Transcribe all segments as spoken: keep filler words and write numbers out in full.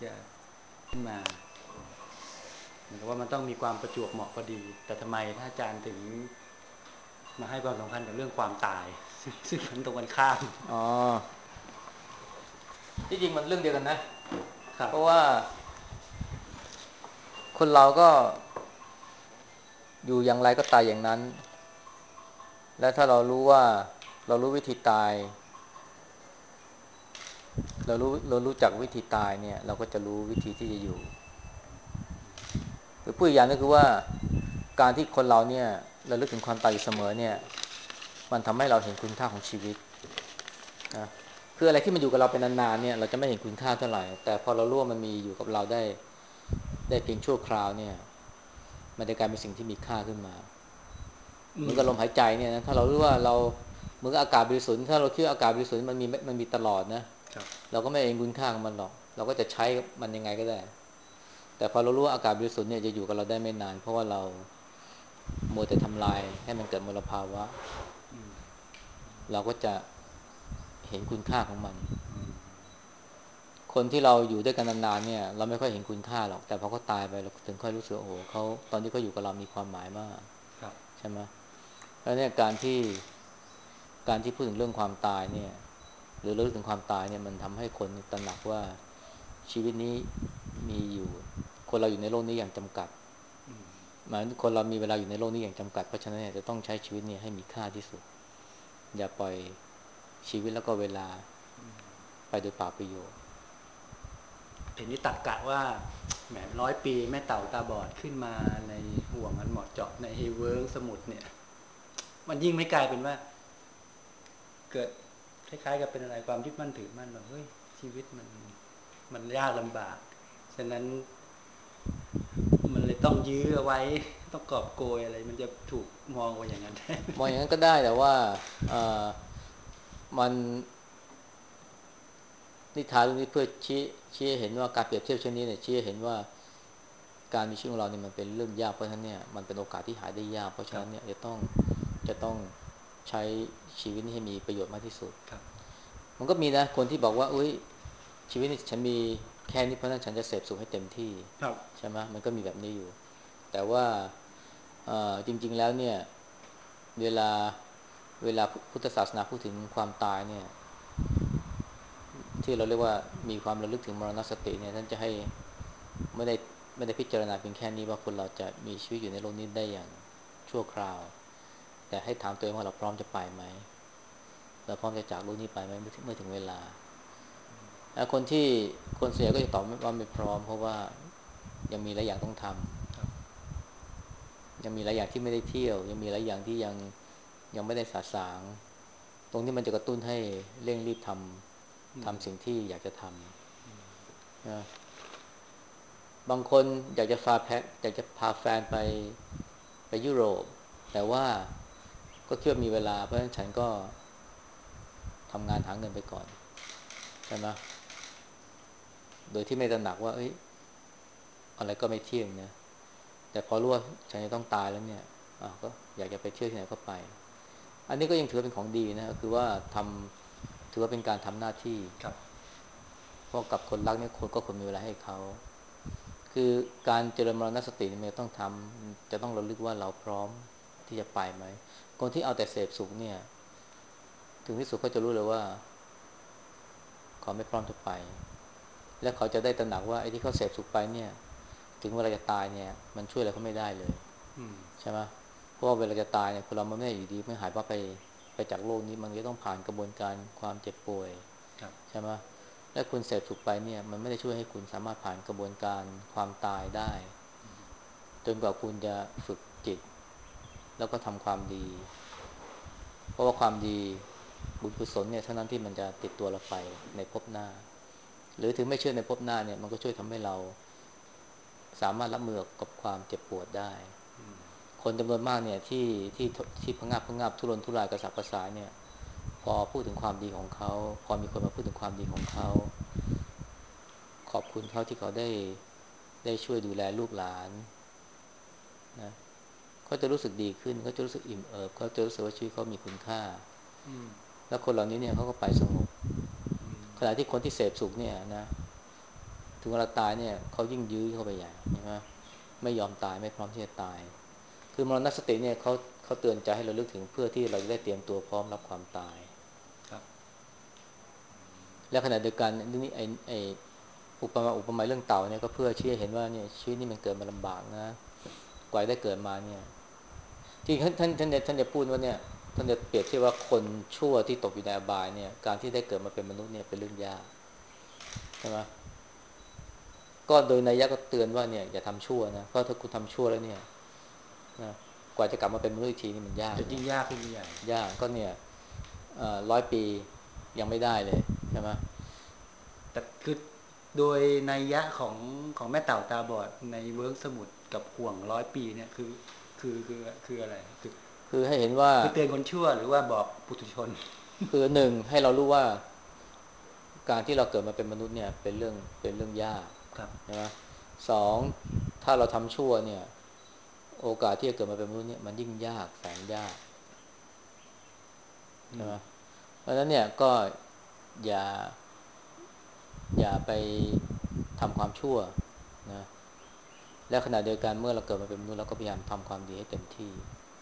จะขึ้นมาเหมือนกับว่ามันต้องมีความประจวบเหมาะพอดีแต่ทำไมท่านอาจารย์ถึงมาให้ความสำคัญกับเรื่องความตายซึ่งมันตรงกันข้ามอ๋อที่จริงมันเรื่องเดียวกันนะครับเพราะว่าคนเราก็อยู่อย่างไรก็ตายอย่างนั้นและถ้าเรารู้ว่าเรารู้วิธีตายเรารู้เรารู้จักวิธีตายเนี่ยเราก็จะรู้วิธีที่จะอยู่หรือพูดอีกอย่างก็คือว่าการที่คนเราเนี่ยระลึกถึงความตายอยู่เสมอเนี่ยมันทำให้เราเห็นคุณค่าของชีวิตนะคืออะไรที่มันอยู่กับเราเป็นนานๆเนี่ยเราจะไม่เห็นคุณค่าเท่าไหร่แต่พอเรารู้ว่ามันมีอยู่กับเราได้ได้เพียงชั่วคราวเนี่ยมันจะกลายเป็นสิ่งที่มีค่าขึ้นมาเหอืมมือนกับลมหายใจเนี่ยนะถ้าเรารู้ว่าเราเหมือนกับอากาศบริสุทธิ์ถ้าเราคิดว่าอากาศบริสุทธิ์มันมีมันมีตลอดนะครับเราก็ไม่เห็นคุณค่าของมันหรอกเราก็จะใช้มันยังไงก็ได้แต่พอเรารู้ว่าอากาศบริสุทธิ์เนี่ยจะอยู่กับเราได้ไม่นานเพราะว่าเรามัวแต่ทำลายให้มันเกิดมลภาวะอืมเราก็จะเห็นคุณค่าของมันอืมคนที่เราอยู่ด้วยกันนานๆเนี่ยเราไม่ค่อยเห็นคุณค่าหรอกแต่พอเขาตายไปเราถึงค่อยรู้สึกโอ้โหเขาตอนที่เขาอยู่กับเรามีความหมายมากครับใช่ไหมแล้วเนี่ยการที่การที่พูดถึงเรื่องความตายเนี่ยหรือเรื่องถึงความตายเนี่ยมันทำให้คนตระหนักว่าชีวิตนี้มีอยู่คนเราอยู่ในโลกนี้อย่างจำกัดอืมหมายถึงคนเรามีเวลาอยู่ในโลกนี้อย่างจำกัดเพราะฉะนั้นเนี่ยจะต้องใช้ชีวิตนี้ให้มีค่าที่สุดอย่าปล่อยชีวิตแล้วก็เวลาไปโดยเปล่าประโยชน์เห็นนี่ตักกะว่าแหมร้อยปีแม่เต่าตาบอดขึ้นมาในห่วงอันเหมาะเจาะในเฮเวิร์กสมุทรเนี่ยมันยิ่งไม่กลายเป็นว่าเกิดคล้ายๆกับเป็นอะไรความยึดมั่นถือมั่นแบบเฮ้ยชีวิตมันมันยากลำบากฉะนั้นมันเลยต้องยื้อเอาไว้ต้องกอบโกยอะไรมันจะถูกมองว่าอย่างนั้นได้มองอย่างนั้นก็ได้แต่ว่าเอ่อมันนิทานเรื่องนี้เพื่อชี้ชี้ให้เห็นว่าการเปรียบเทียบเช่นนี้เนี่ยชี้ให้เห็นว่าการมีชีวิตของเราเนี่ยมันเป็นเรื่องยากเพราะฉะนั้นเนี่ยมันเป็นโอกาสที่หาได้ยากเพราะครับฉะนั้นเนี่ยจะต้องจะต้องใช้ชีวิตนี้ให้มีประโยชน์มากที่สุดครับมันก็มีนะคนที่บอกว่าอุ้ยชีวิตนี้ฉันมีแค่นี้เพราะฉะนั้นฉันจะเสพสุขให้เต็มที่ครับใช่ไหมมันก็มีแบบนี้อยู่แต่ว่าจริงๆแล้วเนี่ยเวลาเวลาพุทธศาสนาพูดถึงความตายเนี่ยที่เราเรียกว่ามีความระลึกถึงมรณสติเนี่ยท่านจะให้ไม่ได้ไม่ได้พิจารณาเพียงแค่นี้ว่าคนเราจะมีชีวิตอยู่ในโลกนี้ได้อย่างชั่วคราวแต่ให้ถามตัวเองว่าเราพร้อมจะไปไหมเราพร้อมจะจากโลกนี้ไปไหมเมื่อเมื่อถึงเวลาแล้วคนที่คนเสียก็จะตอบว่าไม่พร้อมเพราะว่ายังมีหลายอย่างต้องทครับำยังมีหลายอย่างที่ไม่ได้เที่ยวยังมีหลายอย่างที่ยังยังไม่ได้สะสางตรงนี้มันจะกระตุ้นให้เร่งรีบทอืำมทำสิ่งที่อยากจะทำนะบางคนอยากจะพาแพอยากจะพาแฟนไปไปยุโรปแต่ว่าก็คิดว่ามีเวลาเพราะฉะนั้นฉันก็ทำงานหาเงินไปก่อนใช่ไหมโดยที่ไม่ตระหนักว่าเอ้ยอะไรก็ไม่เที่ยงนะแต่พอรู้ว่าฉันจะต้องตายแล้วเนี่ยอ้าวก็อยากจะไปเที่ยวที่ไหนก็ไปอันนี้ก็ยังถือเป็นของดีนะคือว่าทำถือว่าเป็นการทำหน้าที่ครับเพราะกับคนรักเนี่ยคนก็ควรมีเวลาให้เขาคือการเจริญมรณสติเนี่ยมันต้องทำจะต้องระลึกว่าเราพร้อมที่จะไปไหมคนที่เอาแต่เสพสุขเนี่ยถึงที่สุดเขาจะรู้เลยว่าเขาไม่พร้อมจะไปและเขาจะได้ตระหนักว่าไอ้ที่เขาเสพสุขไปเนี่ยถึงเวลาจะตายเนี่ยมันช่วยอะไรเขาไม่ได้เลยอืมใช่ไหมเพราะว่าเวลาจะตายเนี่ยคนเรามันไม่ได้อยู่ดีไม่หายว่าไปไปจากโลกนี้มันก็ต้องผ่านกระบวนการความเจ็บป่วยครับใช่ไหมและคุณเสพสุขไปเนี่ยมันไม่ได้ช่วยให้คุณสามารถผ่านกระบวนการความตายได้จนกว่าคุณจะฝึกจิตแล้วก็ทำความดีเพราะว่าความดีบุญกุศลเนี่ยเท่านั้นที่มันจะติดตัวเราไปในภพหน้าหรือถึงไม่เชื่อในภพหน้าเนี่ยมันก็ช่วยทำให้เราสามารถรับมือกับความเจ็บปวดได้อืมคนจำนวนมากเนี่ยที่ที่ที่พะงาบพะงาบทุรนทุรายกระสับกระส่ายเนี่ยพอพูดถึงความดีของเขาพอมีคนมาพูดถึงความดีของเขาขอบคุณเขาที่เขาได้ได้ช่วยดูแลลูกหลานนะเขาจะรู้สึกดีขึ้นเขาจะรู้สึกอิ่มเอิบเขาจะรู้สึกว่าชีวิตเขามีคุณค่าอืมแล้วคนเหล่านี้เนี่ยเขาก็ไปสงบอืมขณะที่คนที่เสพสุขเนี่ยนะถึงเวลาตายเนี่ยเขายิ่งยื้อเข้าไปใหญ่ใช่ไหมไม่ยอมตายไม่พร้อมที่จะตายคือมรณสติเนี่ยเขาเขาเตือนใจให้เราลึกถึงเพื่อที่เราจะได้เตรียมตัวพร้อมรับความตายครับและขณะเดียวกันนี่ไอไออุปมาอุปไมยเรื่องเต่าเนี่ยก็เพื่อชี้ให้เห็นว่าเนี่ยชีวิตนี่มันเกิดมาลำบากนะกว่าได้เกิดมาเนี่ยที่ท่านท่านท่านท่านจะพูดว่าเนี่ยท่านจะเปรียบเทียบว่าคนชั่วที่ตกอยู่ในอบายเนี่ยการที่ได้เกิดมาเป็นมนุษย์เนี่ยเป็นเรื่องยากใช่ไหมก็โดยนัยยะก็เตือนว่าเนี่ยอย่าทำชั่วนะเพราะถ้าคุณทำชั่วแล้วเนี่ยนะกว่าจะกลับมาเป็นมนุษย์อีกทีนี่มันยากจะยิ่นะงยากขึ้นไปใหญ่ยากก็เนี่ยร้อยปียังไม่ได้เลยใช่ไหมแต่คือโดยนัยยะของของแม่เต่าตาบอดในเวิร์กสมุดกับห่วงร้อยปีเนี่ยคือคือคือคืออะไรคือคือให้เห็นว่าคือเตือนคนชั่วหรือว่าบอกปุถุชนคือหนึ่งให้เรารู้ว่าการที่เราเกิดมาเป็นมนุษย์เนี่ยเป็นเรื่องเป็นเรื่องยากครับใช่ไหมสองถ้าเราทำชั่วเนี่ยโอกาสที่จะเกิดมาเป็นมนุษย์เนี่ยมันยิ่งยากแสนยากอืมใช่ไหมเพราะฉะนั้นเนี่ยก็อย่าอย่าไปทำความชั่วนะและขณะเดียวกันเมื่อเราเกิดมาเป็นมนุษย์เราก็พยายามทำความดีให้เต็มที่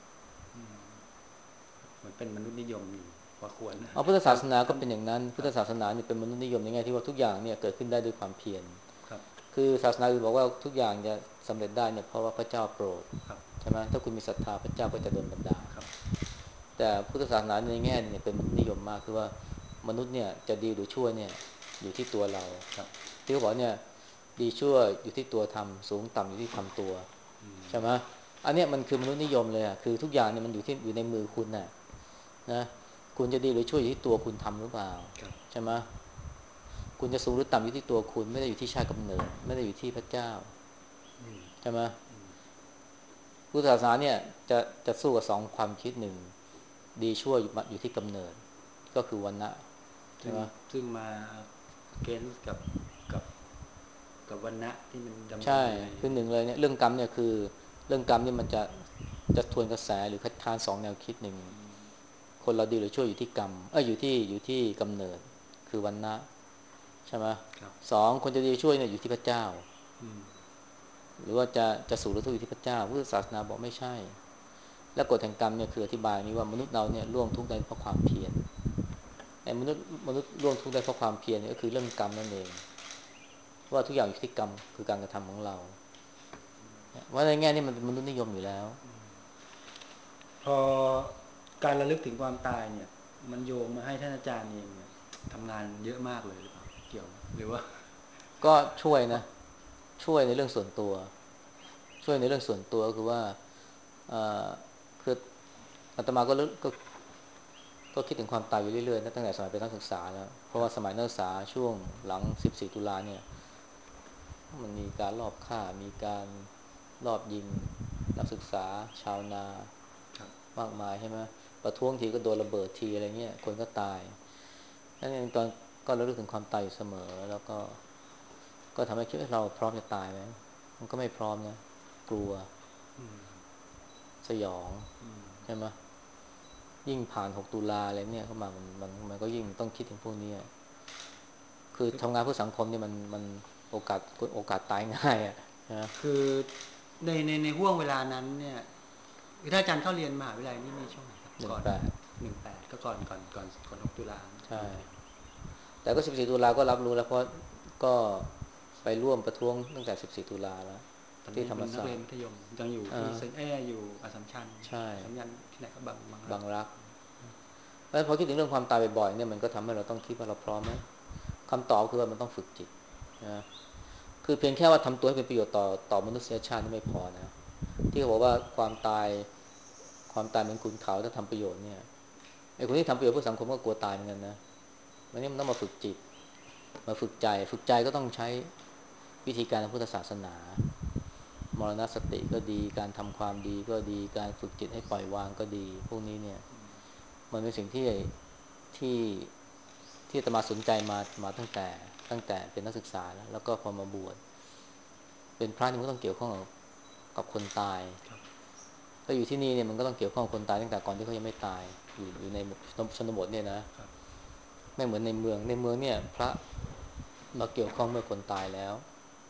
เหมือนเป็นมนุษย์นิยมอยู่ว่าควรนะเอาพุทธศาถ้าสนาก็ถ้าเป็นอย่างนั้นครับพุทธศาสนาเนี่ยเป็นมนุษย์นิยมในแง่ที่ว่าทุกอย่างเนี่ยเกิดขึ้นได้ด้วยความเพียรครับคือศาสนาอื่นบอกว่าทุกอย่างจะสำเร็จได้เนี่ยเพราะว่าพระเจ้าโปรดครับใช่ไหมถ้าคุณมีศรัทธาพระเจ้าก็จะดลบันดาลครับแต่พุทธศาสนาในแง่นึงเนี่ยเป็นมนุษย์นิยมมากคือว่ามนุษย์เนี่ยจะดีหรือชั่วเนี่ยอยู่ที่ตัวเราครับที่เขาบอกเนี่ยดีชั่วอยู่ที่ตัวทำสูงต่ำอยู่ที่ทำตัวใช่ไหมอันเนี้ยมันคือมนุษย์นิยมเลยอ่ะคือทุกอย่างเนี่ยมันอยู่ที่อยู่ในมือคุณน่ะนะคุณจะดีหรือชั่วอยู่ที่ตัวคุณทำหรือเปล่าครับใช่ไหมคุณจะสูงหรือต่ำอยู่ที่ตัวคุณไม่ได้อยู่ที่ชาติกำเนิดไม่ได้อยู่ที่พระเจ้าอืมใช่ไหมพุทธศาสนาเนี่ยจะจะสู้กับสองความคิดหนึ่งดีชั่วอยู่อยู่ที่กำเนิดก็คือวรรณะใช่ซึ่งไหมซึ่งมาเกณฑ์กับกับกับวันณะที่มันดำรงใช่อยู่ในคือหนึ่งเลยเนี่ยเรื่องกรรมเนี่ยคือเรื่องกรรมนี่มันจะจะทวนกระแสหรือคัดค้านสองแนวคิดหนึ่งคนเราดีหรือชั่วอยู่ที่กรรมเอออยู่ที่อยู่ที่กำเนิดคือวรรณะใช่ไหมครับสองคนจะดีช่วยเนี่ยอยู่ที่พระเจ้าอืมหรือว่าจะจะสูงหรือทุกข์อยู่ที่พระเจ้าพุทธศาสนาบอกไม่ใช่และกฎแห่งกรรมเนี่ยคืออธิบายนี้ว่ามนุษย์เราเนี่ยล่วงทุกข์ได้เพราะความเพียรไอ้มนุษย์มนุษย์ล่วงทุกข์ได้เพราะความเพียรเนี่ยก็คือเรื่องกรรมนั่นเองว่าทุกอย่างอยู่ที่กรรมคือการกระทำของเราว่าในแง่นี้มันเป็นมนุษย์นิยมอยู่แล้วพอการระลึกถึงความตายเนี่ยมันโยงมาให้ท่านอาจารย์เองเนี่ยทำงานเยอะมากเลยหรือเปล่าเกี่ยวไหมหรือว่าก็ช่วยเพราะนะช่วยในเรื่องส่วนตัวช่วยในเรื่องส่วนตัวก็คือว่าเอ่อคืออาตมาก็ก็ก็คิดถึงความตายอยู่เรื่อยๆนะตั้งแต่สมัยเป็นนักศึกษาแล้วเพราะว่าสมัยนักศึกษาช่วงหลังสิบสี่ตุลาเนี่ยมันมีการลอบฆ่ามีการลอบยิงนักศึกษาชาวนครับามากมายใช่ไหมประท้วงทีก็โดนระเบิดทีอะไรเงี้ยคนก็ตายนั่นเองตอนก็ระลึกถึงความตายอยู่เสมอแล้วก็ก็ทำให้คิดว่าเราพร้อมจะตายไหมมันก็ไม่พร้อมนะกลัวอืมสยองอืมใช่ไหมยิ่งผ่านหกตุลาอะไรเนี่ยเข้ามามันมันมันก็ยิ่งต้องคิดถึงพวกนี้คือคือทำงานเพื่อสังคมเนี่ยมันมันโอกาสโอกาสตายง่ายอ่ะนะคือในในในห่วงเวลานั้นเนี่ยถ้าอาจารย์เข้าเรียนมหาวิทยาลัยนี่นี่ช่วงไหนครับก่อนหนึ่งแปดหนึ่งแปดก็ก่อนก่อนก่อนก่อนหกตุลาใช่โอเคแต่ก็สิบสี่ตุลาก็รับรู้แล้วเพราะก็ไปร่วมประท้วงตั้งแต่สิบสี่ตุลาแล้วตอนที่ธรรมนั้นเป็นนักศาสตร์เรียนมัธยมยังอยู่เอที่อเซนเออยู่อัสสัมชัญใช่อัสสัมชัญที่ไหนก็บางบางรักบางรักแล้วพอคิดถึงเรื่องความตายบ่อยๆเนี่ยมันก็ทำให้เราต้องคิดว่าเราพร้อมไหมคำตอบคือว่ามันต้องฝึกจิตนะคือเพียงแค่ว่าทำตัวให้เป็นประโยชน์ต่อต่อมนุษยชาตินี่ไม่พอนะที่เขาบอกว่าความตายความตายเป็นขุนเขาถ้าทำประโยชน์เนี่ยไอ้คนที่ทำประโยชน์เพื่อสังคมก็กลัวตายเหมือนกันนะมันนี่มันต้องมาฝึกจิตมาฝึกใจฝึกใจก็ต้องใช้วิธีการทางพุทธศาสนามรณสติก็ดีการทำความดีก็ดีการฝึกจิตให้ปล่อยวางก็ดีพวกนี้เนี่ยมันเป็นสิ่งที่ที่ที่อาตมาสนใจมามาตั้งแต่ตั้งแต่เป็นนักศึกษาแล้วแล้วก็พอมาบวชเป็นพระนี่มันก็ต้องเกี่ยวข้องกับกับคนตายครับแล้วอยู่ที่นี่เนี่ยมันก็ต้องเกี่ยวข้องกับคนตายตั้งแต่ก่อนที่เขายังไม่ตายอยู่อยู่ในชนบทเนี่ยนะครับไม่เหมือนในเมืองในเมืองเนี่ยพระมาเกี่ยวข้องเมื่อคนตายแล้ว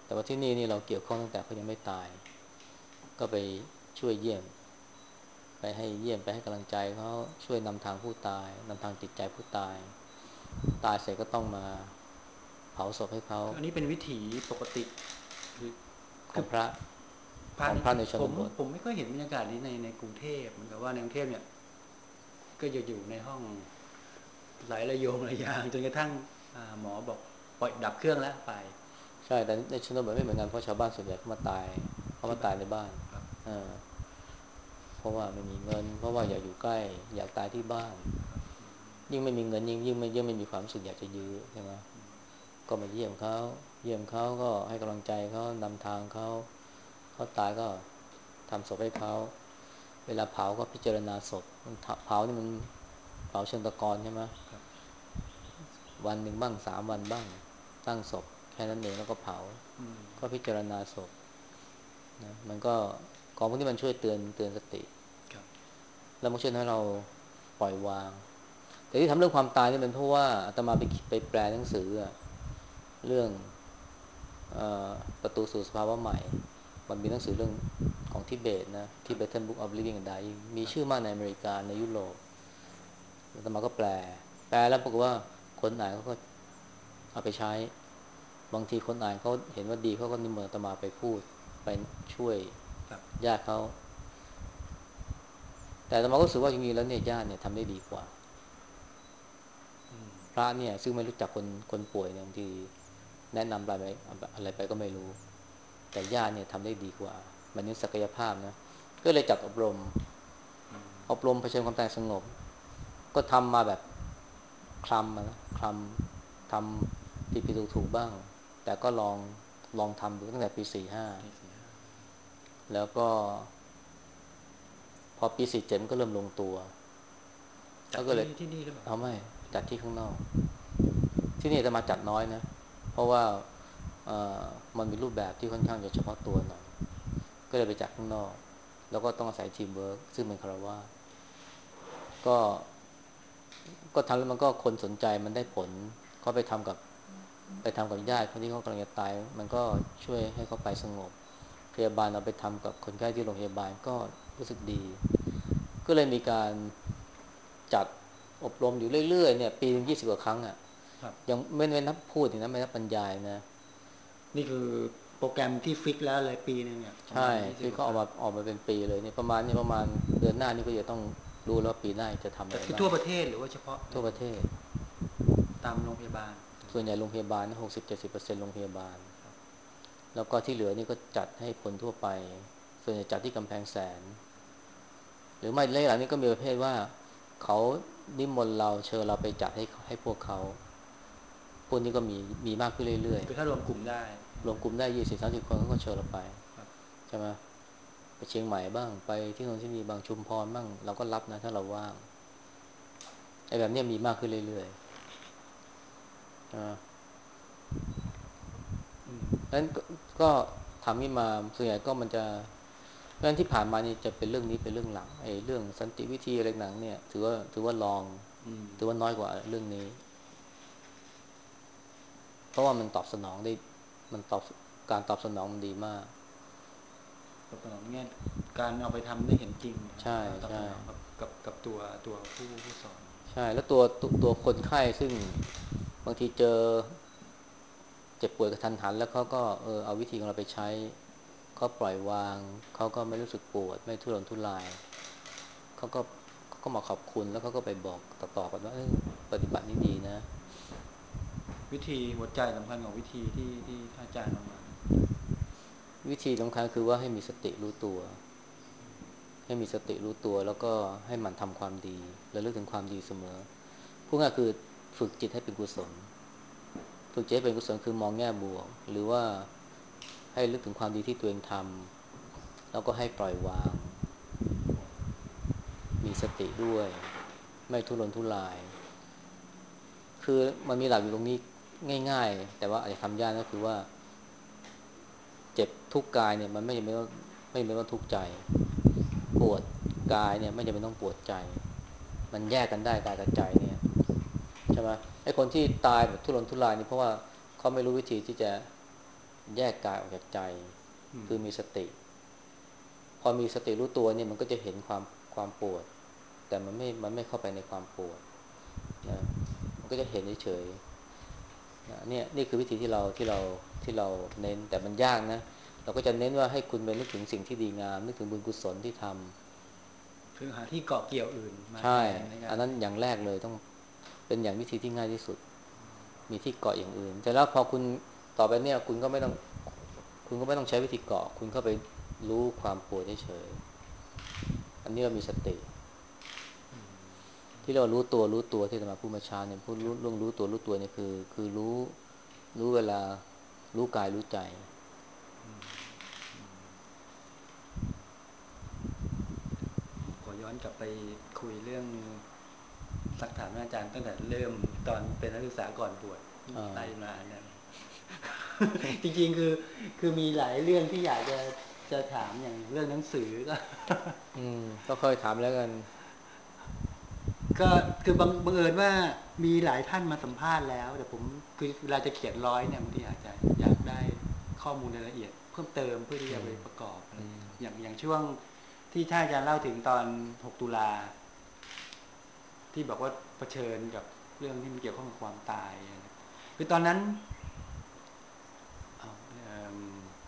แต่ว่าที่นี่นี่เราเกี่ยวข้องตั้งแต่เขายังไม่ตายก็ไปช่วยเยี่ยมไปให้เยี่ยมไปให้กำลังใจเขาช่วยนำทางผู้ตายนำทางจิตใจผู้ตายตายเสร็จก็ต้องมาเผาศพให้เขาคืออันนี้เป็นวิถีปกติคือคือของพระพระนี่ของพระในชผมนบทผมไม่ค่อยเห็นบรรยากาศนี้ในในกรุงเทพเหมือนกับว่าในกรุงเทพเนี่ยก็จะอยู่ในห้องหลายระโยงระยางจนกระทั่งหมอบอกปล่อยดับเครื่องแล้วไปใช่แต่ในชนบทไม่เหมือนกันเพราะชาวบ้านส่วนใหญ่เขามาตายเขามาที่บ้านตายในบ้านครับเออเพราะว่าไม่มีเงินเพราะว่าอยากอยู่ใกล้อยากตายที่บ้านยิ่งไม่มีเงินยิ่งยิ่งไม่ยิ่งไม่มีความรู้สึกอยากจะยื้อใช่ไหมก็มาเยี่ยมเขาเยี่ยมเขาก็ให้กำลังใจเขานำทางเขาเขาตายก็ทำศพให้เขาเวลาเผาก็พิจารณาศพมันเผานี่มันเผาเชิงตะกอนใช่ไหมครับวันหนึ่งบ้างสามวันบ้างตั้งศพแค่นั้นเองแล้วก็เผาอืมก็พิจารณาศพนะมันก็ของพวกนี้มันช่วยเตือนเตือนสติครับแล้วมันช่วยให้เราปล่อยวางแต่ที่ทำเรื่องความตายนี่เป็นเพราะว่าอาตมาไปไปแปลหนังสือเรื่องเออประตูสู่สภาวะใหม่มันมีหนังสือเรื่องของทิเบตนะครับ Tibetan Book of Living and Dying มีครับชื่อมากในอเมริกาในยุโรปอาตมาก็แปลแปลแล้วปรากฏว่าคนอ่านเขาก็เอาไปใช้บางทีคนอ่านเขาเห็นว่าดีเขาก็นิมนต์อาตมาไปพูดไปช่วยครับญาติเขาแต่อาตมาก็รู้สึกว่าจริงๆแล้วเนี่ยญาติเนี่ยทำได้ดีกว่าอืมพระเนี่ยซึ่งไม่รู้จักคนคนป่วยเนี่ยบางทีแนะนำอะไรไปอะไรไปก็ไม่รู้แต่ญาติเนี่ยทำได้ดีกว่ามันนี่ศักยภาพนะก็เลยจัดอบรมอบรมเผชิญความตายสงบก็ทำมาแบบคลำนะคลำทำผิดผิดถูกถูกบ้างแต่ก็ลองลองทำดูตั้งแต่ปีสี่ห้าปีสี่ห้าแล้วก็พอปีสี่เจ็ดก็เริ่มลงตัวจัดที่แล้วก็เลยที่นี่หรือเปล่าเอาไม่ที่จัดที่ข้างนอกที่นี่จะมาจัดน้อยนะเพราะว่าเอ่อมันมีรูปแบบที่ค่อนข้างจะเฉพาะตัวหน่อยก็เลยไปจัดข้างนอกแล้วก็ต้องอาศัยทีมเวิร์กซึ่งเป็นคารวาสก็ก็ทำแล้วมันก็คนสนใจมันได้ผลเขาไปทำกับไปทำกับญาติคนที่เขากำลังจะตายมันก็ช่วยให้เขาไปสงบพยาบาลเอาไปทำกับคนไข้ที่โรงพยาบาลก็รู้สึกดีก็เลยมีการจัดอบรมอยู่เรื่อยๆเนี่ยปีนึงยี่สิบกว่าครั้งอ่ะครับยังไม่ไม่นับพูดนะไม่นับบรรยายนะนี่คือโปรแกรมที่ฟิกแล้วเลยปีหนึ่งเนี่ยประใช่มาณยี่สิบที่เขาออกกว่าครั้งมาออกมาเป็นปีเลยเนี่ยประมาณนี้ประมาณเดือนหน้านี่ก็จะต้องรู้แล้วปีหน้าจะทำอะไรบ้างจัดคือทั่วประเทศหรือว่าเฉพาะในทั่วประเทศตามโรงพยาบาลส่วนใหญ่โรงพยาบาลหกสิบเจ็ดสิบเปอร์เซ็นต์โรงพยาบาลแล้วก็ที่เหลือนี่ก็จัดให้คนทั่วไปส่วนใหญ่จัดที่กำแพงแสนหรือไม่ในหลังนี้ก็มีประเภทว่าเขานิมนต์เราเชิญเราไปจัดให้ให้พวกเขาพวกนี้ก็มีมีมากขึ้นเรื่อยคือถ้ารวมกลุ่มได้ๆรวมกลุ่มได้ยี่สิบสามสิบคนเขาก็เชิญเราไปครับใช่ไหมไปเชียงใหม่บ้างไปที่โน่นที่นี่บางชุมพรบ้างเราก็รับนะถ้าเราว่างไอ้แบบนี้มีมากขึ้นเรื่อยๆนะอืมนั้นก็ก็ทำนี้มาส่วนใหญ่ก็มันจะ เพราะฉะนั้นที่ผ่านมานี่จะเป็นเรื่องนี้เป็นเรื่องหลังไอ้เรื่องสันติวิธีอะไรหนังเนี่ยถือว่าถือว่าลองอืมถือว่าน้อยกว่าเรื่องนี้เพราะว่ามันตอบสนองได้มันตอบการตอบสนองมันดีมากตอบสนองแง่การเอาไปทำได้เห็นจริงนะใช่ว่าตอบสใช่นองกับกับกับตัวตัวผู้ผู้สอนใช่แล้วตัวตัวตัวคนไข้ซึ่งบางทีเจอเจ็บป่วยกระทันหันแล้วเขาก็เออเอาวิธีของเราไปใช้เขาปล่อยวางเขาก็ไม่รู้สึกปวดไม่ทุรนทุรายเขาก็เขาก็มาขอบคุณแล้วเขาก็ไปบอกต่อๆกันว่าเออปฏิบัตินี้ดีนะวิธีหัวใจสำคัญของวิธีที่ที่ท่านอาจารย์เอามาวิธีสำคัญคือว่าให้มีสติรู้ตัวให้มีสติรู้ตัวแล้วก็ให้หมั่นทำความดีและลึกถึงความดีเสมอพูดง่ายคือฝึกจิตให้เป็นกุศลฝึกจิตให้เป็นกุศลคือมองแง่บวกหรือว่าให้ลึกถึงความดีที่ตัวเองทำแล้วก็ให้ปล่อยวางมีสติด้วยไม่ทุรนทุรายคือมันมีหลักอยู่ตรงนี้ง่ายๆแต่ว่าอาจจะทำยากก็คือว่าเจ็บทุกกายเนี่ยมันไม่จำเป็นต้องไม่จำเป็นต้องทุกข์ใจปวดกายเนี่ยไม่จำเป็นต้องปวดใจมันแยกกันได้กายกับใจเนี่ยใช่ไหมไอ้คนที่ตายแบบทุรนทุรายนี่เพราะว่าเขาไม่รู้วิธีที่จะแยกกายออกจากใจอืมคือมีสติพอมีสติรู้ตัวเนี่ยมันก็จะเห็นความความปวดแต่มันไม่มันไม่เข้าไปในความปวดนะมันก็จะเห็นเฉยๆนะเนี่ยนี่คือวิธีที่เราที่เราที่เราเน้นแต่มันยากนะเราก็จะเน้นว่าให้คุณไปนึกถึงสิ่งที่ดีงามนึกถึงบุญกุศลที่ทคือหาที่เกาะเกี่ยวอื่นำมาแทใช่นในการให้อันนั้นอย่างแรกเลยต้องเป็นอย่างวิธีที่ง่ายที่สุดมีที่เกาะอย่างอื่นแต่แล้วพอคุณต่อไปเนี่ยคุณก็ไม่ต้องคุณก็ไม่ต้องใช้วิธีเกาะคุณเข้าไปรู้ความปวดเฉยๆอันนี้เรามีสติ ที่เรารู้ตัวรู้ตัวที่อาตมาพูดเมื่อเช้าเนี่ยพูดครับรู้เรื่องรู้ตัวรู้ตัวเนี่ยคือคือรู้รู้เวลารู้กายรู้ใจขอย้อนกลับไปคุยเรื่องสักถามอาจารย์ตั้งแต่เริ่มตอนเป็นนักศึกษาก่อนบวชอ่าไล่มาเนี่ยจริงๆคือคือมีหลายเรื่องที่อยากจะจะถามอย่างเรื่องหนังสือก็อืมก็ค่อยถามแล้วกันก็คือบังบังเอิญว่ามีหลายท่านมาสัมภาษณ์แล้วแต่ผมคือเวลาจะเขียนร้อยเนี่ยบางทีอาจจะอยากได้ข้อมูลรายละเอียดเพิ่มเติมเพื่อที่จะอืมไปประกอบอะไรอืมอย่างอย่างช่วงที่ท่านอาจารย์เล่าถึงตอนหกตุลาที่บอกว่าเผชิญกับเรื่องที่มันเกี่ยวข้องกับความตายคือตอนนั้นเอาเอิ่ม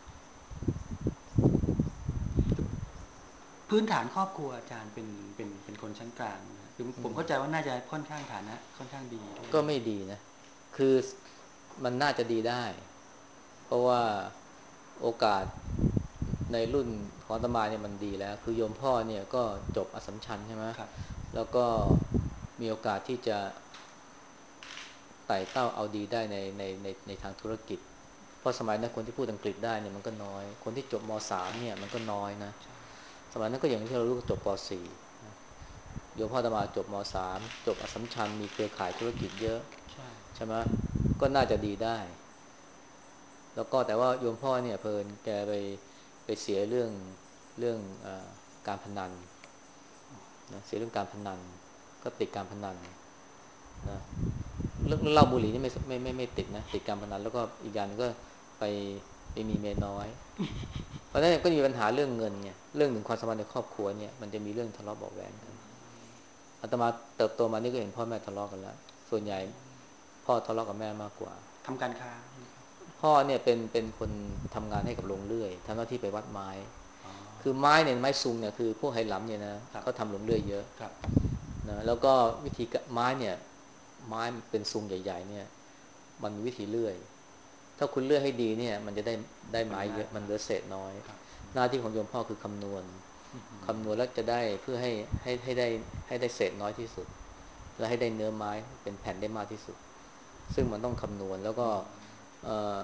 พื้นฐานครอบครัวอาจารย์เป็นเป็นเป็นคนชั้นกลางนะคืออืมผมเข้าใจว่าน่าจะค่อนข้างฐานะค่อนข้างดีด้วยก็ไม่ดีนะคือมันน่าจะดีได้เพราะว่าโอกาสในรุ่นของอาตมาเนี่ยมันดีแล้วคือโยมพ่อเนี่ยก็จบอัสสัมชัญใช่ไหมครับแล้วก็มีโอกาสที่จะไต่เต้าเอาดีได้ในในในในทางธุรกิจ เพราะสมัยนั้นคนที่พูดอังกฤษได้เนี่ยมันก็น้อย คนที่จบม .สามครับเนี่ยมันก็น้อยนะใช่สมัยนั้นก็อย่างที่เรารู้ก็จบป .สี่ โยมพ่ออาตมาจบม .สาม จบอัสสัมชัญมีเครือข่ายธุรกิจเยอะใช่ใช่ไหมก็น่าจะดีได้ แล้วก็แต่ว่าโยมพ่อเนี่ยเพลินแกไปไปเสียเรื่องเรื่องอการพนันนะเสียเรื่องการพนันก็ติดการพนันนะเรื่องเหล้าบุหรี่นี่ไม่ไม่ไม่ไม่ติดนะติดการพนันแล้วก็อีกอย่างนึงก็ไปไปมีเมียน้อยเพราะฉะนั้นก็มีปัญหาเรื่องเงินเนี่ยเรื่องหนึ่งความสัมพันธ์ในครอบครัวเนี่ยมันจะมีเรื่องทะเลาะเบาะแว้งกันอาตมาเติบโตมานี่ก็เห็นพ่อแม่ทะเลาะกันแล้วส่วนใหญ่พ่อทะเลาะกับแม่มากกว่าทำการค้าพ่อเนี่ยเป็นเป็นคนทำงานให้กับโรงเลื่อยทำหน้าที่ไปวัดไม้อ๋อคือไม้เนี่ยไม้ซุงเนี่ยคือพวกไหหลำเนี่ยนะครับเขาทำโรงเลื่อยเยอะครับนะแล้วก็วิธีไม้เนี่ยไม้เป็นซุงใหญ่ๆเนี่ยมันมีวิธีเลื่อยถ้าคุณเลื่อยให้ดีเนี่ยมันจะได้ได้ปริไม้เยอะมันเหมาตรมาลือเศษน้อยครับหน้าที่ของโยมพ่อคือคำนวณคำนวณแล้วจะได้เพื่อให้ให้ให้ได้ให้ได้เศษน้อยที่สุดและให้ได้เนื้อไม้เป็นแผ่นได้มากที่สุดซึ่งมันต้องคำนวณแล้วก็เอ่อ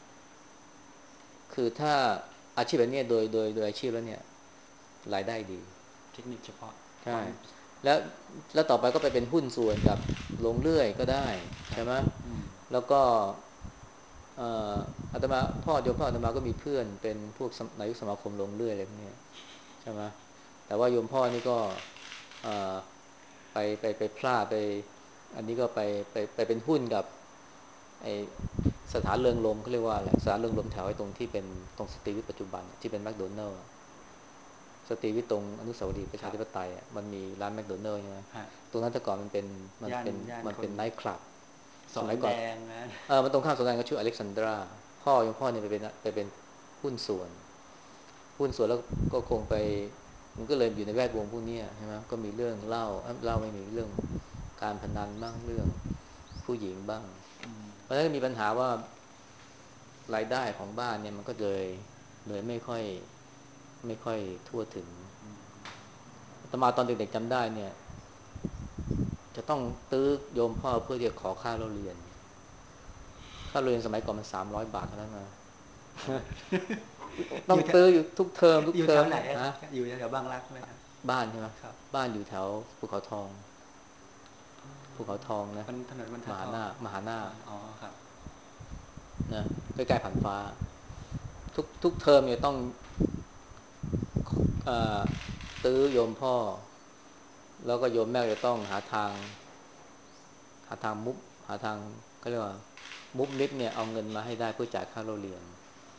คือถ้าอาชีพแบบนี้โดยโดยโดยอาชีพแล้วเนี่ยรายได้ดีเทคนิคเฉพาะคใช่วามแล้วแล้วต่อไปก็ไปเป็นหุ้นส่วนกับโรงเลื่อยก็ได้ครับใช่ไหมอืมแล้วก็เอ่ออาตมาพ่อโยมพ่ออาตมาก็มีเพื่อนเป็นพวกสมนายกสมาคมโรงเลื่อยอะไรพวกนี้ใช่ไหมแต่ว่าโยมพ่อนี่ก็เอ่อไปไปไปพลาดไปอันนี้ก็ไปไปไปเป็นหุ้นกับไอสถานเริงรมย์เขาเรียกว่าอะไรสถานเริงรมย์แถวไอ้ตรงที่เป็นตรงสตรีวิทปัจจุบันที่เป็นแมคโดนัลล์ สตรีวิทตรงอนุสาวรีย์ประครับชาธิปไตยอ่ะมันมีร้านแมคโดนัลด์ใช่ไหมฮะตรงนั้นแต่ก่อนมันเป็นมันย่านเป็นย่านคนมันเป็นไนท์คลับสอนแดสมัยก่อนงนะเออมันตรงข้ามสวนแดงก็ชื่ออเล็กซานดราพ่อยังพ่อเนี่ยไปเป็นไปเป็นหุ้นส่วนหุ้นส่วนแล้วก็คงไปมันก็เลยอยู่ในแวดวงพวกนี้ใช่ไหมก็มีเรื่องเล่าเล่าไม่มีเรื่องการพนันบ้างเรื่องผู้หญิงบ้างเพราะฉะนั้นมีปัญหาว่ารายได้ของบ้านเนี่ยมันก็เลยเลยไม่ค่อยไม่ค่อยทั่วถึงอาตมาตอนเด็กๆจำได้เนี่ย จะต้องตื้อโยมพ่อเพื่อที่จะขอค่าเราเรียนค่าเรียนสมัยก่อนมันสามร้อยบาทเท่านั้นนะอต้องยู่แถวตื้ออยู่ทุกเทอมทุกอยู่เทอมแถวไหนอะเนี่ยฮะอยู่แถวบางรักไหมครับบ้านใช่ไหมครับบ้านอยู่แถวภูเขาทองภูเขาทองนะมันถนนบรรทัดทองมหานาคมหานาคอ๋อครับนะใกล้ๆผ่านฟ้าทุกทุกเทอมเนี่ยต้องเอ่อตื้อโยมพ่อแล้วก็โยมแม่จะต้องหาทางหาทางมุบหาทางเขาเรียกว่ามุบมิบเนี่ยเอาเงินมาให้ได้เพื่อจ่ายค่าเราเรียน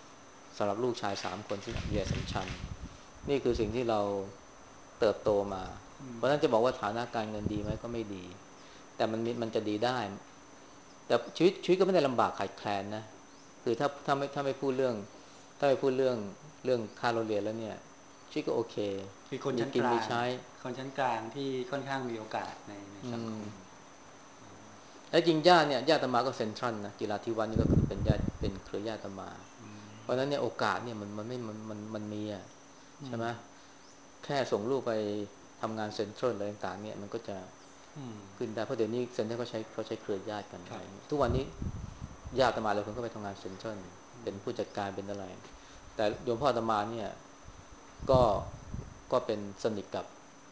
สำหรับลูกชายสามคนที่เรียนอัสสัมชัญนี่คือสิ่งที่เราเติบโตมาอืมเพราะฉะนั้นจะบอกว่าฐานะการเงินดีไหมก็ไม่ดีแต่มันมีมันจะดีได้แต่ชีวิตชีวิตก็ไม่ได้ลำบากขาดแคลนนะคือถ้าถ้าไม่ถ้าไม่พูดเรื่องถ้าไม่พูดเรื่องเรื่องค่าเราเรียนแล้วเนี่ยชีวิตก็โอเคคือคนมีชั้นกลางกินมีใช้คนชั้นกลางที่ค่อนข้างมีโอกาสในในอืมสังคมแล้วจริงญาติเนี่ยญาติอาตมาก็เซ็นทรัลนะจิราธิวัฒน์นี่ก็คือเป็นญาติเป็นเครือญาติอาตมาเพราะฉะนั้นเนี่ยโอกาสเนี่ยมันมันไม่มันมันมันมีอ่ะอืมใช่ไหมแค่ส่งลูกไปทำงานเซ็นทรัลอะไรต่างๆเนี่ยมันก็จะอืมขึ้นได้เพราะเดี๋ยวนี้เซ็นทรัลเขาใช้เขาใช้เครือญาติกันครับอะไรเงี้ยทุกวันนี้ญาติอาตมาเลยคนก็ไปทำงานเซ็นทรัลเป็นผู้จัดการเป็นอะไรแต่โยมพ่ออาตมาเนี่ยก็ก็เป็นสนิทกับ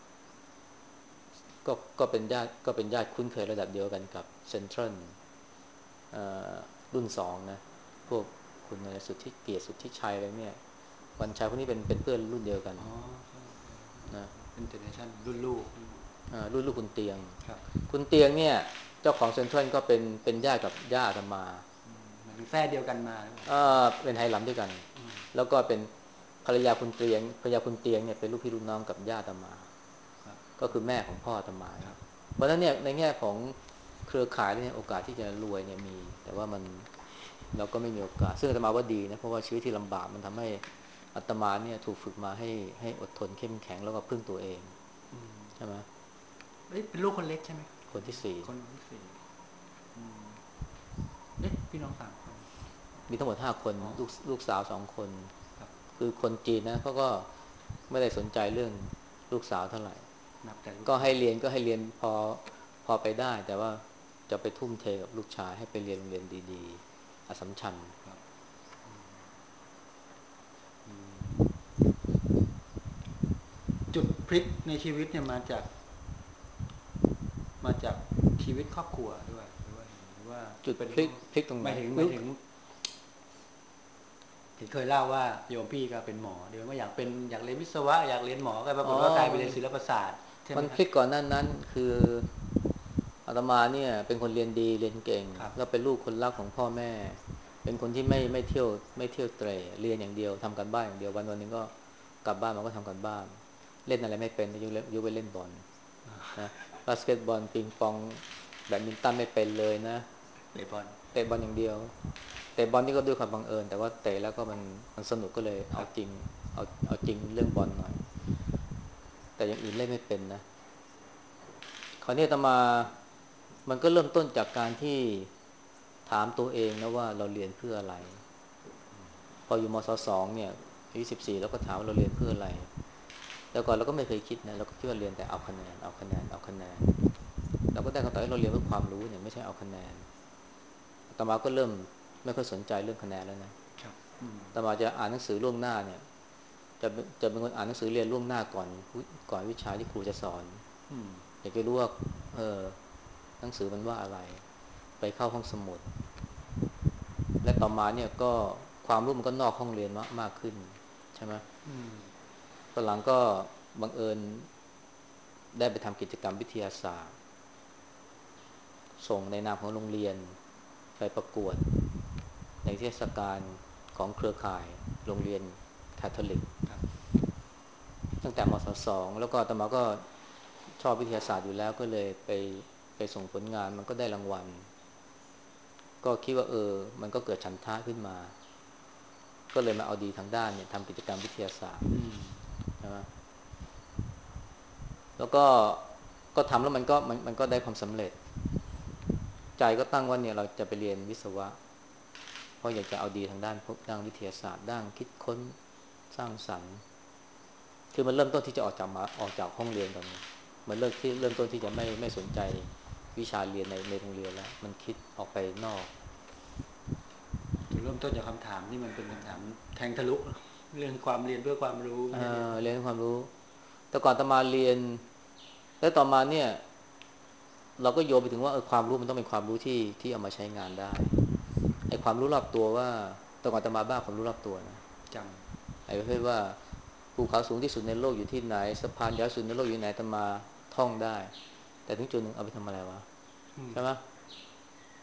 ก็ก็เป็นญาติก็เป็นญาติคุ้นเคยระดับเดียวกันกับเซ็นทรัลรุ่นสองนะพวกคุณอะไรสุทธิเกียรติสุทธิชัยอะไรเนี่ยวันชัยพวกนี้เป็นเป็นเพื่อนรุ่นเดียวกันอ๋อใช่ใช่นะเป็นเจเนอเรชันรุ่นลูกรุ่นลูกคุณเตียงครับคุณเตียงเนี่ยเจ้าของเซ็นทรัลก็เป็นเป็นญาติกับญาติอาตมาหมายถึงแท้เดียวกันมาหรือเปล่าเออเป็นไฮลัมด้วยกันแล้วก็เป็นภรรยาคุณเตียงภรรยาคุณเตียงเนี่ยเป็นลูกพี่ลูกน้องกับญาติอาตมาครับก็คือแม่ของพ่ออาตมาครับเพราะฉะนั้นเนี่ยในแง่ของเครือข่ายเนี่ยโอกาสที่จะรวยเนี่ยมีแต่ว่ามันเราก็ไม่มีโอกาสซึ่งอาตมาว่าดีนะเพราะว่าชีวิตที่ลำบากมันทำให้อาตมาเนี่ยถูกฝึกมาให้ให้อดทนเข้มแข็งแล้วก็พึ่งตัวเองอืมใช่ไหมเอ้ยเป็นลูกคนเล็กใช่ไหมคนที่สี่คนที่สี่อืมเอ๊ะพี่น้องสามคนมีทั้งหมดห้าคนอ๋อลูกลูกสาวสองคนครับคือคนจีนนะเขาก็ไม่ได้สนใจเรื่องลูกสาวเท่าไหร่นับแต่ลูกก็ให้ชายเรียนก็ให้เรียนพอพอไปได้แต่ว่าจะไปทุ่มเทกับลูกชายให้ไปเรียนโรงเรียนดีๆอัสสัมชัญครับอืมจุดพลิกในชีวิตเนี่ยมาจากมาจากชีวิตครอบครัวด้วยหรือว่าหรือว่าเป็นจุดพลิกพลิกตรงหไหนมายถึงหคือมายถึง เห็นเคยเล่าว่าโยมพี่ก็เป็นหมอเดี๋ยวว่าอยากเป็นอยากเรียนวิศวะอยากเรียนหมอก็ปรากอ๋อฏว่ากลายไปมันเรียนศิลปศาสตร์ใช่ไหมัมครับนพลิกก่อนหนั้นนั้นคืออาตมาเนี่ยเป็นคนเรียนดีเรียนเก่งครับแล้วเป็นลูกคนรักของพ่อแม่เป็นคนที่ไม่ไม่เที่ยวไม่เที่ยวเตร่เรียนอย่างเดียวทำการบ้านอย่างเดียววันวันหนึ่งก็กลับบ้านมันก็ทำการบ้านเล่นอะไรไม่เป็นยกเล่นยกไปเล่นบอลนะบาสเกตบอลปิงปองแบดมินตันไม่เป็นเลยนะเตะบอลเตะบอลอย่างเดียวเตะบอลนี่ก็ด้วยความบังเอิญแต่ว่าเตะแล้วก็มันมันสนุกก็เลยครับเอาจริงเอาเอาจริงเรื่องบอลหน่อยแต่อย่างอื่นเล่นไม่เป็นนะ คราวนี้อาตมามันก็เริ่มต้นจากการที่ถามตัวเองนะว่าเราเรียนเพื่ออะไรพออยู่มศสองเนี่ยอายุสิบสี่แล้วก็ถามว่าเราเรียนเพื่ออะไรแต่ก่อนเราก็ไม่เคยคิดนะเราก็คิดว่าเรียนแต่เอาคะแนนเอาคะแนนเอาคะแนนเราก็ได้คำตอบว่าเราเรียนเพื่อความรู้เนี่ยไม่ใช่เอาคะแนนอาตมาก็เริ่มไม่ค่อยสนใจเรื่องคะแนนแล้วนะครับอืมอาตมาจะอ่านหนังสือล่วงหน้าเนี่ยจะจะเป็นคนอ่านหนังสือเรียนล่วงหน้าก่อนก่อนวิชาที่ครูจะสอนอืมอยากจะรู้ว่าเออหนังสือมันว่าอะไรไปเข้าห้องสมุดและต่อมาเนี่ยก็ความรู้มันก็นอกห้องเรียนมากมากขึ้นใช่ไหมอืมตอนหลังก็บังเอิญได้ไปทำกิจกรรมวิทยาศาสตร์ส่งในนามของโรงเรียนไปประกวดในเทศกาลของเครือข่ายโรงเรียนคาทอลิกครับตั้งแต่มศสองแล้วก็อาตมาก็ชอบวิทยาศาสตร์อยู่แล้วก็เลยไปไปส่งผลงานมันก็ได้รางวัลก็คิดว่าเออมันก็เกิดฉันทะขึ้นมาก็เลยมาเอาดีทางด้านเนี่ยทำกิจกรรมวิทยาศาสตร์อืมใช่ไหมแล้วก็ก็ทำแล้วมันก็มันมันก็ได้ความสำเร็จใจก็ตั้งว่าเนี่ยเราจะไปเรียนวิศวะเพราะอยากจะเอาดีทางด้านพวกด้านวิทยาศาสตร์ด้านคิดค้นสร้างสรรค์คือมันเริ่มต้นที่จะออกจากมาออกจากห้องเรียนก่อนมันเริ่มที่เริ่มต้นที่จะไม่ไม่สนใจวิชาเรียนในในโรงเรียนแล้วมันคิดออกไปนอกจุดเริ่มต้นจากคำถามที่มันเป็นคำถามแทงทะลุเรื่องความเรียนเพื่อความรู้ไม่เอ่ใช่เรียนอเรียนความรู้แต่ก่อนตมาเรียนแล้วต่อมาเนี่ยเราก็โยงไปถึงว่าเออความรู้มันต้องเป็นความรู้ที่ที่เอามาใช้งานได้ไอ้ความรู้รอบตัวว่าแต่ก่อนตมาบ้าความรู้รอบตัวนะจไอ้ประเภทว่าภูเขาสูงที่สุดในโลกอยู่ที่ไหนสะพานยาวสุดในโลกอยู่ไหนตมาท่องได้แต่ถึงจุดหนึ่งเอาไปทำอะไรวะำอืมใช่ไหม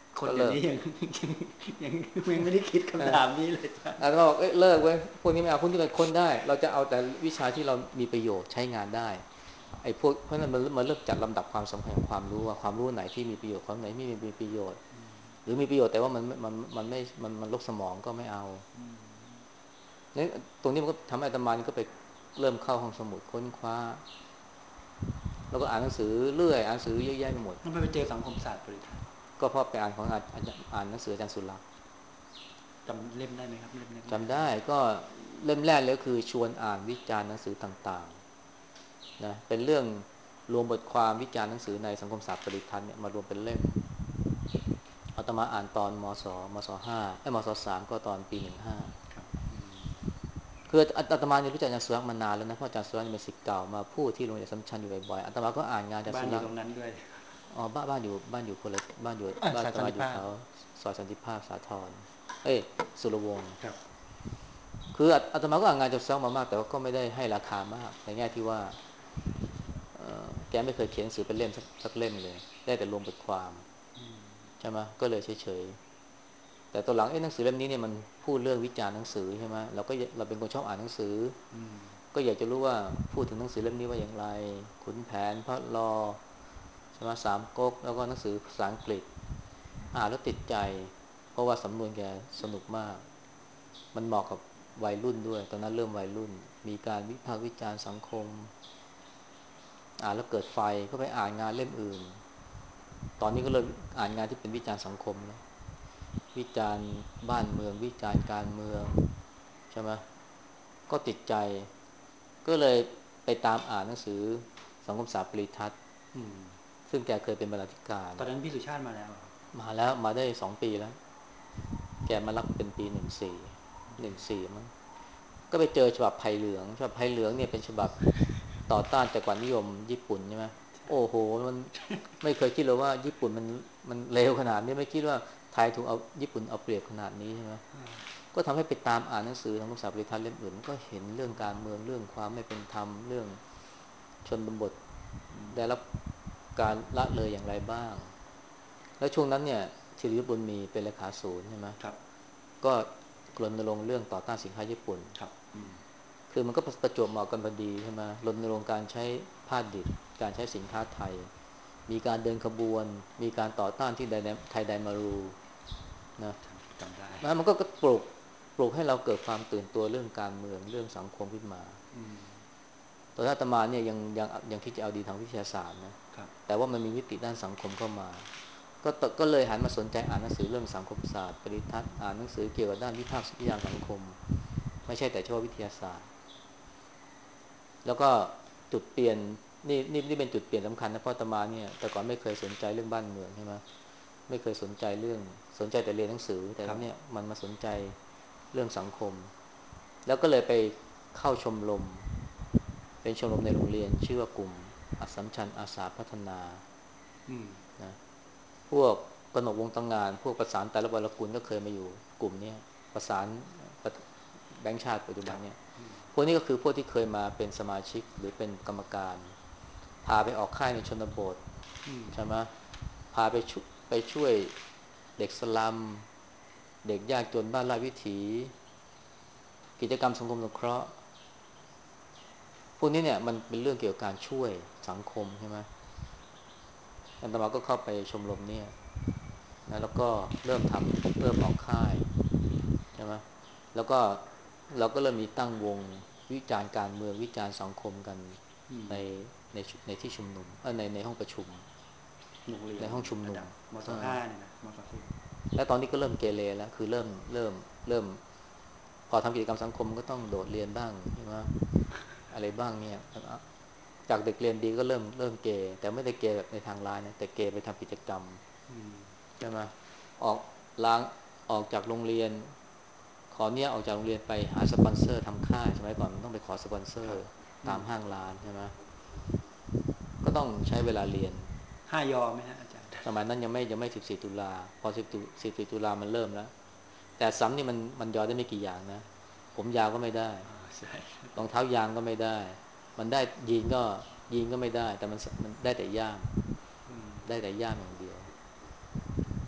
คนก็เลิกเดี๋ยวนี้ยังยังยังยังไม่ได้คิดคำถามนี้เลยจ้ะอาตมาบอกเอ้ยเลิกเว้ยพวกนี้ไม่เอาพวกนี้เป็นคนได้เราจะเอาแต่วิชาที่เรามีประโยชน์ใช้งานได้ไอ้พวกเพราะนั้นมันมันเริ่มจัดลำดับความสำคัญของความรู้ว่าความรู้ไหนที่มีประโยชน์ความไหนไม่มีประโยชน์หรือมีประโยชน์แต่ว่ามันมันมันไม่มันมันลกสมองก็ไม่เอาเนี่ยตรงนี้มันก็ทำให้อาตมานี่ก็ไปเริ่มเข้าห้องสมุดค้นคว้าแล้วก็อ่านหนังสือเรื่อยอ่านหนังสือเยอะแยะไปหมดทำไมไปเจอสังคมศาสตร์บริษัทก็เพราะไปอ่านของอ่านอ่านหนังสืออาจารย์สุรักษ์จำเล่มได้ไหมครับเล่มจำแรกได้ก็เล่มแรกเลยคือชวนอ่านวิจารณ์หนังสือต่างๆนะเป็นเรื่องรวมบทความวิจารณ์หนังสือในสังคมศาสตร์ปริทัศน์เนี่ยมารวมเป็นเล่มอาตมาอ่านตอนมศมศห้าไอ้มศสามก็ตอนปีหนึ่งห้าๆครับคืออาตมาเนี่ยรู้จักอาจารย์สุรักษ์มานานแล้วนะเพราะอาจารย์สุรักษ์เป็นศิษย์เก่ามาพูดที่โรงเรียนอัสสัมชัญอยู่บ่อยๆอาตมาก็อ่านงานอาจารย์บ้านอยู่สุรักษ์ตรงนั้นด้วยอ๋อบ้านบ้านอยู่บ้านอยู่คนละบ้านอยู่อ่ะบ้านอาสายสันติภาพตมาอยู่แถวซอยสันติภาพสาทรเอ้ยสุรวงศ์ครับคืออาตมาก็อ่านงานจากซักมามากแต่ว่าก็ไม่ได้ให้ราคามากในแง่ที่ว่าแกไม่เคยเขียนหนังสือเป็นเล่มสักสักเล่มเลยได้แต่รวมบทความใช่ไหมก็เลยเฉยๆแต่ตอนหลังเอ้หนังสือเล่มนี้เนี่ยมันพูดเรื่องวิจารณ์หนังสือใช่ไหมเราก็เราเป็นคนชอบอ่านหนังสือก็อยากจะรู้ว่าพูดถึงหนังสือเล่มนี้ว่าอย่างไรขุนแผนพระลอใช่ไหมสามก๊กแล้วก็หนังสือภาษาอังกฤษอ่านแล้วติดใจเพราะว่าสำนวนแกสนุกมาก มันเหมาะกับวัยรุ่นด้วยตอนนั้นเริ่มวัยรุ่นมีการวิพากษ์วิจารณ์สังคมอ่านแล้วเกิดไฟก็ไปอ่านงานเล่มอื่นตอนนี้ก็เริ่มอ่านงานที่เป็นวิจารณ์สังคมแล้ววิจารณ์บ้านเมืองวิจารณ์การเมืองใช่ไหมก็ติดใจก็เลยไปตามอ่านหนังสือสังคมศาสตร์ปริทัศน์ซึ่งแกเคยเป็นบรรณาธิการตอนนั้นพี่สุชาติมาแล้วมาแล้วมาได้สองปีแล้วแกมารับเป็นปีหนึ่งสี่หนึ่งสี่มั้ง ก็ไปเจอฉบับไผ่เหลืองฉบับไผ่เหลืองเนี่ยเป็นฉบับต่อต้านจักรวรรดินิยมญี่ปุ่นใช่ไหมโอ้โหมันไม่เคยคิดเลยว่าญี่ปุ่นมันมันเลวขนาดนี้ไม่คิดว่าไทยถูกเอาญี่ปุ่นเอาเปรียบขนาดนี้ใช่ไหมก็ทำให้ไปตามอ่านหนังสือทางภาษาบริทัศน์เล่มอื่นก็เห็นเรื่องการเมืองเรื่องความไม่เป็นธรรมเรื่องชนบทได้รับการละเลยอย่างไรบ้างแล้วช่วงนั้นเนี่ยธีรยุทธบุญมีเป็นเลขาศูนย์ใช่ไหมครับก็รณรงค์เรื่องต่อต้านสินค้าญี่ปุ่นครับคือมันก็ประจวบเหมาะกันพอดีใช่ไหมรณรงค์การใช้ผ้าดิบการใช้สินค้าไทยมีการเดินขบวนมีการต่อต้านที่ไทยไดมารูนะจำได้แล้วมันก็ปลุกปลุกให้เราเกิดความตื่นตัวเรื่องการเมืองเรื่องสังคมขึ้นมาตอนอาตมาเนี่ยยังยังยังคิดจะเอาดีทางวิทยาศาสตร์นะแต่ว่ามันมีมิติด้านสังคมเข้ามาก็ก็เลยหันมาสนใจอ่านหนังสือเรื่องสังคมศาสตร์ปริทัศน์อ่านหนังสือเกี่ยวกับด้านวิพากษ์วิจารณ์สังคมไม่ใช่แต่เฉพาะวิทยาศาสตร์ แล้วก็จุดเปลี่ยนนี่นี่นี่เป็นจุดเปลี่ยนสำคัญนะเพราะอาตมาเนี่ยแต่ก่อนไม่เคยสนใจเรื่องบ้านเมืองใช่ไหมไม่เคยสนใจเรื่องสนใจแต่เรียนหนังสือแต่ว่าเนี่ยมันมาสนใจเรื่องสังคมแล้วก็เลยไปเข้าชมรมเป็นชมรมในโรงเรียนชื่อว่ากลุ่มอัสสัมชัญอาสาพัฒนานะพวกกนกวงตั้งงานพวกประสานแต่ละวรกุลก็เคยมาอยู่กลุ่มนี้ประสานแบงค์ชาติปัจจุบันเนี่ย พวกนี้ก็คือพวกที่เคยมาเป็นสมาชิกหรือเป็นกรรมการพาไปออกค่ายในชนบทใช่ไหมพาไปชไปช่วยเด็กสลัมเด็กยากจนบ้านราชวิถีกิจกรรมสังคมสงเคราะห์พวกนี้เนี่ยมันเป็นเรื่องเกี่ยวกับการช่วยสังคมใช่ไหมอาตมาก็เข้าไปชมรมเนี่ยนะแล้วก็เริ่มทำเริ่มออกค่ายใช่ไหมแล้วก็เราก็เริ่มมีตั้งวงวิจารณ์การเมืองวิจารณ์สังคมกันในในในที่ชุมนุมเออในในห้องประชุมโรงเรียนในห้องชุมนุมระดับมศห้าเนี่ยนะมศสี่แล้วตอนนี้ก็เริ่มเกเรแล้วคือเริ่มเริ่มเริ่มพอทำกิจกรรมสังคมก็ต้องโดดเรียนบ้างใช่ไหมอะไรบ้างเนี่ยจากเด็กเรียนดีก็เริ่มเริ่มเกแต่ไม่ได้เกแบบในทางร้ายนะแต่เกไปทำกิจกรรมใช่ไหมออกล้างออกจากโรงเรียนขอเนี่ยออกจากโรงเรียนไปหาสปอนเซอร์ทำค่ายสมัยก่อนมันต้องไปขอสปอนเซอร์ตามห้างร้านใช่ไหมก็ต้องใช้เวลาเรียนห้ายอไหมฮะอาจารย์สมัยนั้นยังไม่ยังไม่สิบสี่ตุลาพอสิบสี่ตุลามันเริ่มแล้วแต่ซ้ำนี่มันมันยอได้ไม่กี่อย่างนะผมยาวก็ไม่ได้ใช่รองเท้ายางก็ไม่ได้มันได้ยีนก็ยีนก็ไม่ได้แต่มันมันได้แต่ย่ามได้แต่ย่ามอย่างเดียว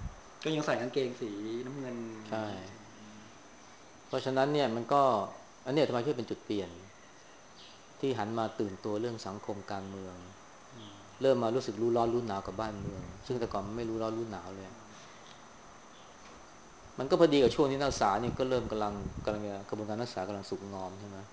ก็ยังใส่กางเกงสีน้ำเงินใช่เพราะฉะนั้นเนี่ยมันก็อันเนี้ยทำไมที่เป็นจุดเปลี่ยนที่หันมาตื่นตัวเรื่องสังคมการเมืองเริ่มมารู้สึกรู้ร้อนรู้หนาวกับบ้านเมืองซึ่งแต่ก่อนมันไม่รู้ร้อนรู้หนาวเลยมันก็พอดีกับช่วงที่นักศึกษานี่ก็เริ่มกำลังกำลังกระบวนการนักศึกษากำลังสุกงอมใช่ไหม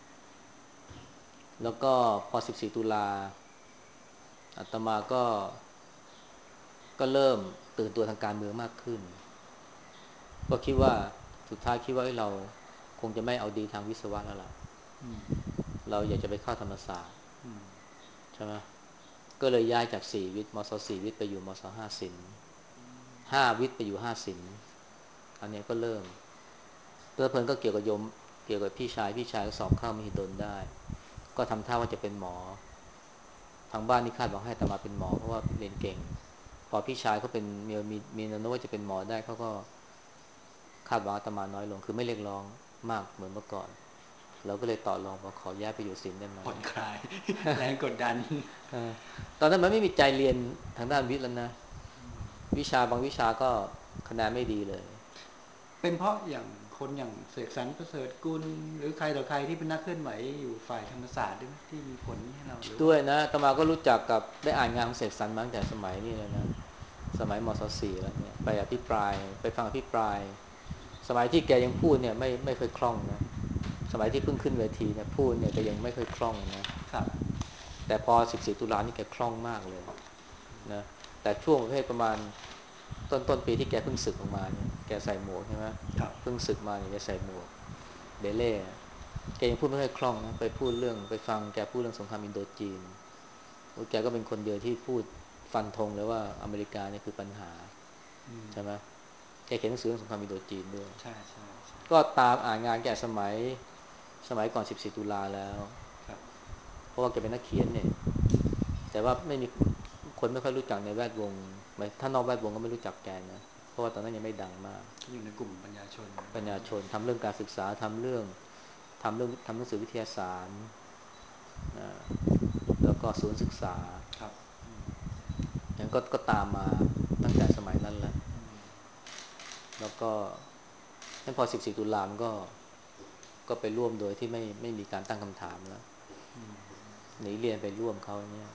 แล้วก็พอสิบสี่ตุลาอาตมาก็ก็เริ่มตื่นตัวทางการเมืองมากขึ้นก็คิดว่าสุดท้ายคิดว่าเราคงจะไม่เอาดีทางวิศวะแล้วล่ะเราอยากจะไปเข้าธรรมศาสตร์ใช่ไหมก็เลยย้ายจากสี่วิทย์มศสี่วิทย์ไปอยู่มศห้าศิลป์ห้าวิทย์ไปอยู่ห้าศิลป์อันนี้ก็เริ่มเพื่อเพลินก็เกี่ยวกับโยมเกี่ยวกับพี่ชายพี่ชายก็สอบเข้ามหิดลได้ก็ทำท่าว่าจะเป็นหมอทางบ้านนี่คาดหวังให้อาตมาเป็นหมอเพราะว่าเรียนเก่งพอพี่ชายเขาเป็นมีมีมีแนวโน้มว่าจะเป็นหมอได้เขาก็คาดหวังอาตมาน้อยลงคือไม่เรียกร้องมากเหมือนเมื่อก่อนเราก็เลยต่อรองว่าขอย้ายไปอยู่ศิลป์ได้ไหมผ่อนคลายแรงกดดันตอนนั้นมันไม่มีใจเรียนทางด้านวิทย์แล้วนะวิชาบางวิชาก็คะแนนไม่ดีเลยเป็นเพราะอย่างคนอย่างเสกสรรประเสริฐกุลหรือใครต่อใครที่เป็นนักเคลื่อนไหวอยู่ฝ่ายธรรมศาสตร์ด้วยไหมที่มีผลให้เราหรือว่าด้วยนะอาตมาก็รู้จักกับได้อ่านงานของเสกสรรมาตั้งแต่สมัยนี่เลยนะสมัยมศสี่แล้วเนี่ยไปอภิปรายไปฟังอภิปรายสมัยที่แกยังพูดเนี่ยไม่ไม่เคยคล่องนะสมัยที่เพิ่งขึ้นเวทีเนี่ยพูดเนี่ยแกยังไม่เคยคล่องนะครับแต่พอสิบสี่ตุลานี่แกคล่องมากเลยนะแต่ช่วงประเภทประมาณต้นต้นปีที่แกเพิ่งศึกออกมาเนี่ยแกใส่หมวกใช่ไหมครับเพิ่งศึกมาเนี่ยแกใส่หมวกเบเล่แกยังพูดไม่ค่อยคล่องนะไปพูดเรื่องไปฟังแกพูดเรื่องสงครามอินโดจีนแกก็เป็นคนเดียวที่พูดฟันธงเลยว่าอเมริกาเนี่ยคือปัญหาใช่ไหมแกเขียนหนังสือเรื่องสงครามอินโดจีนด้วยใช่ใช่ใช่ก็ตามอ่านงานแกสมัยสมัยก่อนสิบสี่ตุลาแล้วครับเพราะว่าแกเป็นนักเขียนเนี่ยแต่ว่าไม่มีคนไม่ค่อยรู้จักในแวดวงถ้านอกแวดวงก็ไม่รู้จักแกนะเพราะว่าตอนนั้นยังไม่ดังมากอยู่ในกลุ่มปัญญาชนปัญญาชนทำเรื่องการศึกษาทำเรื่องทำเรื่องทำหนังสือวิทยาศาสตร์นะแล้วก็ศูนย์ศึกษาครับนั้นก็ก็ตามมาตั้งแต่สมัยนั้นแล้วแล้วก็นั้นพอสิบสี่ตุลามันก็ก็ไปร่วมโดยที่ไม่ไม่มีการตั้งคำถามแล้วหนีเรียนไปร่วมเขาเนี่ย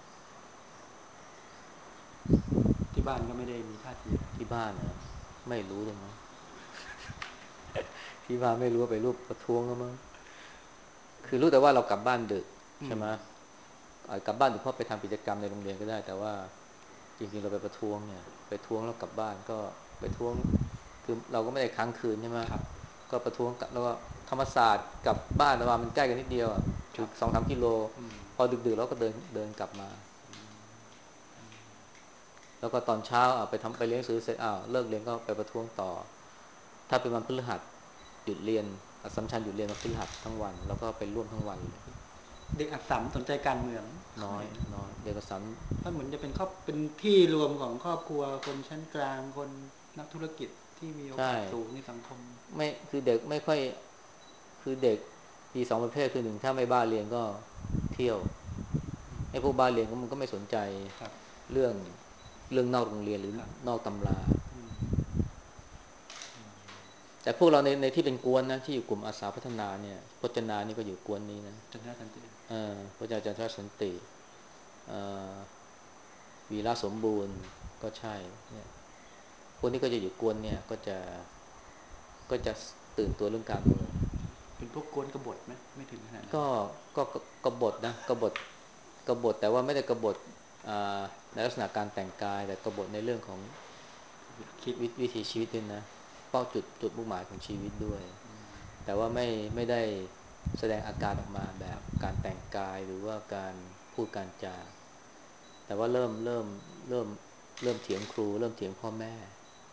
ที่บ้านก็ไม่ได้มีท่าทีอะไรที่บ้านเหรอไม่รู้เลยมั้งที่บ้านไม่รู้ว่าไปร่วมประท้วงแล้วมั้งคือรู้แต่ว่าเรากลับบ้านดึกอืมใช่ไหมกลับบ้านดึกเพราะไปทำกิจกรรมในโรงเรียนก็ได้แต่ว่าจริงๆเราไปประท้วงเนี่ยไปท้วงแล้วกลับบ้านก็ไปท้วงคือเราก็ไม่ได้ค้างคืนใช่ไหมครับก็ประท้วงแล้วก็ธรรมศาสตร์กับบ้านเรามันใกล้กันนิดเดียวคือครับสองสามกิโลอืมพอดึกๆเราก็เดินเดินกลับมาแล้วก็ตอนเช้าไปทำไปเรียนหนังสือเสร็จอ้าวเลิกเรียนก็ไปประท้วงต่อถ้าเป็นวันพฤหัสหยุดเรียนอัสสัมชัญหยุดเรียนวันพฤหัสทั้งวันแล้วก็ไปร่วมทั้งวันเลยเด็กอักษรสนใจการเมืองน้อยค่อยนะน้อยเด็กอัสสัมเพราะเหมือนจะเป็นครอบเป็นที่รวมของครอบครัวคนชั้นกลางคนนักธุรกิจที่มีโอใช่กาสสูงในสังคมไม่คือเด็กไม่ค่อยคือเด็กมีสองประเภทคือหนึ่งถ้าไม่บ้าเรียนก็เที่ยวไอ้พวกบ้าเรียนก็มันก็ไม่สนใจครับเรื่องเรื่องนอกโรงเรียนหรือครับนอกตำราอืมแต่พวกเราในในที่เป็นกวนนะที่อยู่กลุ่มอาสาพัฒนาเนี่ยพจนานี่ก็อยู่กวนนี้นะจันทร์สันติเออพระอาจารย์จันทรสันติเอ่อวีระสมบูรณ์ก็ใช่เนี่ยพวกนี้ก็จะอยู่กวนเนี่ยก็จะก็จะตื่นตัวเรื่องการเมืองเป็นพวกกวนกบฏไหมไม่ถึงขนาดนั้นก็ก็ก็กบฏนะกบฏกบฏแต่ว่าไม่ได้กบฏอ่าในลักษณะการแต่งกายแต่กบฏในเรื่องของคิดวิวิถีชีวิตด้วยนะเป้าจุดจุดมุ่งหมายของชีวิตด้วยแต่ว่าไม่ไม่ได้แสดงอาการออกมาแบบการแต่งกายหรือว่าการพูดการจาแต่ว่าเริ่มเริ่มเริ่มเริ่มเถียงครูเริ่มเถียงพ่อแม่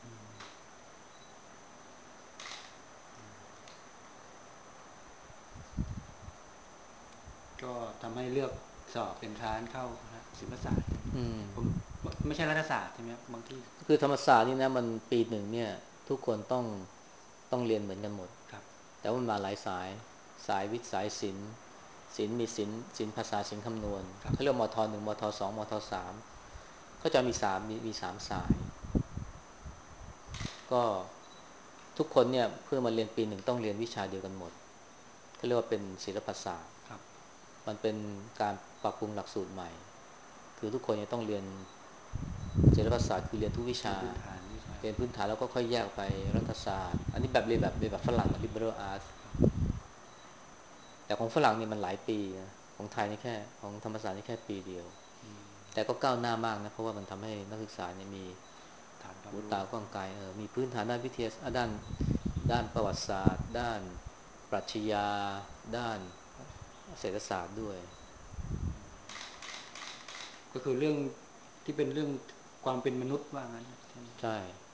ก็ทำให้เลือกสอบเป็นทานเข้าศิลปศาสตร์อืมผมไม่ใช่รัฐศาสตร์ใช่ไหมบางที่คือธรรมศาสตร์นี่นะมันปีหนึ่งเนี่ยทุกคนต้องต้องเรียนเหมือนกันหมดครับแต่ว่ามันมาหลายสายสายวิทย์สายศิลป์ศิลป์มีศิลป์ศิลป์ภาษาศิลป์คำนวณครับเขาเรียกมทหนึ่งมทสองมทสามเขาจะมีสามมีมีสามสายก็ทุกคนเนี่ยเพื่อมาเรียนปีหนึ่งต้องเรียนวิชาเดียวกันหมดเขาเรียกว่าเป็นศิลปศาสตร์ครับมันเป็นการปรับปรุงหลักสูตรใหม่คือทุกคนจะต้องเรียนศิลปศาสตร์คือเรียนทุกวิชาเรียนพื้นฐานวิชาเรียนพื้นฐานแล้วก็ค่อยแยกไปรัฐศาสตร์อันนี้แบบเรียนแบบเรียนแบบฝรั่งนะ liberal arts แต่ของฝรั่งนี่มันหลายปีนะของไทยนี่แค่ของธรรมศาสตร์นี่แค่ปีเดียวแต่ก็ก้าวหน้ามากนะเพราะว่ามันทำให้นักศึกษาเนี่ยมีฐานความหูรู้ตากว้างไกลเออมีพื้นฐานด้านวิทยาด้านด้านประวัติศาสตร์ด้านปรัชญาด้านเศรษฐศาสตร์ด้วยก็คือเรื่องที่เป็นเรื่องความเป็นมนุษย์ว่างั้นใช่ไหมใช่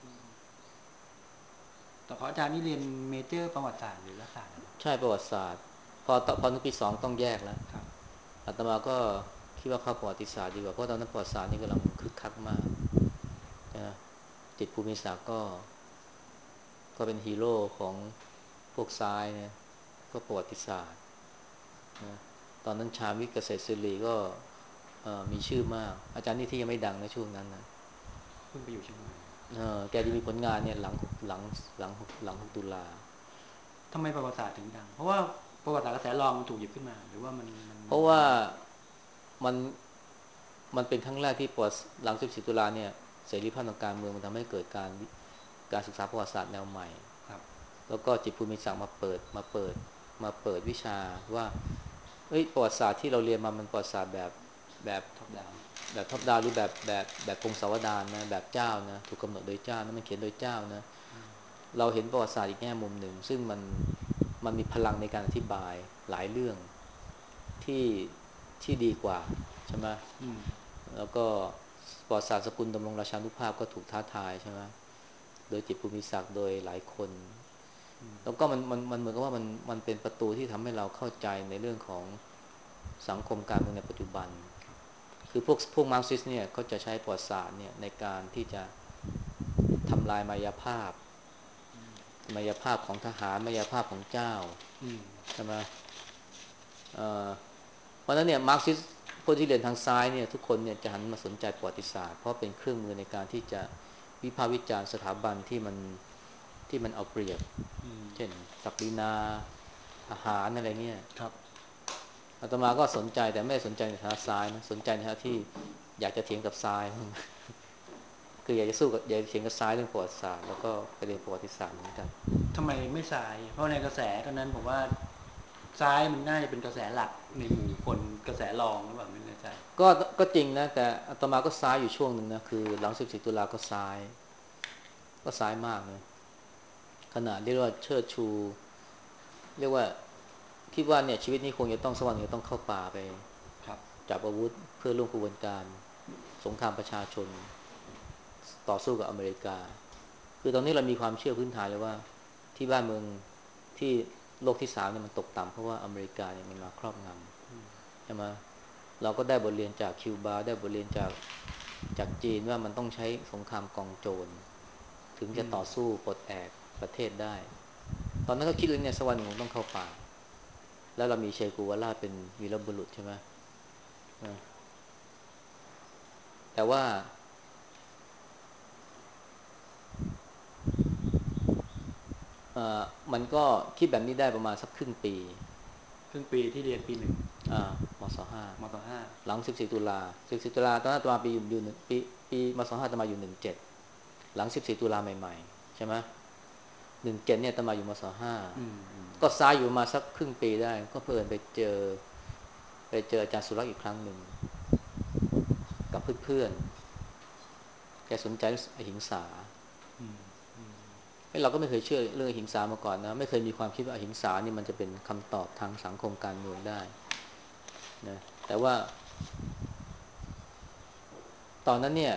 แต่ของอาจารย์นี่เรียนเมเจอร์ประวัติศาสตร์หรือรัฐศาสตร์นะครับใช่ประวัติศาสตร์พอพอถึงปีสองต้องแยกแล้วครับอาตมาก็คิดว่าเข้าประวัติศาสตร์ดีกว่าเพราะตอนนั้นประวัติศาสตร์นี่กำลังคึกคักมากนะจิตรภูมิศักดิ์ก็ก็เป็นฮีโร่ของพวกซ้ายเนี่ยก็ประวัติศาสตร์นะตอนนั้นชาญวิทย์เกษตรศิริก็มีชื่อมากอาจารย์นี่ที่ยังไม่ดังในช่วงนั้นนะเพิ่งไปอยู่เชียงใหม่เออแกจะมีผลงานเนี่ยหลังหลังหลังหลังหกตุลาทำไมประวัติศาสตร์ถึงดังเพราะว่าประวัติศาสตร์กระแสรองมันถูกหยิบขึ้นมาหรือว่ามันมันเพราะว่ามันมันเป็นครั้งแรกที่ปวดหลังสิบสี่ตุลาเนี่ยเสรีภาพทางการเมืองมันทำให้เกิดการการศึกษาประวัติศาสตร์แนวใหม่ครับแล้วก็จิตรภูมิศักดิ์มาเปิดมาเปิดมาเปิดวิชาว่าเอ้ยประวัติศาสตร์ที่เราเรียนมามันประวัติศาสตร์แบบแบบท็อปดาวแบบท็อปดาวหรือแบบแบบแบบพงศาวดารนะแบบเจ้านะถูกกำหนดโดยเจ้านะมันเขียนโดยเจ้านะเราเห็นประวัติศาสตร์อีกแง่มุมหนึ่งซึ่งมันมันมีพลังในการอธิบายหลายเรื่องที่ที่ดีกว่าใช่ไหมอืมแล้วก็ประวัติศาสตร์สกุลดำรงราชานุภาพก็ถูกท้าทายใช่ไหมโดยจิตรภูมิศักดิ์โดยหลายคนแล้วก็มันมันมันเหมือนกับว่ามันมันเป็นประตูที่ทำให้เราเข้าใจในเรื่องของสังคมการเมืองในปัจจุบันคือพวกพวกมาร์กซิสเนี่ยเขาจะใช้ประวัติศาสตร์เนี่ยในการที่จะทำลายมายาภาพมายาภาพของทหารมายาภาพของเจ้าอืมใช่ไหมเอ่อเพราะฉะนั้นเนี่ยมาร์กซิสพวกที่เรียนทางซ้ายเนี่ยทุกคนเนี่ยจะหันมาสนใจประวัติศาสตร์เพราะเป็นเครื่องมือในการที่จะวิพากษ์วิจารณ์สถาบันที่มันที่มันเอาเปรียบอืมเช่นศักดินาทหารอะไรเงี้ยครับอาตมาก็สนใจแต่ไม่ได้สนใจในทางซ้ายนะสนใจในทางที่อยากจะเถียงกับซ้ายคืออยากจะสู้กับอยากจะเถียงกับซ้ายเรื่องประวัติศาสตร์แล้วก็ไปเรียนประวัติศาสตร์เหมือนกันทำไมไม่สายเพราะในกระแสตอนนั้นผมว่าซ้ายมันน่าจะเป็นกระแสหลักในหมู่คนกระแสรองหรือเปล่าไม่แน่ใจก็ก็จริงนะแต่อาตมาก็ซ้ายอยู่ช่วงหนึ่งนะคือหลังสิบสี่ตุลาก็ซ้ายก็ซ้ายมากนะขนาดเรียกว่าเชิดชูเรียกว่าคิดว่าเนี่ยชีวิตนี้คงจะต้องสักวันหนึ่งจะต้องเข้าป่าไปครับจับอาวุธเพื่อร่วมกระบวนการสงครามประชาชนต่อสู้กับอเมริกาคือตอนนี้เรามีความเชื่อพื้นฐานเลยว่าที่บ้านเมืองที่โลกที่สามเนี่ยมันตกต่ำเพราะว่าอเมริกาเนี่ยมันมาครอบงำใช่ไหมเราก็ได้บทเรียนจากคิวบาได้บทเรียนจากจากจีนว่ามันต้องใช้สงครามกองโจรถึงจะอืมต่อสู้ปลดแอกประเทศได้ตอนนั้นก็คิดเลยเนี่ยสักวันหนึ่งต้องเข้าป่าแล้วเรามีเชกูวาร่าเป็นวีรบุรุษใช่ไหมแต่ว่าเออมันก็คิดแบบนี้ได้ประมาณสักครึ่งปีครึ่งปีที่เรียนปีหนึ่งอ่ามศห้ามศห้าหลังสิบสี่ตุลาสิบสี่ตุลาตอนนั้นตมาปีอยู่อยู่หนึ่งปีปีมศห้าตมาอยู่หนึ่งเจ็ดหลังสิบสี่ตุลาใหม่ๆใช่ไหมหนึ่งเจ็ดเนี่ยตมาอยู่มศห้าอืมอืมก็ซ้ายอยู่มาสักครึ่งปีได้ก็เพิ่นไปเจอไปเจออาจารย์สุรักษ์อีกครั้งหนึ่งกับเพื่อนๆแกสนใจอหิงสาอืมอืมเฮ้ยเราก็ไม่เคยเชื่อเรื่องอหิงสามาก่อนนะไม่เคยมีความคิดว่าอหิงสานี่มันจะเป็นคำตอบทางสังคมการเมืองได้นะแต่ว่าตอนนั้นเนี่ย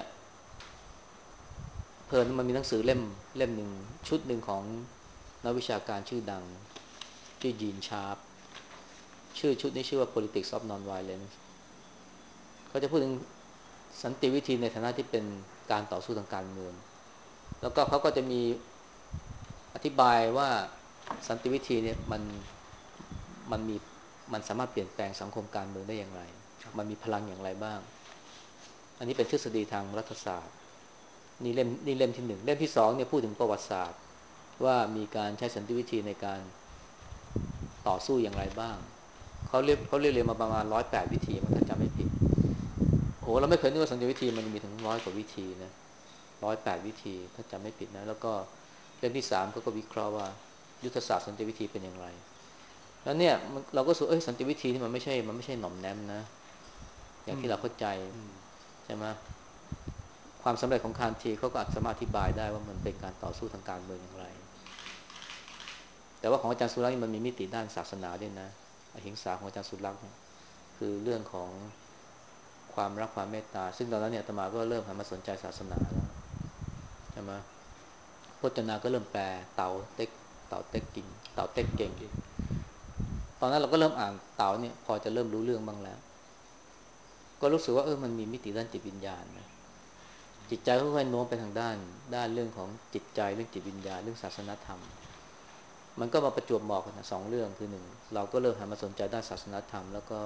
เพลินมันมีหนังสือเล่มเล่มหนึ่งชุดหนึ่งของนักวิชาการชื่อดังชื่อยีนชาร์ปชื่อชุดนี้ชื่อว่า politics of non-violence เขาจะพูดถึงสันติวิธีในฐานะที่เป็นการต่อสู้ทางการเมืองแล้วก็เขาก็จะมีอธิบายว่าสันติวิธีเนี่ยมันมันมีมันสามารถเปลี่ยนแปลงสังคมการเมืองได้อย่างไรมันมีพลังอย่างไรบ้างอันนี้เป็นทฤษฎีทางรัฐศาสตร์นี่เล่มนี่เล่มที่หนึ่งเล่มที่สองเนี่ยพูดถึงประวัติศาสตร์ว่ามีการใช้สันติวิธีในการต่อสู้อย่างไรบ้างเขาเรียกเขาเรียกเรียนมาประมาณร้อยแปดวิธีมั้งถ้าจำไม่ผิดโอ้เราไม่เคยนึกว่าสันติวิธีมันมีถึงร้อยกว่าวิธีนะร้อยแปดวิธีถ้าจำไม่ผิดนะแล้วก็เล่มที่สามเขาก็วิเคราะห์ว่ายุทธศาสตร์สันติวิธีเป็นอย่างไรแล้วเนี่ยเราก็รู้สึกเอ้ยสันติวิธีที่มันไม่ใช่มันไม่ใช่หน่อมแนมนะอย่างอืมที่เราเข้าใจอืมใช่ไหมความสำเร็จของคานทีเขาก็สามารถอธิบายได้ว่ามันเป็นการต่อสู้ทางการเมืองอย่างไรแต่ว่าของอาจารย์สุรักษ์นี่มันมีมิติด้านศาสนาด้วยนะอหิงสาของอาจารย์สุรักษ์เนี่ยคือเรื่องของความรักความเมตตาซึ่งตอนนั้นเนี่ยอาตมาก็เริ่มหันมาสนใจศาสนาแล้วใช่ไหมพจนาก็เริ่มแปลเต๋าเต็กเต๋าเต็กกิ่งเต๋าเต็กเก่งโอเคตอนนั้นเราก็เริ่มอ่านเต๋าเนี่ยพอจะเริ่มรู้เรื่องบ้างแล้วก็รู้สึกว่าเออมันมีมิติด้านจิตวิญญาณนะจิตใจค่อยๆโน้มไปทางด้านด้านเรื่องของจิตใจเรื่องจิตวิญญาณเรื่องศาสนธรรมมันก็มาประจวบเหมาะกันนะสองเรื่องคือหนึ่งเราก็เริ่มหันมาสนใจด้านศาสนธรรมแล้วก็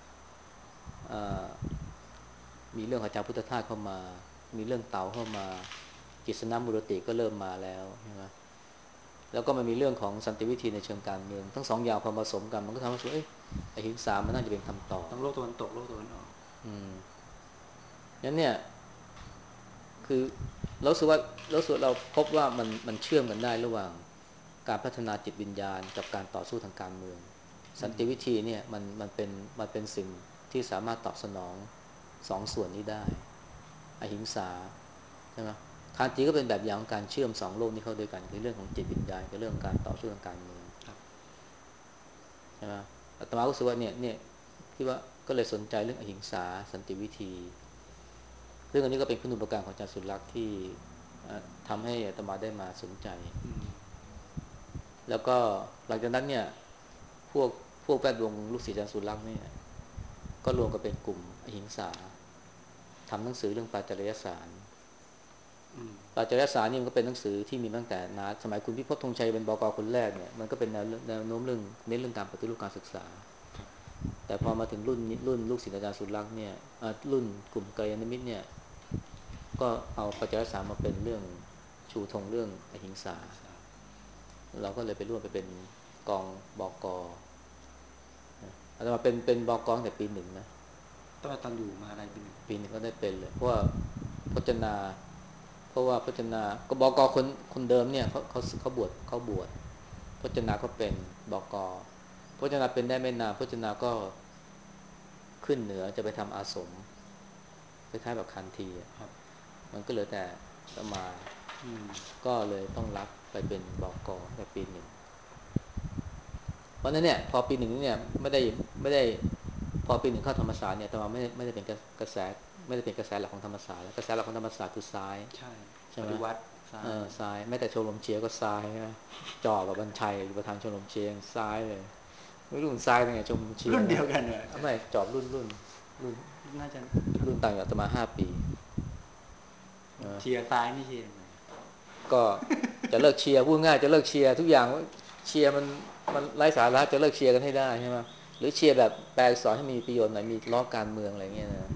มีเรื่องอาจารย์พุทธทาสเข้ามามีเรื่องเต๋าเข้ามากิษณมุรติก็เริ่มมาแล้วใช่ไหมแล้วก็มันมีเรื่องของสันติวิธีในเชิงการเมืองทั้งสองอย่างพอผสมกันมันก็ทำให้รู้สึกเอ้ยอหิงสามันน่าจะเป็นคำตอบทั้งโลกตะวันตกโลกตะวันออกอืมงั้นเนี่ยคือเราสึกว่าเราสึกเราพบว่ามันมันเชื่อมกันได้ระหว่างการพัฒนาจิตวิญญาณกับการต่อสู้ทางการเมืองสัอืมนติวิธีเนี่ยมันมันเป็นมันเป็นสิ่งที่สามารถตอบสนองสองส่วนนี้ได้อหิงสาใช่ไหมคานตีก็เป็นแบบอย่างของการเชื่อมสองโลกนี้เข้าด้วยกันคือเรื่องของจิตวิญญาณกับเรื่องของการต่อสู้ทางการเมืองครับใช่ไหมอาตมาก็รู้สึกว่าเนี่ยเนี่ยที่ว่าก็เลยสนใจเรื่องอหิงสาสันติวิธีเรื่องอันนี้ก็เป็นคุณูปการของอาจารย์สุรักษ์ที่ทำให้อาตมาได้มาสนใจอืมแล้วก็หลังจากนั้นเนี่ยพวกพวกแวดวงลูกศิษย์อาจารย์สุรักษ์เนี่ยก็รวมกันเป็นกลุ่มอหิงสาทำหนังสือเรื่องปาจารยสารอืมปราจารยสารนี่มันก็เป็นหนังสือที่มีตั้งแต่นานสมัยคุณพิภพธงชัยเป็นบกคนแรกเนี่ยมันก็เป็นแนวแนวโน้มเรื่องเน้นเรื่องการปฏิรูปการศึกษาครับแต่พอมาถึงรุ่นรุ่นลูกศิษย์อาจารย์สุรักษ์เนี่ยรุ่นกลุ่มกัลยาณมิตรเนี่ยก็เอาปราจารยสารมาเป็นเรื่องชูธงเรื่องอหิงสาอีสานเราก็เลยไปร่วมไปเป็นกองบกอาตมาเป็นเป็นบกตั้งแต่ปีหนึ่งนะตั้งแต่ตอนอยู่มหาลัยปีหนึ่งปีหนึ่งก็ได้เป็นเลยเพราะว่าพจนาเพราะว่าพจนาก็บกคนคนเดิมเนี่ยเขาเขาเขาบวชเขาบวช พจนาก็เป็นบกพจนาเป็นได้ไม่นานพจนาก็ขึ้นเหนือจะไปทำอาสมคล้ายๆแบบคันทีอ่ะครับมันก็เหลือแต่สมาอืมก็เลยต้องรับไปเป็นบกในปีหนึ่งเพราะนั้นเนี่ยพอปีหนึ่งเนี่ยไม่ได้ไม่ได้พอปีหนึ่งเข้าธรรมศาสตร์เนี่ยแต่ว่าไม่ได้ไม่ได้เป็นกระแสไม่ได้เป็นกระแสหลักของธรรมศาสตร์แล้วกระแสหลักของธรรมศาสตร์คือซ้ายใช่ใช่ไหมปฏิวัติซ้ายเออซ้ายแม้แต่ชมรมเชียร์ก็ซ้ายนะจ่อกับบัญชัยประธานชมรมเชียร์ซ้ายเลย ไม่รุ่นทรายเป็นไงชมเชียรุ่นเดีร์นะยวกันเหรออาจารย์ไม่จอบรุ่นรุ่นรุ่นน่าจะครับรุ่นต่างจากตมาห้าปีเชียร์ซ้ายนี่เชียร์ยังไงก็จะเลิกเชียร์พูดง่ายจะเลิกเชียร์ทุกอย่างเชียร์มันมันไร้สาระจะเลิกเชียร์กันให้ได้ใช่ไหมหรือเชียร์แบบแปลสอนให้มีประโยชน์หน่อยมีล้อการเมืองอะไรเงี้ยนะ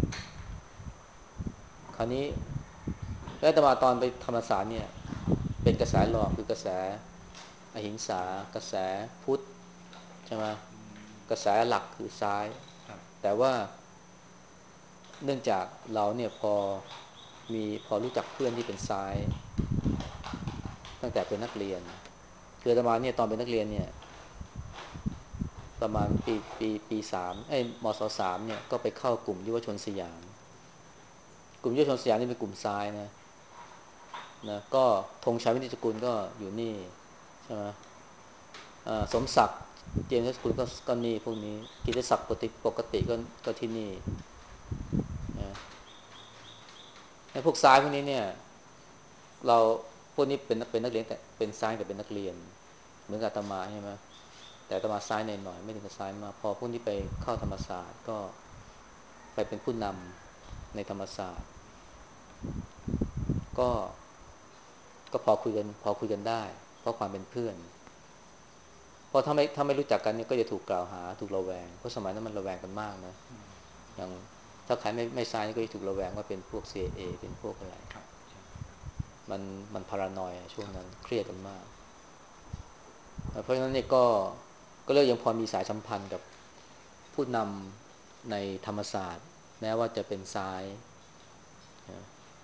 คราวนี้แล้วตมาตอนไปธรรมศาสตร์เนี่ยเป็นกระแสรองคือกระแสอหิงสากระแสพุทธใช่ไหมอืมกระแสหลักคือซ้ายครับแต่ว่า เนื่องจากเราเนี่ยพอมีพอรู้จักเพื่อนที่เป็นซ้ายตั้งแต่เป็นนักเรียนคืออาตมาเนี่ยตอนเป็นนักเรียนเนี่ยประมาณปีปีปีสามไอ้มศสามเนี่ยก็ไปเข้ากลุ่มยุวชนสยามกลุ่มยุวชนสยามนี่เป็นกลุ่มซ้ายนะนะก็ธงชัยวินิจกุลก็อยู่นี่ใช่ไหมสมศักดิ์เจียมทัศกุลก็ก็นี่พวกนี้กิตติศักดิ์ปกติปกติก็ก็ที่นี่นะไอ้พวกซ้ายพวกนี้เนี่ย เราพวกนี้เป็นเป็นนักเรียนแต่เป็นซ้ายแต่เป็นนักเรียนเหมือนกับอาตมาใช่ไหมแต่อาตมาซ้ายหน่อยๆไม่ถึงกับซ้ายมากพอพวกนี้ไปเข้าธรรมศาสตร์ก็ไปเป็นผู้นำในธรรมศาสตร์ก็ก็พอคุยกันพอคุยกันได้เพราะความเป็นเพื่อนเพราะถ้าไม่ถ้าไม่รู้จักกันเนี่ยก็จะถูกกล่าวหาถูกระแวงเพราะสมัยนั้นมันระแวงกันมากนะอืมอย่างถ้าใครไม่ไม่ซ้ายก็จะถูกระแวงว่าเป็นพวก ซี ไอ เอ เป็นพวกอะไรครับใช่มันมันพารานอยช่วครับงนั้นเครียดกันมากเพราะฉะนั้นเนี่ยก็ก็เลยยังพอมีสายสัมพันธ์กับผู้นำในธรรมศาสตร์แม้ว่าจะเป็นซ้ายนะ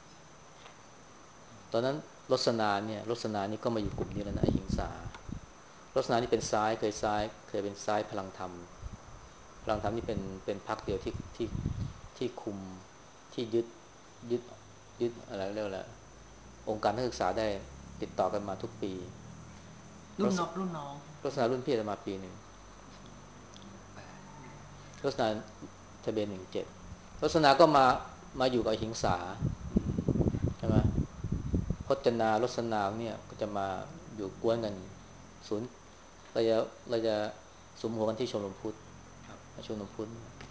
ตอนนั้นรสนาเนี่ยรสนานี่ก็มาอยู่กลุ่มนี้แล้วนะอหิงสารสนานี่เป็นซ้ายเคยซ้ายเคยเป็นซ้ายพลังธรรมพลังธรรมนี่เป็นเป็นพรรคเดียวที่ที่ที่คุมที่ยึดยึดยึดอะไรเรียกว่าอะไรองค์การนักศึกษาได้ติดต่อกันมาทุกปีรสรุ่นน้องรุ่นน้องรสนารุ่นพี่อาตมาปีหนึ่งแปดรสนาทะเบียนหนึ่งเจ็ดรสนาก็มามาอยู่กับอหิงสาอืมใช่ไหมพจนารสนาเนี่ยก็จะมาอยู่กวนกันศูนย์เราจะเราจะสุมหัวกันที่ชมรมพุทธครับชมรมพุทธ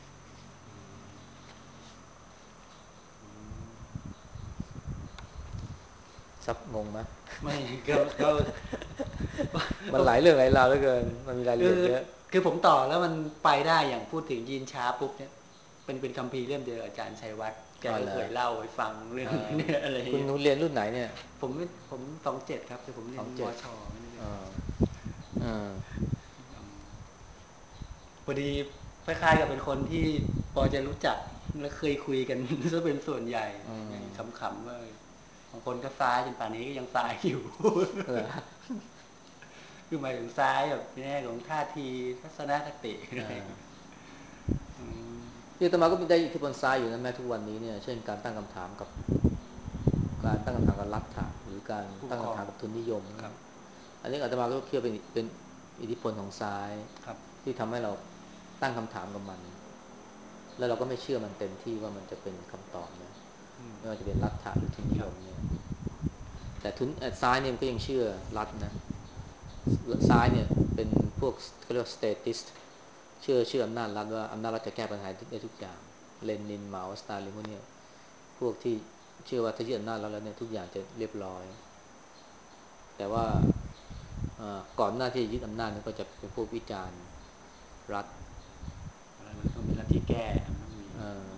อืมซับงงไหมไม่ก็ก็มันหลายเรื่องหลายราวเหลือเกินมันมีรายละคือเอียดเยอะคือผมต่อแล้วมันไปได้อย่างพูดถึงยีนช้าปุ๊บเนี่ยเป็นเป็นคัมภีร์เล่มเดียวกับอาจารย์ชัยวัฒน์แกก็อ๋อเหรอเคยเล่าให้ฟังเรื่องเออเนี่ยอะไรคุณเงี้ยเรียนรุ่นไหนเนี่ยผมไม่ผมสองเจ็ดครับแต่ผมเรียนมสองเจ็ดชไม่ได้เรีเอยนอเออพอดีคล้ายๆกับเป็นคนที่พอจะรู้จักและเคยคุยกันซะเป็นส่วนใหญ่อืมขำๆว่าบางคนก็ซ้ายจนป่านนี้ก็ยังซ้ายอยู่เหรอคือหมายถึงซ้ายแบบแง่ของท่าทีทัศนคติอะเอไรออืมที่อาตมาก็มีได้อิทธิพลซ้ายอยู่นะแม้ทุกวันนี้เนี่ยเช่นการตั้งคำถามกับการตั้งคำถามกับรัฐะหรือการผู้ปตั้งคำถามกครองกับทุนนิยมครับเนี่ยอันนี้อาตมาก็คิดว่าเป็นเป็นอิทธิพลของซ้ายครับที่ทำให้เราตั้งคำถามกับมันแล้วเราก็ไม่เชื่อมันเต็มที่ว่ามันจะเป็นคำตอบนะอืมไม่ว่าจะเป็นรัฐะหรือทุนนิครับยมเนี่ยแต่ทุนซ้ายเนี่ยมันก็ยังเชื่อรัฐนะ ซ้ายเนี่ยเป็นพวกเขาเรียก statist เชื่อเชื่ออำนาจรัฐว่าอำนาจรัฐจะแก้ปัญหาได้ทุกอย่างเลนินเหมาสตาลินพวกเนี้ยพวกที่เชื่อว่าถ้ายึดอำนาจรัฐแล้วเนี่ยทุกอย่างจะเรียบร้อยแต่ว่าก่อนหน้าที่จะยึดอำนาจเนี่ยก็จะเป็นพวกวิจารณ์รัฐแล้วต้องมีลัทธิแก้มันต้องมีเอ่อ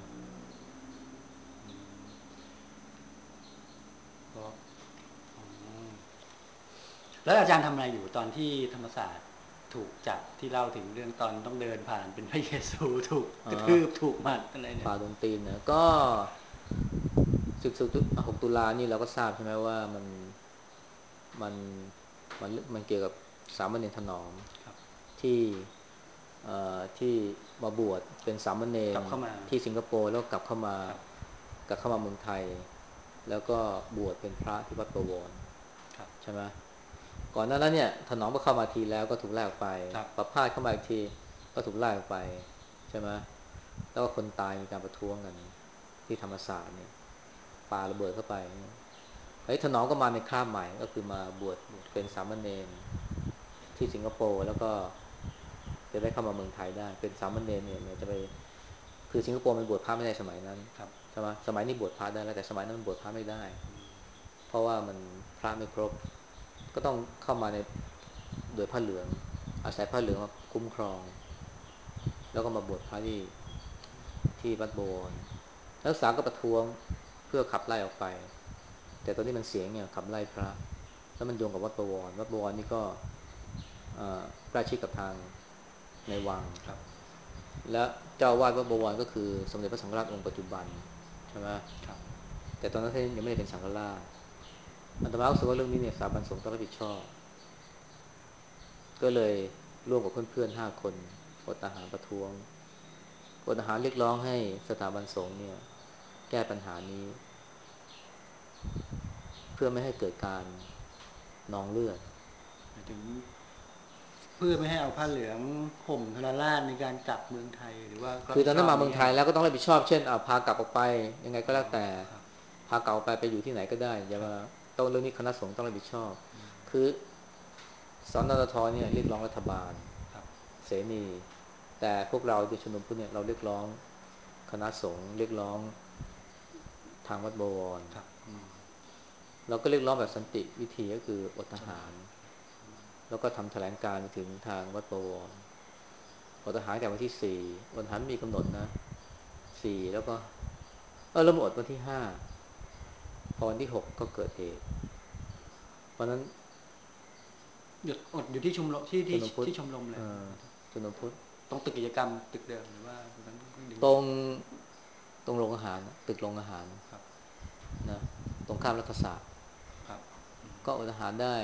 เพราะอ๋อแล้วอาจารย์ทำอะไรอยู่ตอนที่ธรรมศาสตร์ถูกจับที่เล่าถึงเรื่องตอนต้องเดินผ่านเป็นพระเยซูถูกอ๋อกระทืบถูกหมัดอะไรเนี่ยฝ่าดนตรีเนะก็ศึกสุหกตุลานี่เราก็ทราบใช่ไหมว่ามันมันมันมันเกี่ยวกับสามเณรถนอมครับที่ที่มาบวชเป็นสามเณรกลับเข้ามาที่สิงคโปร์แล้วกลับเข้ามาครับกลับเข้ามาเมืองไทยแล้วก็บวชเป็นพระที่วัดประวรครับใช่ไหมก่อนหน้านั้นเนี่ยถนอมก็เข้ามาทีแล้วก็ถูกไล่ออกไปครับประพาสเข้ามาอีกทีก็ถูกไล่ออกไปใช่ไหมแล้วก็คนตายมีการประท้วงกันที่ธรรมศาสตร์เนี่ยปาระเบิดเข้าไปเฮ้ยถนอมก็มาในคราบใหม่ก็คือมาบวชเป็นสามเณรที่สิงคโปร์แล้วก็จะได้เข้ามาเมืองไทยได้เป็นสามเณรเนี่ยเนี่ยจะไปคือสิงคโปร์มันบวชพระไม่ได้สมัยนั้นครับใช่ไหมสมัยนี้บวชพระได้แล้วแต่สมัยนั้นมันบวชพระไม่ได้เพราะว่ามันพระไม่ครบก็ต้องเข้ามาในโดยผ้าเหลืองอาศัยผ้าเหลืองมาคุ้มครองแล้วก็มาบวชพระที่ที่วัดบวรนักศึกษาก็ประท้วงเพื่อขับไล่ออกไปแต่ตอนนี้มันเสียงเนี่ยขับไล่พระแล้วมันโยงกับวัดบวรวัดบวรนี่ก็ใกล้ชิดกับทางในวังครับและเจ้าวาดวัดบวรก็คือสมเด็จพระสังฆราชองค์ปัจจุบันใช่ไหมครับแต่ตอนนั้นท่านยังไม่ได้เป็นสังฆราชอาตมารู้สึกว่าเรื่องนี้เนี่ยสถาบันสงฆ์ต้องรับผิดชอบก็เลยร่วมกับเพื่อนๆห้าคนอดอาหารประท้วงอดอาหารเรียกร้องให้สถาบันสงฆ์เนี่ยแก้ปัญหานี้เพื่อไม่ให้เกิดการนองเลือดหมายถึงเพื่อไม่ให้เอาผ้าเหลืองห่มธนราชในการกลับเมืองไทยหรือว่ารับคือตอนนั้นผิดชอบมาเมืองไทยในแง่ไหนแล้วก็ต้องรับผิดชอบเช่นเอาพากลับออกไปยังไงก็อ๋อแล้วแต่ครับพากลับออกไปไปอยู่ที่ไหนก็ได้อย่ามาครับต้องเรื่องนี้คณะสงฆ์ต้องรับผิดชอบคือสนนทเนี่ยเรียกร้องรัฐบาลครับเสนีแต่พวกเราที่ชุมนุมพุทธเนี่ยเราเรียกร้องคณะสงฆ์เรียกร้องทางวัดบวรครับอืมเราก็เรียกร้องแบบสันติวิธีก็คืออดทจนหารแล้วก็ทำแถลงการณ์ไปถึงทางวัดบวรอดทหารแต่วันที่สี่อดทหารมีกำหนดนะสี่แล้วก็ เออเราหมดวันที่ห้าพอวันที่หกก็เกิดเหตุเพราะนั้นหยุดอดอยู่ที่ชมรมที่ที่ชนพุทธที่ชมรมเลยเอ่อชนพุทธตรงตึกกิจกรรมตึกเดิมหรือว่าตรงนั้นดึงตรงตรงโรงอาหารตึกโรงอาหารครับนะตรงข้ามรัฐศาสตร์ครับก็อดอาหารได้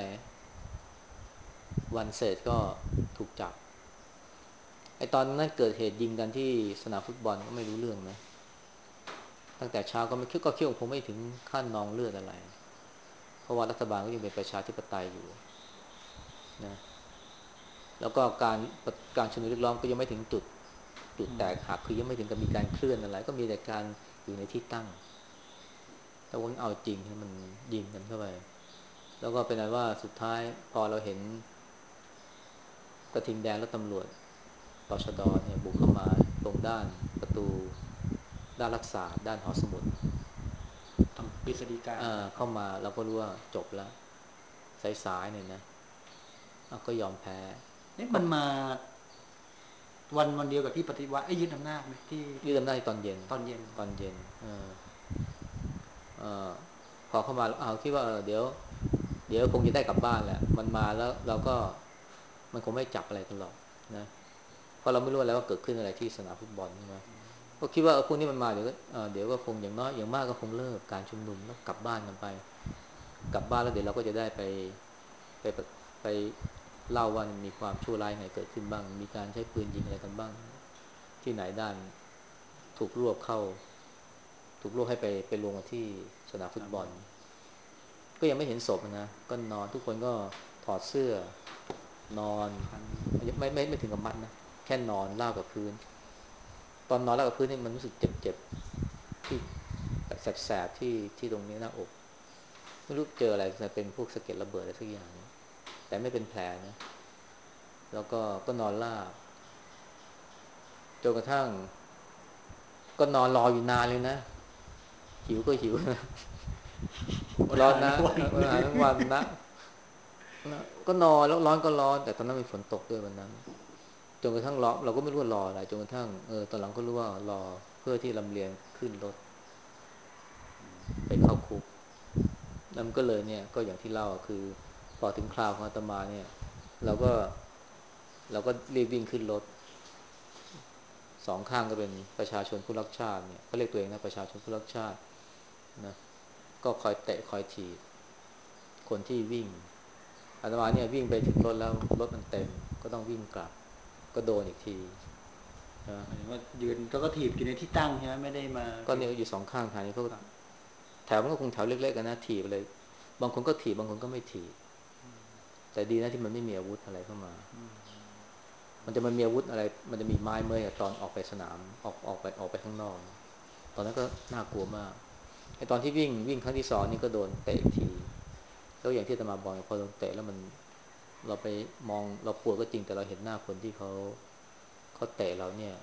วันเศษก็ถูกจับไอตอนนั้นเกิดเหตุยิงกันที่สนามฟุตบอลก็ไม่รู้เรื่องนะตั้งแต่เช้าก็ไม่คิดก็คิดว่าคงไม่ถึงขั้นนองเลือดอะไรเพราะว่ารัฐบาลก็ยังเป็นประชาธิปไตยอยู่นะแล้วก็การการชุมนุมเรียกร้องก็ยังไม่ถึงจุดจุดแตกหักคือยังไม่ถึงกับมีการเคลื่อนอะไรก็มีแต่การอยู่ในที่ตั้งแต่วันเอาจริงมันยิงกันเข้าไปแล้วก็เป็นนั้นว่าสุดท้ายพอเราเห็นกระทิงแดงและตำรวจตชดเนี่ยบุกเข้ามาตรงด้านประตูด้านรักษาด้านหอสมุดทำกฤษฎีกาเข้ามาเราก็รู้ว่าจบแล้วสายๆเนี่ยนะก็ยอมแพ้นี่มันมาวันวันเดียวกับที่ปฏิวัติไอ้ยึดอำนาจไหมที่ที่ยืดอำนาจตอนเย็นตอนเย็นตอนเย็นเออเออพอเข้ามาเอาคิดว่าเดี๋ยวเดี๋ยวคงจะได้กลับบ้านแหละมันมาแล้วเราก็มันคงไม่จับอะไรกันหรอกนะเพราะเราไม่รู้อะไรว่าเกิดขึ้นอะไรที่สนามฟุตบอลใช่ไหมก็คิดว่าพวกนี้มันมาเดี๋ยวก็เดี๋ยวก็คงอย่างน้อยอย่างมากก็คงเลิกการชุมนุมแล้วกลับบ้านกันไปกลับบ้านแล้วเดี๋ยวเราก็จะได้ไปไปไปเล่าว่ามีความชั่วร้ายไงเกิดขึ้นบ้างมีการใช้ปืนยิงอะไรกันบ้างที่ไหนด้านถูกรวบเข้าถูกรวบให้ไปไปลงมาที่สนามฟุตบอลก็ยังไม่เห็นศพนะก็นอนทุกคนก็ถอดเสื้อนอนไม่ไม่ไม่ถึงกับมัดนะแค่นอนราบกับพื้นตอนนอนราบกับพื้นนี่มันรู้สึกเจ็บเจ็บที่แสบๆที่ที่ตรงนี้หน้าอกไม่รู้เจออะไรจะเป็นพวกสะเก็ดระเบิดอะไรสักอย่างแต่ไม่เป็นแผลนะแล้วก็ก็นอนราบจนกระทั่งก็นอนรออยู่นานเลยนะหิวก็หิวนะอดร้อนนะหายทั้งวันอาหารทั้งวันนะก็นอนแล้วร้อนก็ร้อนแต่ตอนนั้นมีฝนตกด้วยวันนั้นจนกระทั่งรอเราก็ไม่รู้ว่ารออะไรจนกระทั่งเออตอนหลังก็รู้ว่ารอเพื่อที่ลำเลียงขึ้นรถไปเข้าคุกนั่นก็เลยเนี่ยก็อย่างที่เล่าคือพอถึงคราวของอาตมาเนี่ยเราก็เราก็รีบวิ่งขึ้นรถสองข้างก็เป็นประชาชนผู้รักชาติเนี่ยเขาเรียกตัวเองนะประชาชนผู้รักชาตินะก็คอยเตะคอยถีบคนที่วิ่งอาตมาเนี่ยวิ่งไปถึงรถแล้วรถมันเต็มก็ต้องวิ่งกลับก็โดนอีกทีนะหมายถึงว่ายืนแล้วก็ถีบอยู่ในที่ตั้งใช่ไหมไม่ได้มาก็เนี่ยอยู่สองข้างทางนี้เขาแถวมันก็คงแถวเล็กๆกันนะถีบเลยบางคนก็ถีบบางคนก็ไม่ถีบแต่ดีนะที่มันไม่มีอาวุธอะไรเข้ามามันจะมันมีอาวุธอะไรมันจะมีไม้เมื่อยตอนออกไปสนามออกออกไปออกไปข้างนอกตอนนั้นก็น่ากลัวมากไอตอนที่วิ่งวิ่งครั้งที่สองนี่ก็โดนเตะอีกทีแล้วอย่างที่อาตมาบอกพอโดนเตะแล้วมันเราไปมองเราปวดก็จริงแต่เราเห็นหน้าคนที่เขาเขาเตะเราเนี่ย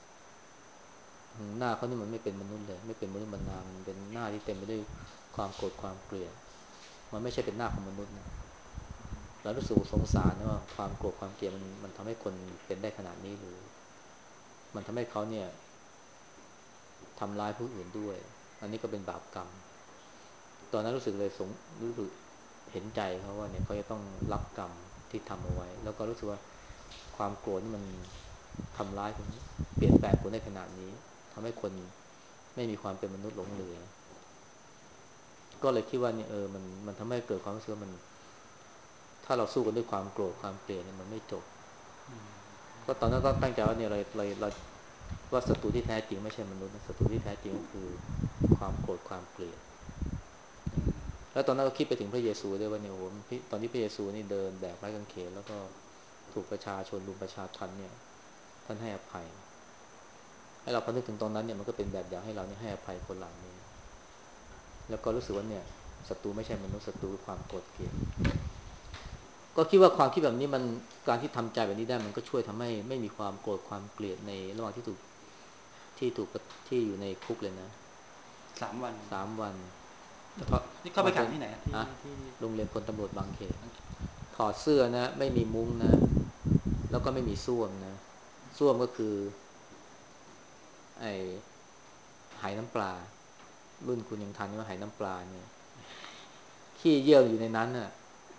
หน้าเขานี่มันไม่เป็นมนุษย์เลยไม่เป็นมนุษย์มนามันเป็นหน้าที่เต็มไปด้วยความโกรธความเกลียดมันไม่ใช่เป็นหน้าของมนุษย์นะเรารู้สึกสงสารนะว่าความโกรธความเกลียดมันมันทำให้คนเป็นได้ขนาดนี้หรือมันทำให้เขาเนี่ยทำร้ายผู้อื่นด้วยอันนี้ก็เป็นบาปกรรมตอนนั้นรู้สึกเลยสงรู้สึกเห็นใจเขาว่าเนี่ยเขาจะต้องรับกรรมที่ทำเอาไว้แล้วก็รู้สึกว่าความโกรธนี่มันทำร้ายคนเปลี่ยนแปลงคนได้ขนาดนี้ทำให้คนไม่มีความเป็นมนุษย์หลงเหลือก็เลยคิดว่าเนี่ยเออมันมันทำให้เกิดความรู้สึกว่ามันถ้าเราสู้กันด้วยความโกรธความเกลียดเนี่ยมันไม่จบก็ตอนนั้นก็ตั้งใจว่าเนี่ยเราเราเราว่าศัตรูที่แท้จริงไม่ใช่มนุษย์ศัตรูที่แท้จริงก็คือความโกรธความเกลียดแล้วตอนนั้นก็คิดไปถึงพระเยซูด้วยว่าเนี่ยโอ้โหตอนที่พระเยซูนี่เดินแบกไม้กางเขนแล้วก็ถูกประชาชนรุมประชาทัณฑ์เนี่ยท่านให้อภัยให้เราพอนึกถึงตรงนั้นเนี่ยมันก็เป็นแบบอย่างให้เราเนี่ยให้อภัยคนเหล่านี้แล้วก็รู้สึกว่าเนี่ยศัตรูไม่ใช่มนุษย์ศัตรูคือความโกรธเกลียดก็คิดว่าความคิดแบบนี้มันการที่ทำใจแบบนี้ได้มันก็ช่วยทำให้ไม่มีความโกรธความเกลียดในระหว่างที่ถูกที่ถูกที่อยู่ในคุกเลยนะสามวันสามวันนี่เข้าไปบางคนขังที่ไหนที่อะที่โรงเรียนพลตำรวจบางเขนถอดเสื้อนะไม่มีมุ้งนะแล้วก็ไม่มีส้วมนะส้วมก็คือไอ้ไหน้ำปลารุ่นคุณยังทันว่าไหน้ำปลาเนี่ยขี้เยี่ยวอยู่ในนั้นน่ะ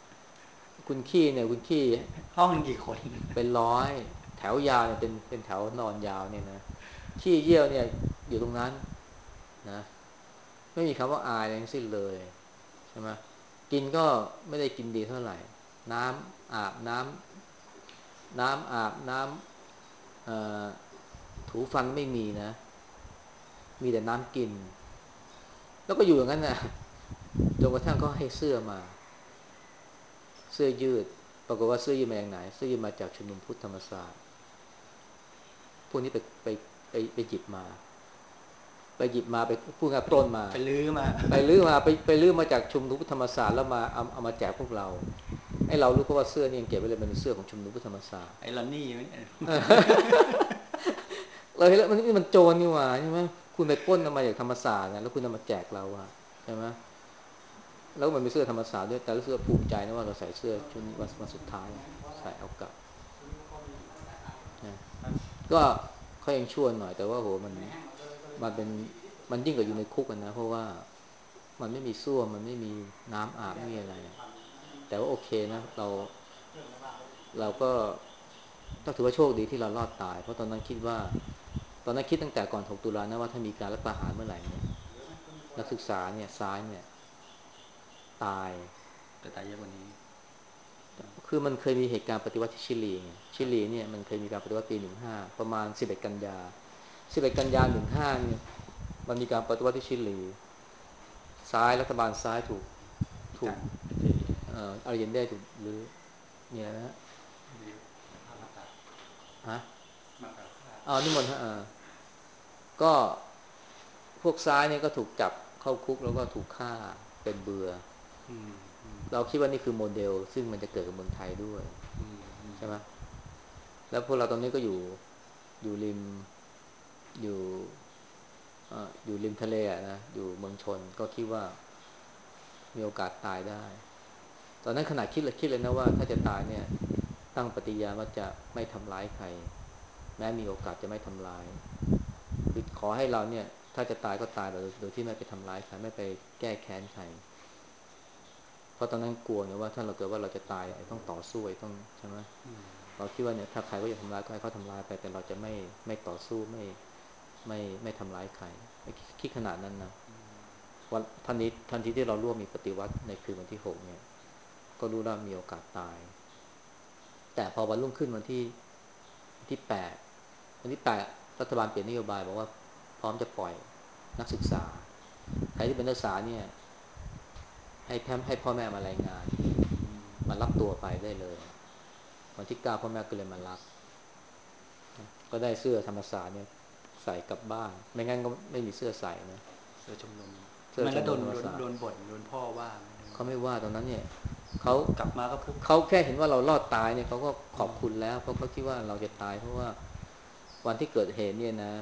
คุณขี้เนี่ยคุณขี้ห้องหนึ่งกี่คนเป็นร้อยแถวยาวเนี่ยเป็นเป็นแถวนอนยาวเนี่ยนะขี้เยี่ยวเนี่ยอยู่ตรงนั้นนะไม่มีคำว่าอายอะไรทั้งสิ้นเลยใช่ไหมกินก็ไม่ได้กินดีเท่าไหร่น้ำอาบน้ำน้ำอาบน้ำเอ่อถูฟันไม่มีนะมีแต่น้ำกินแล้วก็อยู่อย่างนั้นนะจนกระทั่งเขาให้เสื้อมาเสื้อยืดปรากฏว่าเสื้อยืดมาจากไหนเสื้อยืดมาจากชุมนุมพุทธธรรมศาสตร์พวกนี้ไปไปไปไปหยิบมาไปหยิบมาไปพูดง่ายปล้นมาไปลื้อมาไปลื้อมาไปไปลื้อมาจากชุมนุมพุทธธรรมศาสตร์แล้วมาเอาเอามาแจกพวกเราไอ้เรารู้ก็ว่าเสื้อนี่ยังเก็บไว้เลยมันเป็นเสื้อของชุมนุมพุทธธรรมศาสตร์ไอ้ลอนนี่ไหมเนี่ยเราเห็นแล้วมันนี่มันโจรนี่หว่าใช่ไหมคุณไปปล้นเอามาจากธรรมศาสตร์นะแล้วคุณเอามาแจกเราอะใช่ไหมแล้วมันเป็นเสื้อธรรมศาสตร์ด้วยแต่รู้สึกภูมิใจนะว่าเราใส่เสื้อชุดนี้วันวันสุดท้ายใส่เอากลับนะก็เขายังชั่วหน่อยแต่ว่าโหมันมันเป็นมันยิ่งกว่าอยู่ในคุกนะเพราะว่ามันไม่มีส้วมมันไม่มีน้ำอาบไม่มีอะไรแต่ว่าโอเคนะเราเราก็ต้องถือว่าโชคดีที่เรารอดตายเพราะตอนนั้นคิดว่าตอนนั้นคิดตั้งแต่ก่อนหกตุลานะว่าถ้ามีการรัฐประหารเมื่อไหร่เนี่ยนักศึกษาเนี่ยซ้ายเนี่ยตายแต่ตายเยอะกว่านี้คือมันเคยมีเหตุการณ์ปฏิวัติที่ชิลีไงชิลีเนี่ยมันเคยมีการปฏิวัติปีหนึ่งห้าประมาณสิบเอ็ดกันยาสิบเอ็ดกันยาหนึ่งห้าเนี่ยมันมีการปฏิวัติที่ชิลีซ้ายรัฐบาลซ้ายถูกถูกการเอ่ออาร์เยนเดถูกหรือเนี่ยนะฮะมาตราฮะมาตราอ๋อนิมนต์ฮะอ่าก็พวกซ้ายเนี่ยก็ถูกจับเข้าคุกแล้วก็ถูกฆ่าเป็นเบื่ออืมอืมเราคิดว่านี่คือโมเดลซึ่งมันจะเกิดกับเมืองไทยด้วยอืมอืมใช่ไหมแล้วพวกเราตอนนี้ก็อยู่อยู่ริมอยู่อ่าอยู่ริมทะเลอะนะอยู่เมืองชนก็คิดว่ามีโอกาสตายได้ตอนนั้นขนาดคิดเลยคิดเลยนะว่าถ้าจะตายเนี่ยตั้งปฏิญาณว่าจะไม่ทำร้ายใครแม้มีโอกาสจะไม่ทำร้ายคือขอให้เราเนี่ยถ้าจะตายก็ตายแบบโดยที่ไม่ไปทำร้ายใครไม่ไปแก้แค้นใครเพราะตอนนั้นกลัวไงว่าถ้าเราเกิดว่าเราจะตายต้องต่อสู้ต้องใช่ไหมเราคิดว่าเนี่ยถ้าใครก็จะทำร้ายก็ให้เขาทำร้ายไปแต่เราจะไม่ไม่ต่อสู้ไม่ไม่ไม่ทำร้ายใครคิดขนาดนั้นนะวันทันทีทันทีที่เราร่วมมีปฏิวัติในคืนวันที่หกเนี่ยก็รู้ว่ามีโอกาสตายแต่พอวันรุ่งขึ้นวันที่วันที่แปดวันที่แปดรัฐบาลเปลี่ยนนโยบายบอกว่าพร้อมจะปล่อยนักศึกษาใครที่เป็นนักศึกษาเนี่ยให้แพมให้พ่อแม่มารายงานมารับตัวไปได้เลยวันที่เก้าพ่อแม่ก็เลยมารับก็ได้เสื้อธรรมศาสตร์เนี่ยใส่กลับบ้านไม่งั้นก็ไม่มีเสื้อใส่นะเสื้อชมรมเสื้อมันแล้วโดนชมรมธรรมโดนโดศาสตร์นบ่นโดนพ่อว่าไหมโดนเขาไม่ว่าตอนนั้นเนี่ยเขากลับมาก็พุกเขาแค่เห็นว่าเรารอดตายเนี่ยเขาก็ขอบคุณแล้วเพราะเขาคิดว่าเราจะตายเพราะว่าวันที่เกิดเหตุเนี่ยนะ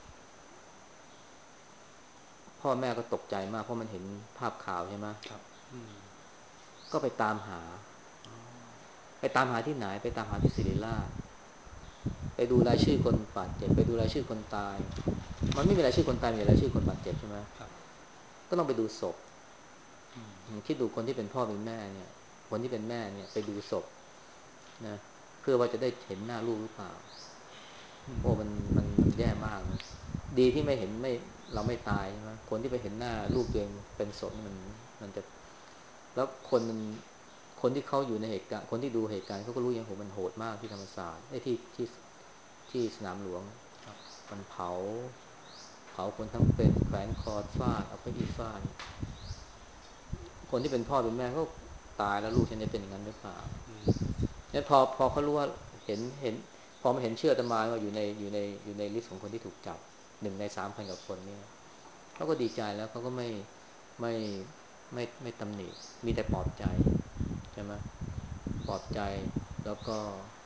พ่อแม่ก็ตกใจมากเพราะมันเห็นภาพข่าวใช่ไหมครับอืมก็ไปตามหาไปตามหาที่ไหนไปตามหาที่ศิริราชไปดูรายชื่อคนบาดเจ็บไปดูรายชื่อคนตายมันไม่มีรายชื่อคนตายมีรายชื่อคนบาดเจ็บใช่ไหมครับก็ต้องไปดูศพคิดดูคนที่เป็นพ่อเป็นแม่เนี่ยคนที่เป็นแม่เนี่ยไปดูศพนะเพื่อว่าจะได้เห็นหน้าลูกหรือเปล่าโอ้มันมันมันแย่มากนะดีที่ไม่เห็นไม่เราไม่ตายใช่ไหมคนที่ไปเห็นหน้าลูกตัวเองเป็นศพนี่มันมันจะแล้วคนมันคนที่เขาอยู่ในเหตุการณ์คนที่ดูเหตุการณ์เขาก็รู้อย่างผมมันโหดมากที่ธรรมศาสตร์ไอ้ที่ที่ที่สนามหลวงมันเผาเผาคนทั้งเป็นแขวนคอฟาดเอาไปอีฟาดคนที่เป็นพ่อเป็นแม่ก็ตายแล้วลูกฉันจะเป็นอย่างนั้นหรือเปล่าเนี่ยพอพอเขารู้ว่าเห็นเห็นพอมาเห็นเชื่ออาตมาว่าอยู่ในอยู่ในอยู่ในลิสต์ของคนที่ถูกจับหนึ่งในสามพันกว่าคนเนี่ยเขาก็ดีใจแล้วเขาก็ไม่ไม่ไม่ไม่ตำหนิมีแต่ปลอบใจใช่ไหมปลอบใจแล้วก็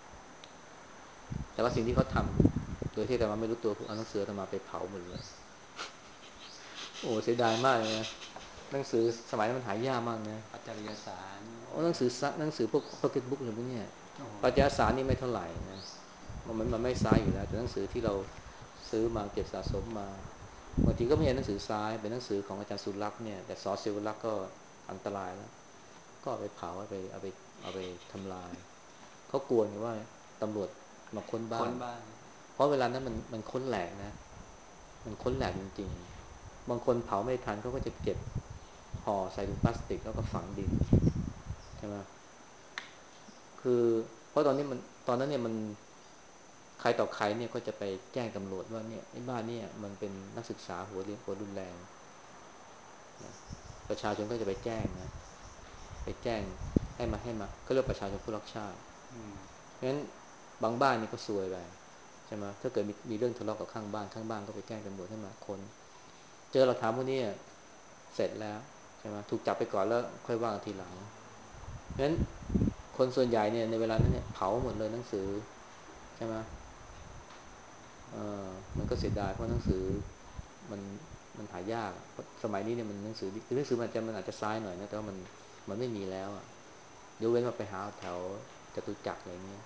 แต่ว่าสิ่งที่เขาทำโดยที่อาตมาไม่รู้ตัวคือเอาหนังสืออาตมาไปเผาหมดเลยโอ้เสียดายมากเลยนะหนังสือสมัยนั้นมันหายากมากนะปัจจริยสารโอ้หนังสือซักหนังสือพวกพ็อกเก็ตบุ๊กอะไรพวกเนี้ยโอ้โหปัจจัยสารนี่ไม่เท่าไหร่นะมันมันไม่ซ้ายอยู่แล้วแต่หนังสือที่เราซื้อมาเก็บสะสมมาบางทีก็ไม่ใช่หนังสือซ้ายเป็นหนังสือของอาจารย์สุรักษ์เนี่ยแต่สอศิวรักษ์ก็อันตรายแล้วก็เอาไปเผาเอาไปเอาไปเอาไปทำลายเขากลัวไงว่าตำรวจมาค้นบ้านค้นบ้านเพราะเวลานั้นมันมันค้นแหลกนะมันค้นแหลกจริงๆบางคนเผาไม่ทันเขาก็จะเก็บห่อใส่ถุงพลาสติกแล้วก็ฝังดินใช่ไหมคือเพราะตอนนี้มันตอนนั้นเนี่ยมันใครต่อใครเนี่ยก็จะไปแจ้งตำรวจว่าเนี่ยไอ้บ้านเนี่ยมันเป็นนักศึกษาหัวเรียนหัวรุนแรงนะประชาชนก็จะไปแจ้งนะไปแจ้งให้มาให้มาก็เรียกประชาชนผู้รักชาติอืมเพราะฉะนั้นบางบ้านนี่ก็ซวยไปใช่ไหมถ้าเกิดมีมีเรื่องทะเลาะกับข้างบ้านข้างบ้านก็ไปแจ้งตำรวจให้มาค้นเจอหลักฐานพวกนี้เสร็จแล้วใช่ไหมถูกจับไปก่อนแล้วค่อยว่ากันทีหลังเพราะฉะนั้นคนส่วนใหญ่เนี่ยในเวลานั้นเนี่ยเผาหมดเลยหนังสือใช่ไหมเออมันก็เสียดายเพราะหนังสือมันมันหายากเพราะสมัยนี้เนี่ยมันหนังสือคือหนังสือมันจะมันอาจจะซ้ายหน่อยนะแต่ว่ามันมันไม่มีแล้วอ่ะยกเว้นว่าไปหาแถวจตุจักรอะไรเงี้ย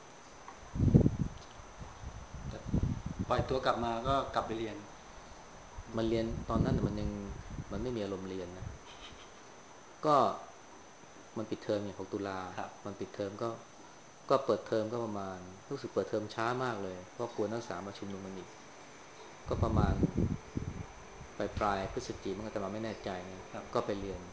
แต่ปล่อยตัวกลับมาก็กลับไปเรียนมันเรียนตอนนั้นมันยังมันไม่มีอารมณ์เรียนนะก็มันปิดเทอมอย่างหกตุลาครับมันปิดเทอมก็ก็เปิดเทอมก็ประมาณรู้สึกเปิดเทอมช้ามากเลยเพราะกลัวนักศึกษามาชุมนุมมันอีกก็ประมาณปลายปลายพฤศจิกายนมันก็จะมาไม่แน่ใจนะครับก็ไปเรียน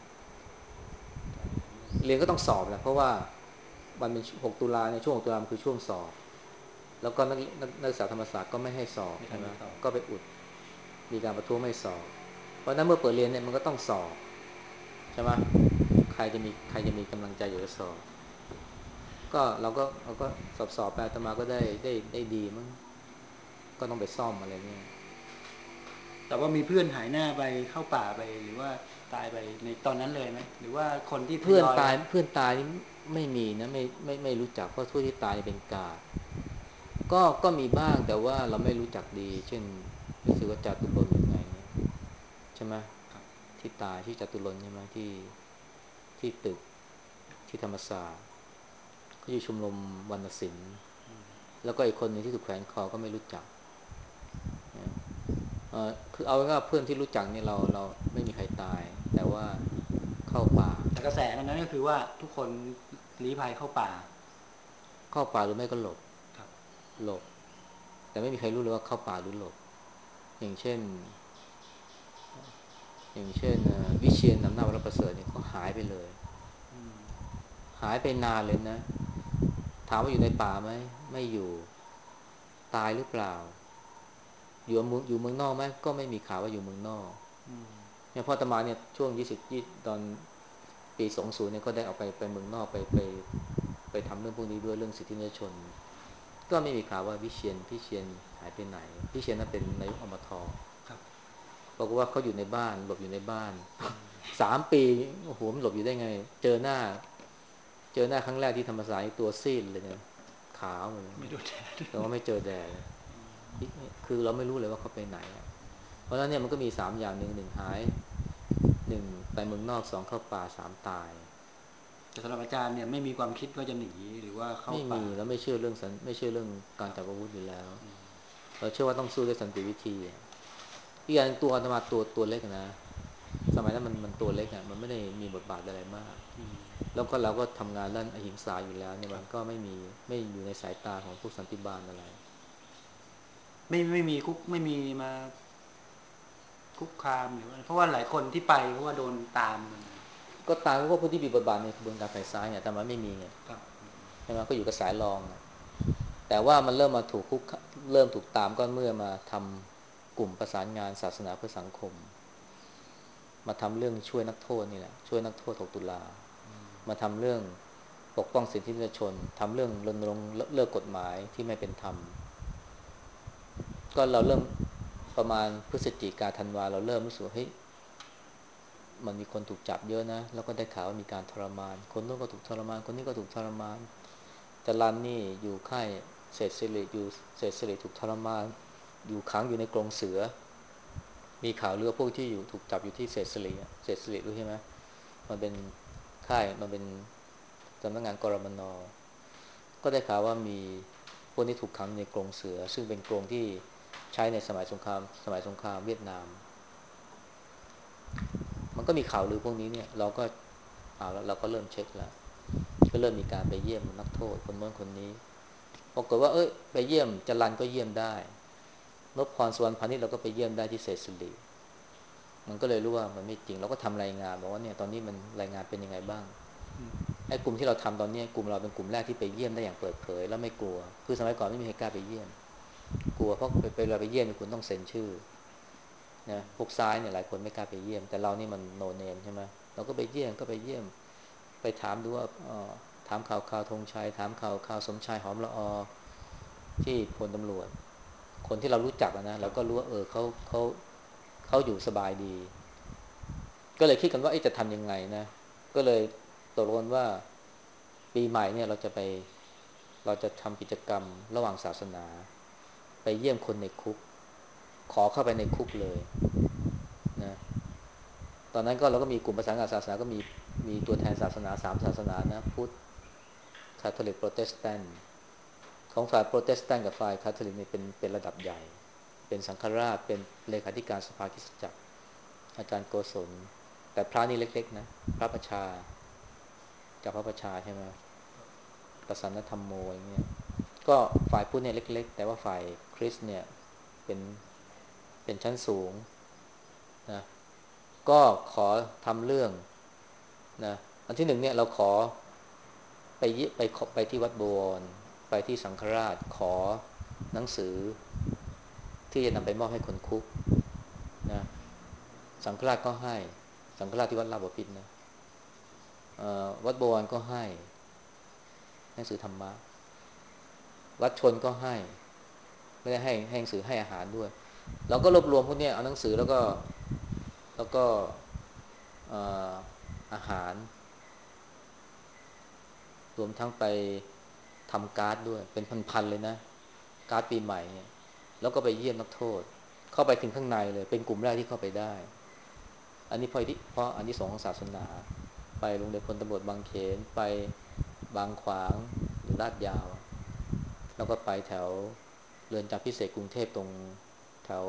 เรียนก็ต้องสอบแหละเพราะว่ามันเป็นหกตุลาเนี่ยช่วงหกตุลามันคือช่วงสอบแล้วก็นักนักศึกษาธรรมศาสตร์ก็ไม่ให้สอบไม่ทัใช่ไหมนได้สอบก็ไปอุดมีการประท้วงไม่สอบเพราะนั้นเมื่อเปิดเรียนเนี่ยมันก็ต้องสอบใช่ไหมใครจะมีใครจะมีกำลังใจอยู่จะสอบก็เราก็เราก็สอบสอบไปอาตมาก็ได้ได้ได้ดีมั้งก็ต้องไปซ่อมอะไรเงี้ยแต่ว่ามีเพื่อนหายหน้าไปเข้าป่าไปหรือว่าตายไปในตอนนั้นเลยไหมหรือว่าคนที่ทเพื่อนยอยตายเพื่อนตายนี่ไม่มีนะไม่ไม่ไม่รู้จักเพราะทั่วที่ตายเป็นกาดก็ก็มีบ้างแต่ว่าเราไม่รู้จักดีเช่นรู้สึกว่าจาตุรนต์หรือไงเนี่ยใช่ไหมครับที่ตายที่จตุรนต์ใช่ไหมที่ที่ตึกที่ธรรมศาสตร์เขาอยู่ชมรมวรรณศิลป์แล้วก็อีกคนหนึ่งที่ถูกแขวนคอก็ไม่รู้จักนะเออคือเอาง่ายๆเพื่อนที่รู้จักเนี่ยเราเราไม่มีใครตายแต่ว่าเข้าป่าแต่กระแสตอนนั้นก็คือว่าทุกคนลี้ภัยเข้าป่าเข้าป่าหรือไม่ก็หลบครับหลบแต่ไม่มีใครรู้เลยว่าเข้าป่าหรือหลบอย่างเช่นอย่างเช่นวิเชียรอำนาจวรประเสริฐเนี่ยเขาหายไปเลยหายไปนานเลยนะถามว่าอยู่ในป่าไหมไม่อยู่ตายหรือเปล่าอยู่เมืองอยู่เมืองนอกไหมก็ไม่มีข่าวว่าอยู่เมืองนอกเนี่ยพ่อตมาเนี่ยช่วงยี่สิบยี่ตอนปีสองศูนย์เนี่ยก็ได้เอาไปไปเมืองนอกไปไปไปทำเรื่องพวกนี้ด้วยเรื่องสิทธิมนุษยชนก็ไม่มีข่าวว่าวิเชียรพี่เชียรหายไปไหนพี่เชียรนั้นเป็นนายกอมทครับบอกว่าเขาอยู่ในบ้านหลบอยู่ในบ้านสามปีโอ้โหมันหลบอยู่ได้ไงเจอหน้าเจอหน้าครั้งแรกที่ธรรมศาสตร์ตัวซีดเลยเนี่ยขาวเลยไม่โดนแดดแต่ว่าไม่เจอแดดคือเราไม่รู้เลยว่าเขาไปไหนอะเพราะฉะนั้นเนี่ยมันก็มีสามอย่างหนึ่งหนึ่งหายหนึ่งไปเมืองนอกสองเข้าป่าสามตายแต่สำหรับอาจารย์เนี่ยไม่มีความคิดว่าจะหนีหรือว่าเข้าไม่มีป่าแล้วไม่เชื่อเรื่องสันไม่เชื่อเรื่องคการรับจับอาวุธอยู่แล้วเราเชื่อว่าต้องสู้ด้วยสันติวิธีอีกอย่างตัวอาตมาตัวตัวเล็กนะสมัยนั้นมันมันตัวเล็กอ่ะมันไม่ได้มีบทบาทอะไรมากแล้วก็เราก็ทำงานด้านอหิงสาอยู่แล้วเนี่ยครับมันก็ไม่มีไม่อยู่ในสายตาของพวกสันติบาลอะไรไม่ไม่มีคุกไม่มีมาคุกคามหรือว่าเพราะว่าหลายคนที่ไปเพราะว่าโดนตามก็ตามพวกผู้ที่มีบทบาทในกระบวนการฝ่ายซ้ายเนี่ยแต่มันไม่มีไงครับใช่ไหมก็อยู่กับสายรองนะแต่ว่ามันเริ่มมาถูกคุกเริ่มถูกตามก็เมื่อมาทำกลุ่มประสานงานศาสนาเพื่อสังคมมาทำเรื่องช่วยนักโทษนี่แหละช่วยนักโทษหกตุลามาทำเรื่องปกป้องสิทธิมนุษยชนทำเรื่องรณรงค์เลิกกฎหมายที่ไม่เป็นธรรมก็เราเริ่มประมาณพฤศจิกาธันวาเราเริ่มรู้สึกเฮ้ยมันมีคนถูกจับเยอะนะแล้วก็ได้ข่าวว่ามีการทรมานคนนู้นก็ถูกทรมานคนนี้ก็ถูกทรมานแต่รันนี่อยู่ค่ายเศษสิริอยู่เศษสิริถูกทรมานอยู่ขังอยู่ในกรงเสือมีข่าวเรือพวกที่อยู่ถูกจับอยู่ที่เศษสิริเศษสิริรู้ใช่ไหมมันเป็นค่ายมันเป็นสำนักงานกรมนก็ได้ข่าวว่ามีพวกนี้ถูกขังในกรงเสือซึ่งเป็นกรงที่ใช้ในสมัยสงครามสมัยสงครามเวียดนามมันก็มีข่าวลือพวกนี้เนี่ยเราก็เอาแล้วเราก็เริ่มเช็คแล้วก็เริ่มมีการไปเยี่ยมนักโทษคนโน้นคนนี้ปรากฏว่าเอ้ยไปเยี่ยมจรัญก็เยี่ยมได้นพพรสุวรรณพานิชเราก็ไปเยี่ยมได้ที่เศรษฐศิริมันก็เลยรู้ว่ามันไม่จริงเราก็ทำรายงานบอกว่าเนี่ยตอนนี้มันรายงานเป็นยังไงบ้างไอ้กลุ่มที่เราทำตอนนี้กลุ่มเราเป็นกลุ่มแรกที่ไปเยี่ยมได้อย่างเปิดเผยแล้วไม่กลัวคือสมัยก่อนไม่มีใครกล้าไปเยี่ยมกลัวเพราะไปเวลาไปเยี่ยมคุณต้องเซ็นชื่อนะพวกซ้ายเนี่ยหลายคนไม่กล้าไปเยี่ยมแต่เรานี่มันโนเนมใช่ไหมเราก็ไปเยี่ยมก็ไปเยี่ยมไปถามดูว่าถามข่าวข่าวธงชัยถามข่าวข่าวสมชายหอมละอที่พลตำรวจคนที่เรารู้จักนะเราก็รู้ว่าเออเขาเขาเขาอยู่สบายดีก็เลยคิดกันว่าจะทำยังไงนะก็เลยตกลงว่าปีใหม่เนี่ยเราจะไปเราจะทำกิจกรรมระหว่างศาสนาไปเยี่ยมคนในคุกขอเข้าไปในคุกเลยนะตอนนั้นก็เราก็มีกลุ่มประสานงานศาสนาก็มีมีตัวแทนศาสนาสามศาสนานะพุทธคาทอลิกโปรเตสแตนต์ของฝ่ายโปรเตสแตนต์กับฝ่ายคาทอลิกนี่เป็นเป็นระดับใหญ่เป็นสังฆราชเป็นเลขาธิการสภาคริสตจักรอาจารย์โกศลแต่พระนี่เล็กๆนะพระประชาจากพระประชาใช่ไหมประสานธรรมโมอย่างเงี้ยก็ฝ่ายพุทธเนี่ยเล็กๆแต่ว่าฝ่ายคริสเนี่ยเป็นเป็นชั้นสูงนะก็ขอทำเรื่องนะอันที่หนึ่งเนี่ยเราขอไปไปไปที่วัดบวรไปที่สังฆราชขอหนังสือที่จะนำไปมอบให้คนคุกนะสังฆราชก็ให้สังฆราชที่วัดลาดบพิตรนะวัดบวรก็ให้หนังสือธรรมะวัดชนก็ให้ไม่ได้ให้ให้หนังสือให้อาหารด้วยเราก็รวบรวมพวกนี้เอาหนังสือแล้วก็แล้วก็อาหารรวมทั้งไปทำการ์ดด้วยเป็นพันๆเลยนะการ์ดปีใหม่เนี่ยแล้วก็ไปเยี่ยมนักโทษเข้าไปถึงข้างในเลยเป็นกลุ่มแรกที่เข้าไปได้อันนี้เพราะเพราะอันที่สองของศาสนาไปโรงเรียนพลตำรวจบางเขนไปบางขวางหรือลาดยาวแล้วก็ไปแถวเรือนจำพิเศษกรุงเทพตรงแถว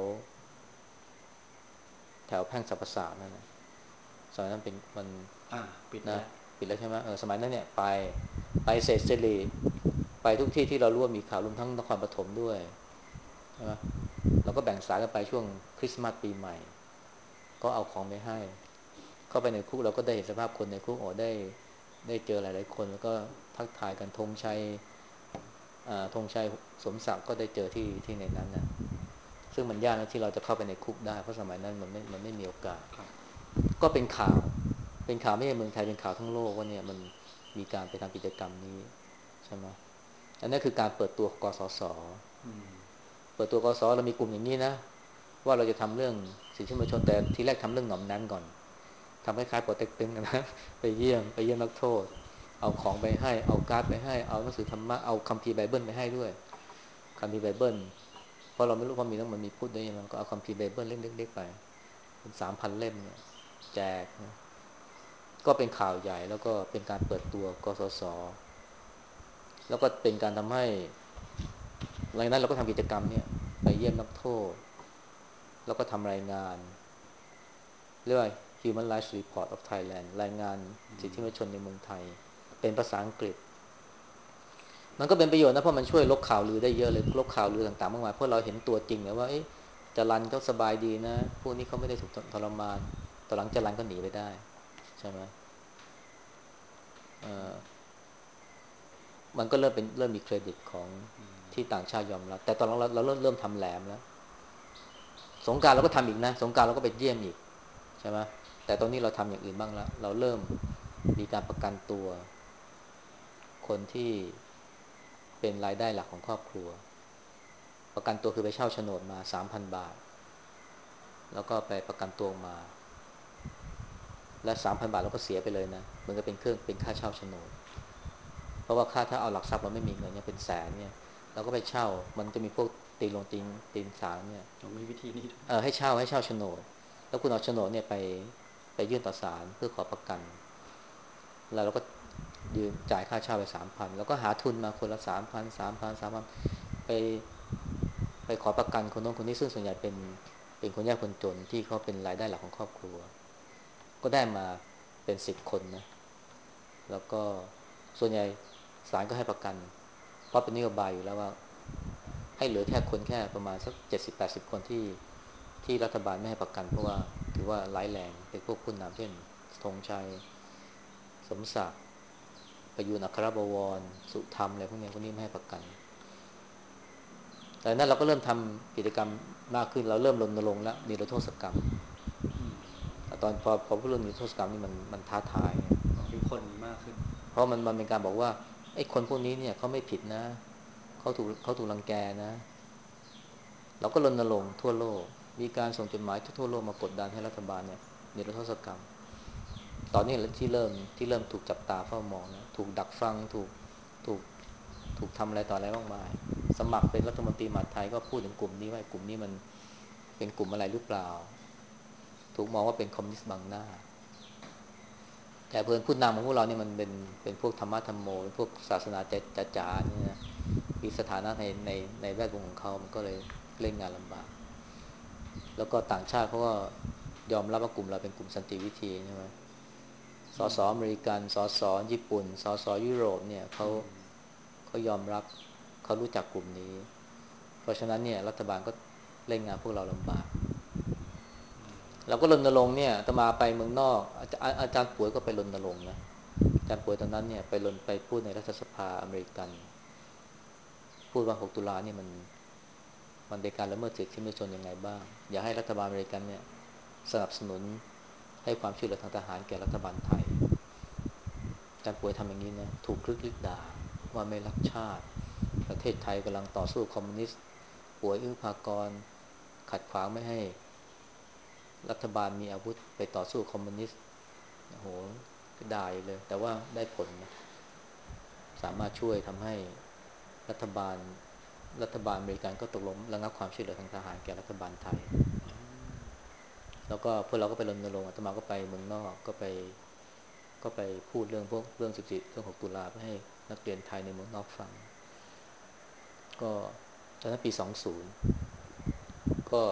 แถวแพ่งสรรพศาสตร์นั่นนะสมัยนั้นเป็นมันปิดนะแล้วปิดแล้วใช่ไหมเออสมัยนั้นเนี่ยไปไปเศษสิริไปทุกที่ที่เรารู้ว่ามีข่าวรวมทั้งนครปฐมด้วยใช่ไหมเราก็แบ่งสายกันไปช่วงคริสต์มาสปีใหม่ก็เอาของไปให้เข้าไปในคุกเราก็ได้เห็นสภาพคนในคุกโอ้ได้ได้เจอหลายๆคนแล้วก็ทักทายกันธงชัยธงชัยสมศักดิ์ก็ได้เจอที่ที่ในนั้นนะซึ่งมันยากนะที่เราจะเข้าไปในคุกได้เพราะสมัยนั้นมันไม่มันไม่มีโอกาสก็เป็นข่าวเป็นข่าวไม่ใช่เมืองไทยเป็นข่าวทั้งโลกว่าเนี่ยมันมีการไปทำกิจกรรมนี้ใช่ไหมอันนี้คือการเปิดตัวกสศเปิดตัวกสศเรามีกลุ่มอย่างนี้นะว่าเราจะทำเรื่องสิทธิมนุษยชนแต่ทีแรกทำเรื่องหน่อมนั้นก่อนทำคล้ายๆโปรเต็กตึงนะไปเยี่ยมไปเยี่ยมนักโทษเอาของไปให้เอาการ์ดไปให้เอาหนังสือธรรมะเอาคัมภีร์ไบเบิลไปให้ด้วยคัมภีร์ไบเบิลเพราะเราไม่รู้ว่ามีต้องมันมีพุทธด้วยมันก็เอาคัมภีร์ไบเบิลเล็กๆไปเป็นสามพันเล่มเนี่ยแจกนะก็เป็นข่าวใหญ่แล้วก็เป็นการเปิดตัวกสศแล้วก็เป็นการทำให้หลังจากนั้นเราก็ทำกิจกรรมเนี่ยไปเยี่ยมนักโทษแล้วก็ทำรายงานเรียกว่า Human Rights Report of Thailand รายงานสิทธิมนุษยชนในเมืองไทยเป็นภาษาอังกฤษมันก็เป็นประโยชน์นะเพราะมันช่วยลบข่าวลือได้เยอะเลยลบข่าวลือต่างๆมากมายเพราะเราเห็นตัวจริงเนี่ยว่าเอ๊ะจรัญเขาสบายดีนะพวกนี้เขาไม่ได้ถูกทรมานตอนหลังจรัญก็หนีไปได้ใช่ไหมมันก็เริ่มเป็นเริ่มมีเครดิตของที่ต่างชาติยอมรับแต่ตอนหลังเราเริ่มเริ่มทำแหลมแล้วสงกรานต์เราก็ทำอีกนะสงกรานต์เราก็ไปเยี่ยมอีกใช่ไหมแต่ตอนนี้เราทำอย่างอื่นบ้างแล้วเราเริ่มมีการประกันตัวคนที่เป็นรายได้หลักของครอบครัวประกันตัวคือไปเช่าโฉนดมา สามพัน บาทแล้วก็ไปประกันตัวมาและ สามพัน บาทเราก็เสียไปเลยนะเหมือนกับเป็นเครื่องเป็นค่าเช่าโฉนดเพราะว่าค่าถ้าเอาหลักทรัพย์เราไม่มีเงินเนี่ยเป็นแสนเนี่ยเราก็ไปเช่ามันจะมีพวกตีลงตีนตีนสางเนี่ยมีวิธีนี้เออให้เช่าให้เช่าโฉนดแล้วคุณเอาโฉนดเนี่ยไปไปยื่นต่อศาลเพื่อขอประกันแล้วเราก็ยืมจ่ายค่าเช่าไป สามพัน แล้วก็หาทุนมาคนละ สามพัน สามพัน สามพันไปไปขอประกันคนโน้นคนนี้ซึ่งส่วนใหญ่เป็นเป็นคนยากคนจนที่เขาเป็นรายได้หลักของครอบครัวก็ได้มาเป็นสิบคนนะแล้วก็ส่วนใหญ่ศาลก็ให้ประกันเพราะเป็นนโยบายอยู่แล้วว่าให้เหลือแค่คนแค่ประมาณสักเจ็ดสิบแปดสิบคนที่ที่รัฐบาลไม่ให้ประกันเพราะว่าถือว่าร้ายแรงเป็นพวกผู้นำเช่นธงชัยสมศักดิ์ประยูนอัครบวรสุธรรมอะไรพวกนี้พวกนี้ไม่ให้ประกันแต่นั้นเราก็เริ่มทำกิจกรรมมากขึ้นเราเริ่มรณรงค์แล้วนิรโทษกรรมตอนพอพอพูดเรื่องนิรโทษกรรมนี่มันมันท้าทายไงของทุกคนมากขึ้นเพราะมันมันเป็นการบอกว่าไอ้คนพวกนี้เนี่ยเขาไม่ผิดนะเขาถูกเขาถูกรังแกนะเราก็รณรงค์ทั่วโลกมีการส่งจดหมายทั่วโลกมากดดันให้รัฐบาลเนี่ยนิรโทษกรรมตอนนี้ที่เริ่มที่เริ่มถูกจับตาเฝ้ามองนะถูกดักฟังถูกถูกถูกทำอะไรต่ออะไรมากมายสมัครเป็นรัฐมนตรีมหาดไทยก็พูดถึงกลุ่มนี้ว่ากลุ่มนี้มันเป็นกลุ่มอะไรหรือเปล่าถูกมองว่าเป็นคอมมิวนิสต์บังหน้าแต่เพื่อนผู้นำของพวกเราเนี่ยมันเป็นเป็นพวกธรรมะธรรมโมเป็นพวกศาสนาจ๋าๆนี่นะมีสถานะในในในแวดวงของเขามันก็เลยเล่นงานลำบากแล้วก็ต่างชาติเขาก็ยอมรับว่ากลุ่มเราเป็นกลุ่มสันติวิธีใช่ไหมสสอเมริกันสสญี่ปุ่นสสยุโรปเนี่ยเขาเขายอมรับเขารู้จักกลุ่มนี้เพราะฉะนั้นเนี่ยรัฐบาลก็เล่นงานพวกเราลำบากเราก็รณรงค์เนี่ยอาตมาไปเมืองนอกอาจารย์อาจารย์ป่วยก็ไปรณรงค์นะอาจารย์ป่วยตอนนั้นเนี่ยไปรณไปพูดในรัฐสภาอเมริกันพูดว่าหกตุลาเนี่ยมันมันเป็นการละเมิดสิทธิมนุษยชนยังไงบ้างอย่าให้รัฐบาลอเมริกันเนี่ยสนับสนุนให้ความช่วยเหลือทางทหารแก่รัฐบาลไทยอาจารย์ป่วยทำอย่างนี้นะถูกคลึกฤทธิ์ด่าว่าไม่รักชาติประเทศไทยกำลังต่อสู้คอมมิวนิสต์ป่วยอื้อภากรขัดขวางไม่ให้ รัฐบาลมีอาวุธไปต่อสู้คอมมิวนิสต์โอ้โหได้เลยแต่ว่าได้ผลนะสามารถช่วยทำให้รัฐบาลรัฐบาลอเมริกันก็ตกลงระงับความช่วยเหลือทางทหารแก่รัฐบาลไทยแล้วก็พวกเราก็ไปรณรงค์อาตมาก็ไปเมืองนอกก็ไปก็ไปพูดเรื่องพวกเรื่องสิบสี่เรื่องหกตุลาไปให้นักเรียนไทยในเมืองนอกฟังก็ตอนนั้นปีสองศูนย์ก็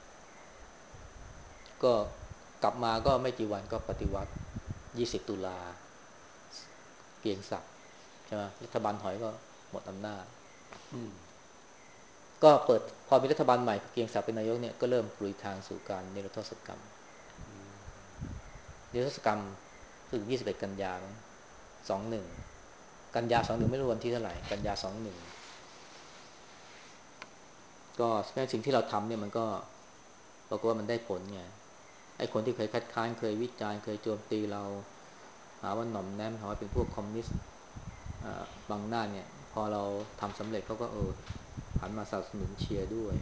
ก็กลับมาก็ไม่กี่วันก็ปฏิวัติยี่สิบตุลาเกรียงศักดิ์ใช่ไหมรัฐบาลถอยก็หมดอำนาจก็เปิดพอมีรัฐบาลใหม่เกรียงศักดิ์เป็นนายกเนี่ยก็เริ่มปลุยทางสู่การนิรโทษกรรมนิรโทษกรรมถึงยี่สิบเอ็ดกันยาสองหนึ่งกันยาสองหนึ่งไม่รู้วันที่เท่าไหร่กันยาสองหนึ่งก็แม้สิ่งที่เราทำเนี่ยมันก็ปรากฏว่ามันได้ผลไงไอ้คนที่เคยคัดค้านเคยวิจารณ์เคยโจมตีเราหาว่าหน่อมแนมหาว่าเป็นพวกคอมมิวนิสต์บางหน้าเนี่ยพอเราทำสำเร็จเขาก็เออหันมาสนับสนุนเชียร์ด้วย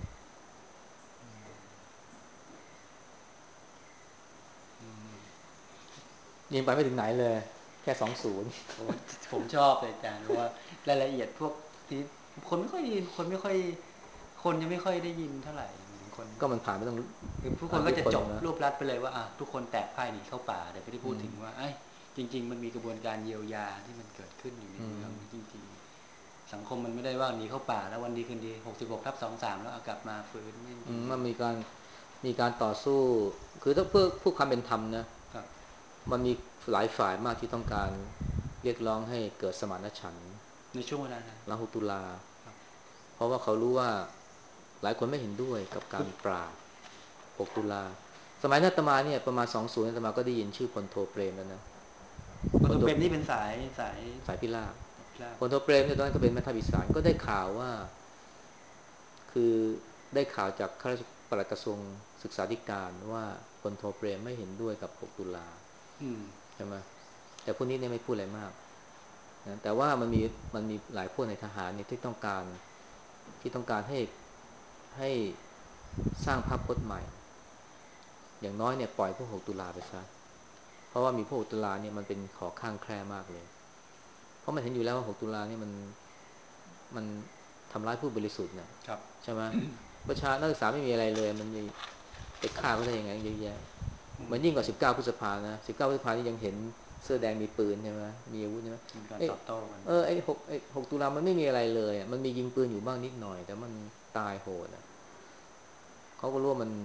ยิงไปไม่ถึงไหนเลยแค่สองศูนย์ผมผมชอบเลยอาจารย์เพราะว่ารายละเอียดพวกที่คนไม่ค่อยได้ยินคนไม่ค่อยคนยังไม่ค่อยได้ยินเท่าไหร่คนก็มันผ่านไปต้องคือทุกคผ่านยุคนก็จะจบคนนะรวบรัดไปเลยว่าอ่ะทุกคนแตกพ่ายหนีเข้าป่าแต่ไม่ได้พูดถึงว่าไอ้จริงๆมันมีกระบวนการเยียวยาที่มันเกิดขึ้นอยู่ในเมืองจริงๆสังคมมันไม่ได้ว่าหนีเข้าป่าแล้ววันดีคืนดีหกสิบหกทับสองสามแล้วกลับมาฟื้นไม่จริงมันมีการมีการต่อสู้คือถ้าเพื่อผู้ความเป็นธรรมนะครับมันมีหลายฝ่ายมากที่ต้องการเรียกร้องให้เกิดสมานฉันท์ในช่วงเวลานั้นหลังหกตุลาเพราะว่าเขารู้ว่าหลายคนไม่เห็นด้วยกับคือการปราบหกตุลาสมัยนัตมาเนี่ยประมาณสองศูนย์นัตมาก็ได้ยินชื่อพลโทเปรมแล้วนะคนพลโทตัวเป็นนี่เป็นสายสายสายพิราบลาบพลโทเปรมเนี่ยตอนนั้นก็เป็นแม่ทัพอีสานก็ได้ข่าวว่าคือได้ข่าวจากข้าราชปลัดกระทรวงศึกษาธิการว่าพลโทเปรมไม่เห็นด้วยกับหกตุลาใช่ไหมแต่พวกนี้เนี่ยไม่พูดอะไรมากนะแต่ว่ามันมีมันมีหลายพวกในทหารเนี่ยที่ต้องการที่ต้องการให้ให้สร้างภาพพจน์ใหม่อย่างน้อยเนี่ยปล่อยพวกหกตุลาไปซะเพราะว่ามีพวกหกตุลาเนี่ยมันเป็นขอข้างแคร่มากเลยเพราะมันเห็นอยู่แล้วว่าหกตุลาเนี่ยมันมันทำร้ายผู้บริสุทธิ์เนี่ยใช่ไหมประชานักศึกษาไม่มีอะไรเลยมันมีไปฆ่าเขาได้ยังไงเยอะแยะมันยิ่งกว่าสิบเก้าพฤษภานะสิบเก้าพฤษภานี่ยังเห็นเสื้อแดงมีปืนใช่ไหมมีอาวุธใช่ไหมมีการเอ้ตอบโต้กันเออไอ้หกไอ้หกตุลามันไม่มีอะไรเลยมันมียิงปืนอยู่บ้างนิดหน่อยแต่มันตายโหดอ่ะเขาก็รู้ว่ามัน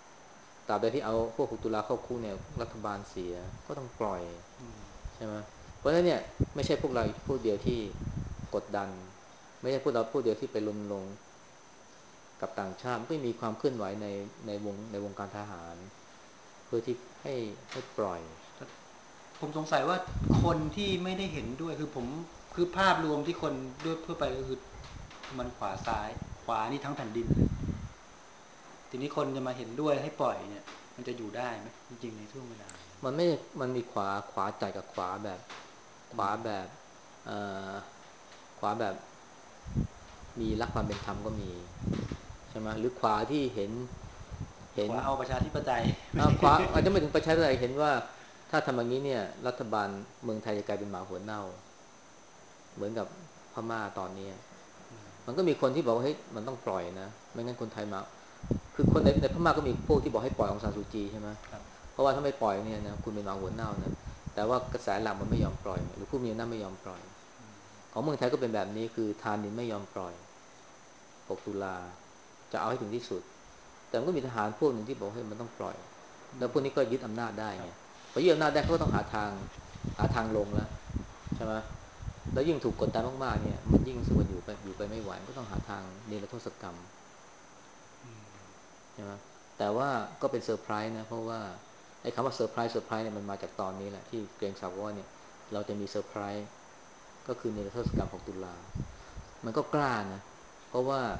ตราบใดที่เอาพวกหกตุลาเข้าคุกเนี่ยรัฐบาลเสียก็ต้องปล่อยใช่ไหมเพราะฉะนั้นเนี่ยไม่ใช่พวกเราพวกเดียวที่กดดันไม่ใช่พวกเราพวกเดียวที่ไปรณรงค์กับต่างชาติไม่มีความเคลื่อนไหวในในวงในวงการทหารเพื่อที่ให้ให้ปล่อยผมสงสัยว่าคนที่ไม่ได้เห็นด้วยคือผมคือภาพรวมที่คนด้วยเพื่อไปก็คือมันขวาซ้ายขวานี่ทั้งแผ่นดินเลยทีนี้คนจะมาเห็นด้วยให้ปล่อยเนี่ยมันจะอยู่ได้ไหมจริงๆในช่วงเวลามันไม่มันมีขวาขวาจัดกับขวาแบบขวาแบบเอ่อขวาแบบมีรักความเป็นธรรมก็มีใช่ไหมหรือขวาที่เห็นเห็นขวาเอาประชาธิปไตยอ่าขวาอาจจะไม่ถึงประชาธิปไตยเห็นว่าถ้าทำอย่างนี้เนี่ยรัฐบาลเมืองไทยจะกลายเป็นหมาหัวเน่าเหมือนกับพม่าตอนนี้มันก็มีคนที่บอกว่าเฮ้ยมันต้องปล่อยนะไม่งั้นคนไทยมาคือคนในในพม่าก็มีพวกที่บอกให้ปล่อยองซานซูจีใช่ไหมครับเพราะว่าถ้าไม่ปล่อยเนี่ยนะคุณเป็นหมาหัวเน่านะแต่ว่ากระแสหลักมันไม่ยอมปล่อยหรือผู้มีอำนาจไม่ยอมปล่อยของเมืองไทยก็เป็นแบบนี้คือธานินไม่ยอมปล่อยหกตุลาจะเอาให้ถึงที่สุดแต่มันก็มีทหารพวกหนึ่งที่บอกให้มันต้องปล่อยแล้วพวกนี้ก็ยึดอำนาจได้ไงพอยึดอำนาจได้เขาก็ต้องหาทางหาทางลงแล้วใช่ไหมแล้วยิ่งถูกกดดันมากๆเนี่ยมันยิ่งรู้สึกว่าอยู่ไปอยู่ไปไม่ไหวก็ต้องหาทางเนรโทษกรรมใช่ไหมแต่ว่าก็เป็นเซอร์ไพรส์นะเพราะว่าไอ้คำว่าเซอร์ไพรส์เซอร์ไพรส์เนี่ยมันมาจากตอนนี้แหละที่เกรงศักดิ์ว่าเนี่ยเราจะมีเซอร์ไพรส์ก็คือเนรโทษกรรมหกตุลามันก็กล้านะเพราะว่า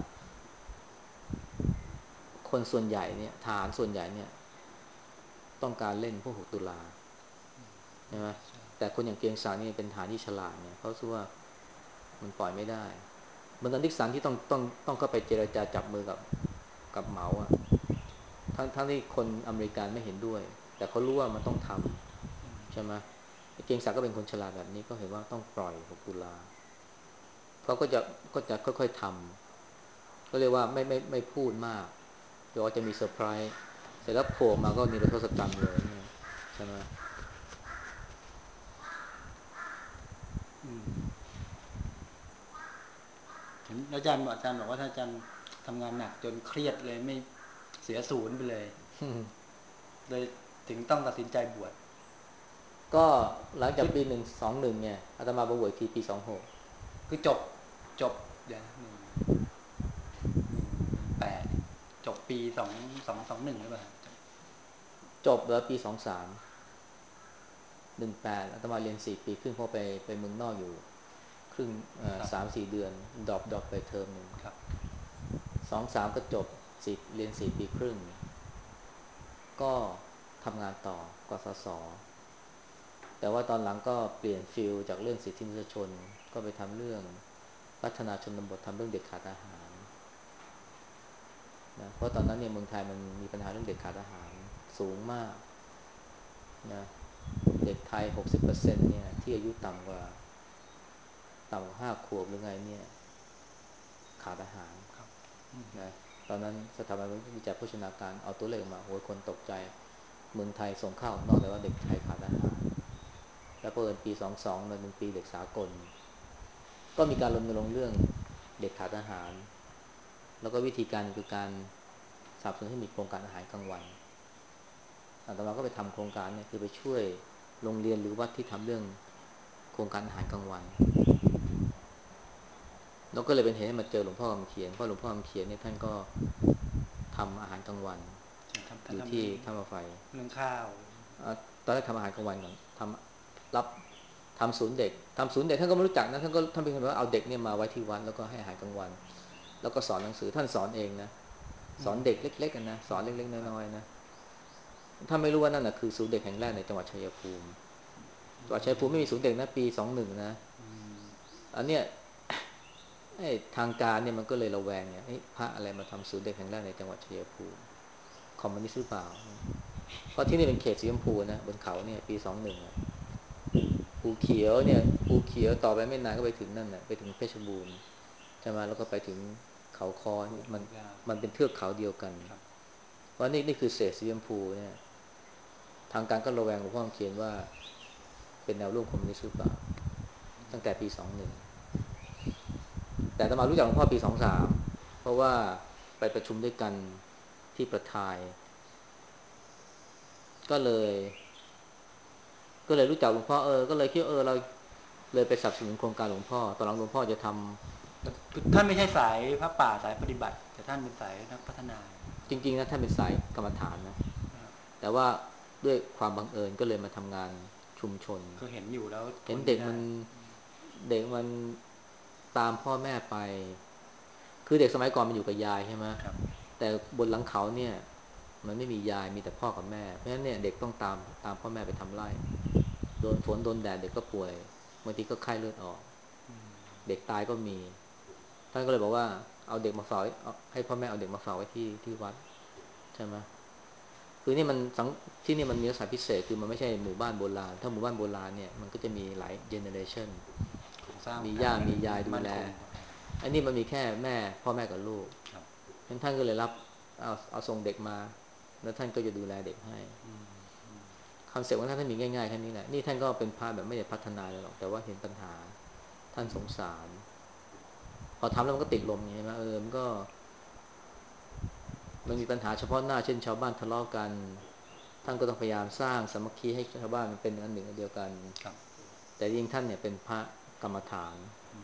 คนส่วนใหญ่เนี่ยทหารส่วนใหญ่เนี่ยต้องการเล่นพวกหกตุลาใช่ไหมแต่คนอย่างเกรียงศักดิ์นี่เป็นทหารที่ฉลาดเนี่ยเขาคิดว่ามันปล่อยไม่ได้เหมือนกับนิกสันที่ต้องต้องต้องเข้าไปเจรจาจับมือกับกับเหมาอ่ะทั้งทั้งที่คนอเมริกันไม่เห็นด้วยแต่เขารู้ว่ามันต้องทำใช่ไหมเกรียงศักดิ์ก็เป็นคนฉลาดแบบนี้ก็เห็นว่าต้องปล่อยหกตุลาเขาก็จะก็จะค่อยๆทำก็เรียกว่าไม่ไม่ไม่พูดมากเดี๋ยวจะมีเซอร์ไพรส์เสร็จแล้วโผล่มาก็นิรโทษกรรมเลยเนี่ยใช่ไหมอืมเห็นอาจารย์บอกอาจารย์บอกว่าถ้าอาจารย์ทำงานหนักจนเครียดเลยไม่เสียศูนย์ไปเลยเลยถึงต้องตัดสินใจบวชก็หลังจากคือปีหนึ่งสองหนึ่งเนี่ยอาตมาบวชทีปีสองหกคือจบจบเดี๋ยวนะหนึ่งหนึ่งหนึ่งแปดจบปีสองสองสองหนึ่งหรือเปล่าจบจบแล้วปีสองสามหนึ่งแปดอาตมาเรียนสี่ปีครึ่งเพราะไปไปเมืองนอกอยู่ครึ่งครับสามสี่เดือนดรอปดรอปไปเทอมหนึ่งครับสองสามก็จบสี่เรียนสี่ปีครึ่งก็ทำงานต่อกสศแต่ว่าตอนหลังก็เปลี่ยนฟิลจากเรื่องสิทธิมนุษยชนก็ไปทำเรื่องพัฒนาชนบททำเรื่องเด็กขาดอาหารนะเพราะตอนนั้นเนี่ยเมืองไทยมันมีปัญหาเรื่องเด็กขาดอาหารสูงมากนะเด็กไทยหกสิบเปอร์เซ็นต์เนี่ยที่อายุต่ำกว่าต่ำกว่าห้าขวบหรือไงเนี่ยขาดอาหารครับนะตอนนั้นสถาบันวิจัยโภชนาการเอาตัวเลขมาโอ้ยคนตกใจเมืองไทยส่งข้าวออกนอกแต่ว่าเด็กไทยขาดอาหารแล้วพอเอิญปีสองสองมันเป็นปีเด็กสากลก็มีการรณรงค์เรื่องเด็กขาดอาหารแล้วก็วิธีการคือการสนับสนุนให้มีโครงการอาหารกลางวันอาตมาก็ไปทำโครงการเนี่ยคือไปช่วยโรงเรียนหรือวัดที่ทำเรื่องโครงการอาหารกลางวันแล้วก็เลยเป็นเหตุให้มาเจอหลวงพ่อคำเขียนเพราะหลวงพ่อคำเขียนเนี่ยท่านก็ทำอาหารกลางวันทำอยู่ที่ทำเรื่องท่ามาไฟเรื่องข้าวตอนแรกทำอาหารกลางวันก่อนทำรับทำศูนย์เด็กทำศูนย์เด็กท่านก็ไม่รู้จักนะท่านก็ท่านเป็นคนว่าเอาเด็กเนี่ยมาไว้ที่วัดแล้วก็ให้อาหารกลางวันแล้วก็สอนหนังสือท่านสอนเองนะสอนเด็กเล็กๆกันนะสอนเล็กๆครับน้อยๆนะถ้าไม่รู้ว่านั่นนะคือศูนย์เด็กแห่งแรกในจังหวัดชัยภูมิจังหวัดชัยภูมิไม่มีศูนย์เด็กนะปีสองหนึ่งนะอันเนี้ยไอ้ทางการเนี่ยมันก็เลยระแวงเนี่ยพระอะไรมาทำศูนย์เด็กแห่งแรกในจังหวัดชัยภูมิคอมมิวนิสต์หรือเปล่าเพราะที่นี่เป็นเขตสีชมพูนะบนเขาเนี่ยปีสองหนึ่งอ่ะภูเขียวเนี่ยภูเขียวต่อไปไม่นานก็ไปถึงนั่นน่ะไปถึงเพชรบูรณ์ใช่ไหมแล้วก็ไปถึงเขาคอโอ้เนี่ยมันโหยาวมันเป็นเทือกเขาเดียวกันครับเพราะนี่นี่คือเศษสีชมพูเนี่ยทางการก็ระแวงหลวงพ่อเขียนว่าเป็นแนวร่วมคอมมิวนิสต์หรือเปล่าตั้งแต่ปีสองหนึ่งแต่อาตมารู้จักหลวงพ่อปีสองสามเพราะว่าไปประชุมด้วยกันที่ประทายก็เลยก็เลยรู้จักหลวงพ่อเออก็เลยคิดว่าเออเราเลยไปสนับสนุนโครงการหลวงพ่อตอนหลังหลวงพ่อจะทแต่ท่านไม่ใช่สายพระป่าสายปฏิบัติแต่ท่านเป็นสายนักพัฒนาำจริงๆนะท่านเป็นสายกรรมฐานนะนะครับแต่ว่าด้วยความบังเอิญก็เลยมาทำงานชุมชนก็เห็นอยู่แล้วทเห็นนไม่ได้เด็กมันเด็กมันตามพ่อแม่ไปคือเด็กสมัยก่อนมันอยู่กับยายใช่ไหมครับแต่บนหลังเขาเนี่ยมันไม่มียายมีแต่พ่อกับแม่เพราะฉะนั้นเนี่ยเด็กต้องตามตามพ่อแม่ไปทำไร่โดนฝนโดนแดดเด็กก็ป่วยบางทีก็ไข้เลือดออกเด็กตายก็มีท่านก็เลยบอกว่าเอาเด็กมาฝากให้พ่อแม่เอาเด็กมาฝากไว้ที่ที่วัดใช่ไหมคือนี่มันสังที่นี่มันมีลักษณะพิเศษคือมันไม่ใช่หมู่บ้านโบราณถ้าหมู่บ้านโบราณเนี่ยมันก็จะมีหลายเจเนอเรชันโครงสร้างมีฐานย่ามียายดูแลมั่นคงอันนี้มันมีแค่แม่พ่อแม่กับลูกครับฉะนั้นท่านก็เลยรับเอาเอาส่งเด็กมาแล้วท่านก็จะดูแลเด็กให้คอนเซ็ปต์ของท่านท่านมีง่ายๆแค่นี้แหละนี่ท่านก็เป็นพระแบบไม่ได้พัฒนาเลยหรอกแต่ว่าเห็นปัญหาท่านสงสารพอทำแล้วมันก็ติดลมไงใช่ไหมเออมันก็มันมีปัญหาเฉพาะหน้าเช่นชาวบ้านทะเลาะกันท่านก็ต้องพยายามสร้างสามัคคีให้ชาวบ้านมันเป็นอันหนึ่งอันเดียวกันครับแต่ยิ่งท่านเนี่ยเป็นพระกรรมฐาน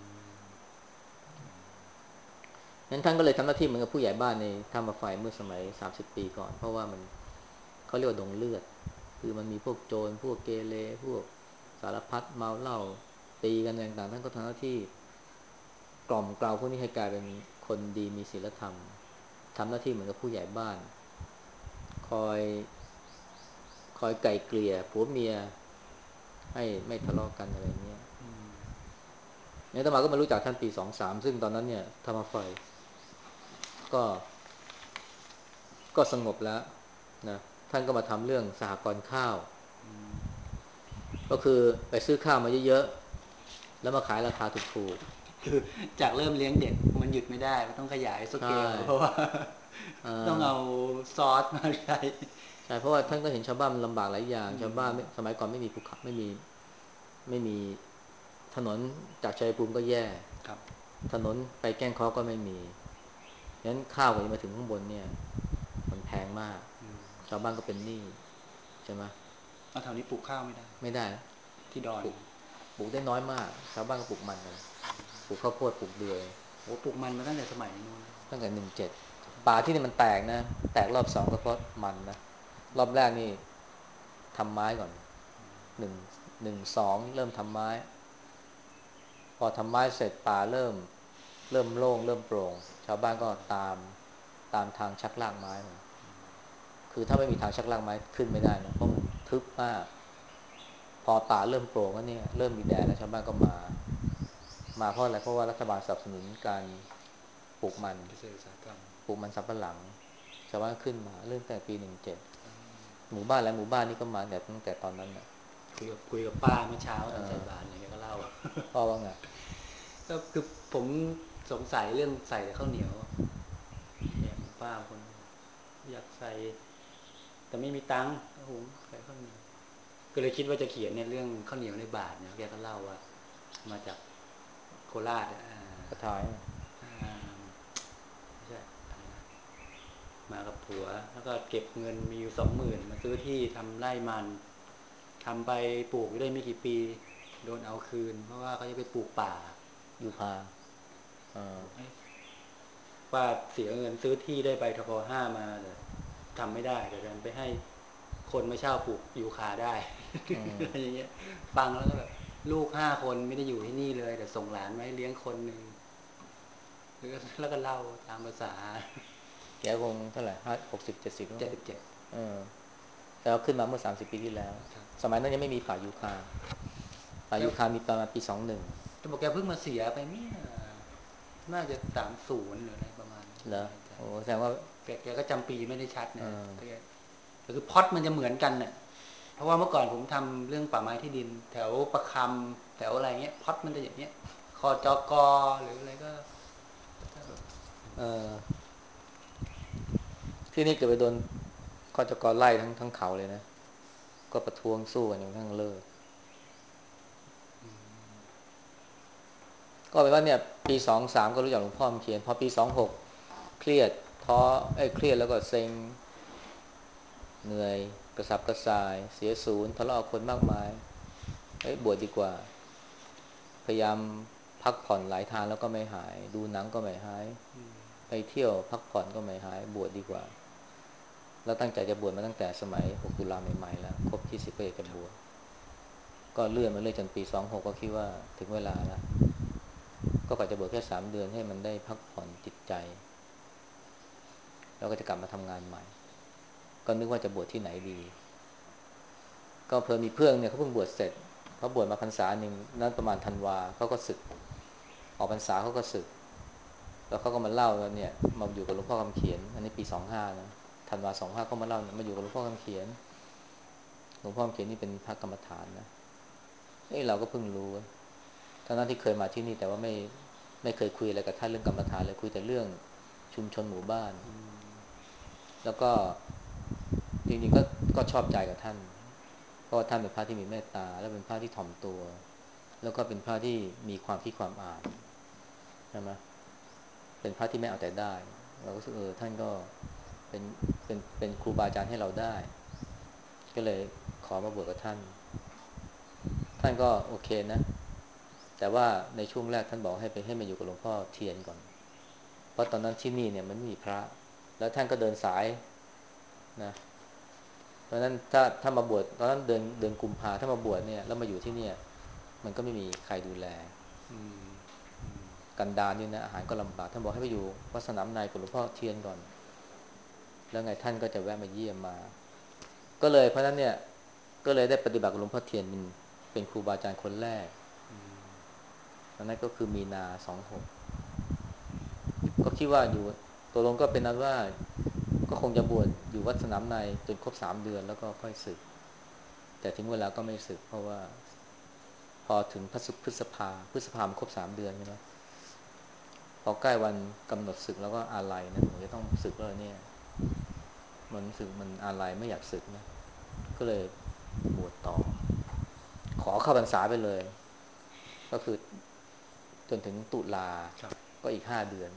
นั้นท่านก็เลยทำหน้าที่เหมือนกับผู้ใหญ่บ้านในท่ามาไฟเมื่อสมัยสามสิบปีก่อนเพราะว่ามันเขาเรียกว่าดงเลือดคือมันมีพวกโจรพวกเกเรพวกสารพัดเมาเหล้าตีกันต่างๆท่านก็ทำหน้าที่กล่อมเกลาพวกนี้ให้กลายเป็นคนดีมีศีลธรรมทำหน้าที่เหมือนกับผู้ใหญ่บ้านคอยคอยไก่เกลี่ยผัวเมียให้ไม่ทะเลาะกันอะไรเงี้ยเนี่ยตมาก็มารู้จักท่านปีสองสามซึ่งตอนนั้นเนี่ยธรรมไฟก็ก็สงบแล้วนะท่านก็มาทำเรื่องสหกรณ์ข้าวก็คือไปซื้อข้าวมาเยอะๆแล้วมาขายราคาถูกคือจากเริ่มเลี้ยงเด็กมันหยุดไม่ได้มันต้องขยายสๆใช่เกลเพราะว่าเอต้องอเอาซอสมาใช้ใช่เพราะว่าท่านก็เห็นชาวบ้านมันลำบากหลายอย่างอืชาวบ้านมสมัยก่อนไม่มีภูเขาไม่มีไม่มีถนนจากชัยภูมิก็แย่ครับถนนไปแก้งเคอก็ไม่มีงั้นข้าวกว่าจะมาถึงข้างบนเนี่ยมันแพงมากชาวบ้านก็เป็นหนี้ใช่ไหมเอาแถวนี้ปลูกข้าวไม่ได้ไม่ได้ที่ดอนปลูกปลูกได้น้อยมากชาวบ้านก็ปลูกมันกันปลูกข้าวโพดปลูกเดือยโอ้ปลูกมันมาตั้งแต่สมัยนู้นตั้งแต่หนึ่งเจ็ดป่าที่นี่มันแตกนะแตกรอบสองก็เพราะมันนะรอบแรกนี่ทำไม้ก่อนหนึ่งหนึ่งสองเริ่มทำไม้พอทำไม้เสร็จป่าเริ่มเริ่มโล่งเริ่มโปร่งชาวบ้านก็ตามตามทางชักลากไม้มาคือถ้าไม่มีทางชักลากไม้ขึ้นไม่ได้นะเพราะมันทึบมากพอป่าเริ่มโปร่งแล้วเนี่ยเริ่มมีแดดแล้วชาวบ้านก็มามาเพราะอะไรเพราะว่ารัฐบาลสนับสนุนการปลูกมันเกษตรอุตสาหกรรมปลูกมันสำปะหลังชาวบ้านขึ้นมาเริ่มแต่ปีหนึ่งเจ็ดหมู่บ้านและหมู่บ้านนี่ก็มาแต่ตั้งแต่ตอนนั้นนะคุยกับคุยกับป้าเมื่อเช้าเอตอนใส่อบาตรอะไรเงี้ยก็เล่าพ่อว่าไงก็คือผมสงสัยเรื่องใส่แต่ข้าวเหนียวแอบป้าคนอยากใส่แต่ไม่มีตังค์โอ้โหใส่ข้าวเหนียวก็เลยคิดว่าจะเขียนในเรื่องข้าวเหนียวในบาทเนี่ยแกก็เล่าว่ามาจากโคราชอ่ากระถายอ่าไม่ใช่อะไรนะมากับผัวแล้วก็เก็บเงินมีอยู่สองหมื่นมาซื้อที่ทำไร่มันทำไปปลูกได้ไม่กี่ปีโดนเอาคืนเพราะว่าเขาจะไปปลูกป่ายูคาเออว่าเสียเงินซื้อที่ได้ใบทพห้ามาแต่ทำไม่ได้แต่ดันไปให้คนมาเช่าปลูกยูคาได้อืมอะไรอย่างเงี้ยฟังแล้วก็แบบลูกห้าคนไม่ได้อยู่ที่นี่เลยแต่ส่งหลานมาให้เลี้ยงคนหนึ่งแล้วก็เล่าตามภาษาแกคงเท่าไหร่ห้าหกสิบเจ็ดสิบแล้วมั้งเจ็ดสิบเจ็ดเออแต่เราขึ้นมาเมื่อสามสิบปีที่แล้วครับสมัยนั้นยังไม่มีป่ายูคาป่าแกยูคามีประมาณปีสองหนึ่งจะบอกแกเพิ่งมาเสียไปเมื่อน่าจะสามศูนย์หรืออะไรประมาณนั้นเหรอไม่แน่ใจโอ้แสดงว่าแกแกก็จำปีไม่ได้ชัดเอนะอแต่แกแต่คือพล็อตมันจะเหมือนกันเน่ะเพราะว่าเมื่อก่อนผมทำเรื่องป่าไม้ที่ดินแถวประคำแถวอะไรเงี้ยพล็อตมันจะอย่างเงี้ยคอจกหรืออะไรก็จะแบบเออที่นี่เกิดไปโดนกจกไล่ทั้งทั้งเขาเลยนะก็ประท้วงสู้กันจนกระทั่งเลิกก็เป็นว่าเนี่ยปีสองสามก็รู้จักหลวงพ่อมเขียนพอปีสองหกเครียดท้อเอ้ยเครียดแล้วก็เซ็งเหนื่อยกระสับกระส่ายเสียศูนย์ทะเลาะกับคนมากมายเอ้ยบวชดีกว่าพยายามพักผ่อนหลายทางแล้วก็ไม่หายดูหนังก็ไม่หายไปเที่ยวพักผ่อนก็ไม่หายบวชดีกว่าแล้วตั้งใจจะบวชมาตั้งแต่สมัยหกตุลาใหม่ๆแล้วครบที่สิบก็อยากจะบวชก็เลื่อนมาเรื่อยจนปีสองหกก็คิดว่าถึงเวลาแล้วก็กะจะบวชแค่สามเดือนให้มันได้พักผ่อนจิตใจแล้วก็จะกลับมาทำงานใหม่ก็นึกว่าจะบวชที่ไหนดีก็เพิ่มมีเพื่อนเนี่ยเขาเพิ่งบวชเสร็จเขาบวชมาพรรษาหนึ่งนั้นประมาณธันวาเขาก็ศึกออกพรรษาเขาก็ศึกแล้วเขาก็มาเล่าแล้วเนี่ยมาอยู่กับหลวงพ่อคำเขียนอันนี้ปีสองห้านะธันวาสองห้าเขามาเล่าเนี่ยมาอยู่กับหลวงพ่อคำเขียนหลวงพ่อคำเขียนนี่เป็นพระกรรมฐานนะเอ้เราก็เพิ่งรู้ทั้งนั้นที่เคยมาที่นี่แต่ว่าไม่ไม่เคยคุยอะไรกับท่านเรื่องกรรมฐานเลยคุยแต่เรื่องชุมชนหมู่บ้านแล้วก็จริงๆก็ก็ชอบใจกับท่านเพราะว่าท่านเป็นพระที่มีเมตตาและเป็นพระที่ถ่อมตัวแล้วก็เป็นพระที่มีความคิดความอ่านใช่ไหมเป็นพระที่ไม่เอาแต่ได้เราก็รู้สึกเออท่านก็เป็นเป็นเป็นครูบาอาจารย์ให้เราได้ก็เลยขอมาบวชกับท่านท่านก็โอเคนะแต่ว่าในช่วงแรกท่านบอกให้ไปให้มาอยู่กับหลวงพ่อเทียนก่อนเพราะตอนนั้นที่นี่เนี่ยมันไม่มีพระแล้วท่านก็เดินสายนะเพราะฉะนั้นถ้าถ้ามาบวชตอนนั้นเดือนเดือนกุมภาถ้ามาบวชเนี่ยแล้วมาอยู่ที่เนี่ยมันก็ไม่มีใครดูแลกันดารนี่นะอาหารก็ลำบากท่านบอกให้ไปอยู่วัดสนามในกับหลวงพ่อเทียนก่อนแล้วไงท่านก็จะแวะมาเยี่ยมมาก็เลยเพราะฉะนั้นเนี่ยก็เลยได้ปฏิบัติกับหลวงพ่อเทียนเป็นเป็นครูบาอาจารย์คนแรกตอนนั้นก็คือมีนาสองหกก็คิดว่าอยู่ตัวลงก็เป็นนั้นว่าก็คงจะบวชอยู่วัดสนามในจนครบสามเดือนแล้วก็ค่อยสึกแต่ถึงเวลาก็ไม่สึกเพราะว่าพอถึงพฤษภาพฤษภามันครบสามเดือนใช่ไหมพอใกล้วันกำหนดสึกแล้วก็อาลัยนะผมจะต้องสึกแล้วเนี่ยมันสึกมันอาลัยไม่อยากสึกนะก็เลยบวชต่อขอเข้าพรรษาไปเลยก็คือจนถึงตุลาก็อีกห้าเดือน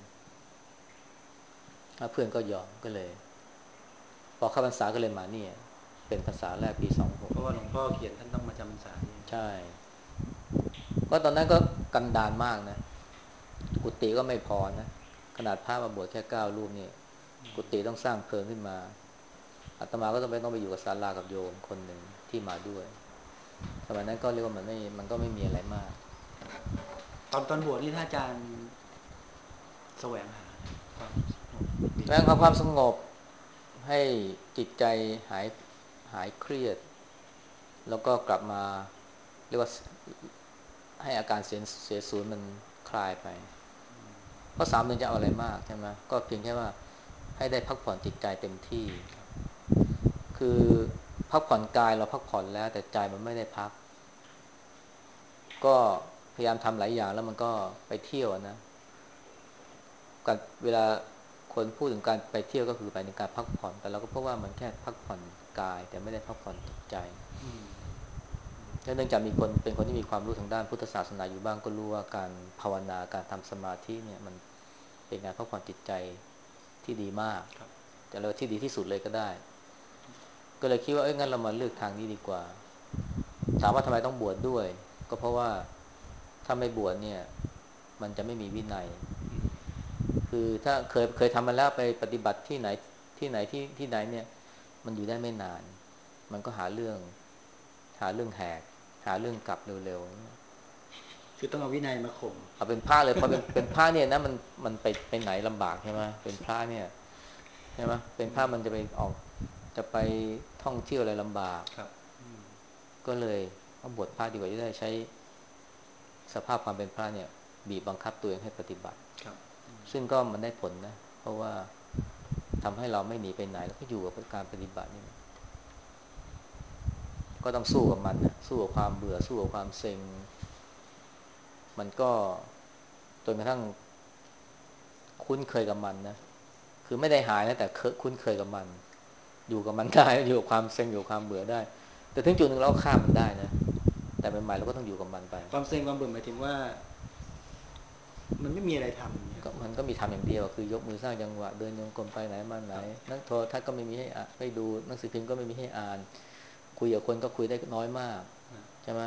เพื่อนก็ยอมก็เลยพอเข้าพรรษาก็เลยมาเนี่ยเป็นพรรษาแรกปีสองหกเพราะว่าหลวงพ่อเขียนท่านต้องมาจำพรรษาที่ใช่ก็ตอนนั้นก็กันดารมากนะกุฏิก็ไม่พอนะขนาดพระมาบวชแค่เก้ารูปนี่กุฏิต้องสร้างเพิงขึ้นมาอาตมาก็ต้องไปต้องไปอยู่กับศาลากับโยมคนหนึ่งที่มาด้วยสมัยนั้นก็เรียกว่ามันไม่มันก็ไม่มีอะไรมากตอนตอนบวชนี่ท่านอาจารย์แสวงหาความสงบมีแรงเอาความสงบให้จิตใจหายหายเครียดแล้วก็กลับมาเรียกว่าให้อาการเสียเสียสูญมันคลายไปเพราะสามเดือนจะเอาอะไรมากใช่ไหมก็เพียงแค่ว่าให้ได้พักผ่อนจิตใจเต็มที่คือพักผ่อนกายเราพักผ่อนแล้วแต่ใจมันไม่ได้พักก็พยายามทำหลายอย่างแล้วมันก็ไปเที่ยวนะการเวลาคนพูดถึงการไปเที่ยวก็คือไปในการพักผ่อนแต่เราก็พบว่ามันแค่พักผ่อนกายแต่ไม่ได้พักผ่อนจิตใจและเนื่องจากมีคนเป็นคนที่มีความรู้ทางด้านพุทธศาสนาอยู่บ้างก็รู้ว่าการภาวนาการทำสมาธิเนี่ยมันเป็นการพักผ่อนจิตใจที่ดีมากแต่เราที่ดีที่สุดเลยก็ได้ก็เลยคิดว่าเอ้ยงั้นเรามาเลือกทางนี้ดีกว่าถามว่าทำไมต้องบวชดด้วยก็เพราะว่าถ้าไม่บวชเนี่ยมันจะไม่มีวินัยคือถ้าเคยเคยทำมาแล้วไปปฏิบัติที่ไหนที่ไหนที่ที่ไหนเนี่ยมันอยู่ได้ไม่นานมันก็หาเรื่องหาเรื่องแหกหาเรื่องกลับเร็วคือต้องเอาวินัยมาข่มๆเอาเป็นพระเลยพอเป็นเป็นพระเนี่ยนะมันมันไปไปไหนลำบากใช่ไหมเป็นพระเนี่ยใช่ไหมเป็นพระมันจะไปออกจะไปท่องเที่ยวอะไรลำบากครับก็เลยเอาบวชพระดีกว่าจะได้ใช้สภาพความเป็นพระเนี่ยบีบบังคับตัวเองให้ปฏิบัติซึ่งก็มันได้ผลนะเพราะว่าทำให้เราไม่หนีไปไหนแล้วก็อยู่กับการปฏิบัตินี่ก็ต้องสู้กับมันนะสู้กับความเบื่อสู้กับความเซ็งมันก็จนกระทั่งคุ้นเคยกับมันนะคือไม่ได้หายนะแต่คุ้นเคยกับมันอยู่กับมันได้อยู่กับความเซ็งอยู่กับความเบื่อได้แต่ถึงจุดหนึ่งเราข้ามมันได้นะแต่ใหม่ๆเราก็ต้องอยู่กับมันไปความเซ็งความเบื่อหมายถึงว่ามันไม่มีอะไรทำเนี่ยก็มันก็มีทำอย่างเดียวคือยกมือสร้างจังหวะเดินโยกลมไปไหนมาไหนนักโทรทัศน์ก็ไม่มีให้อ่านให้ดูหนังสือพิมพ์ก็ไม่มีให้อ่านคุยกับคนก็คุยได้น้อยมากใช่ไหม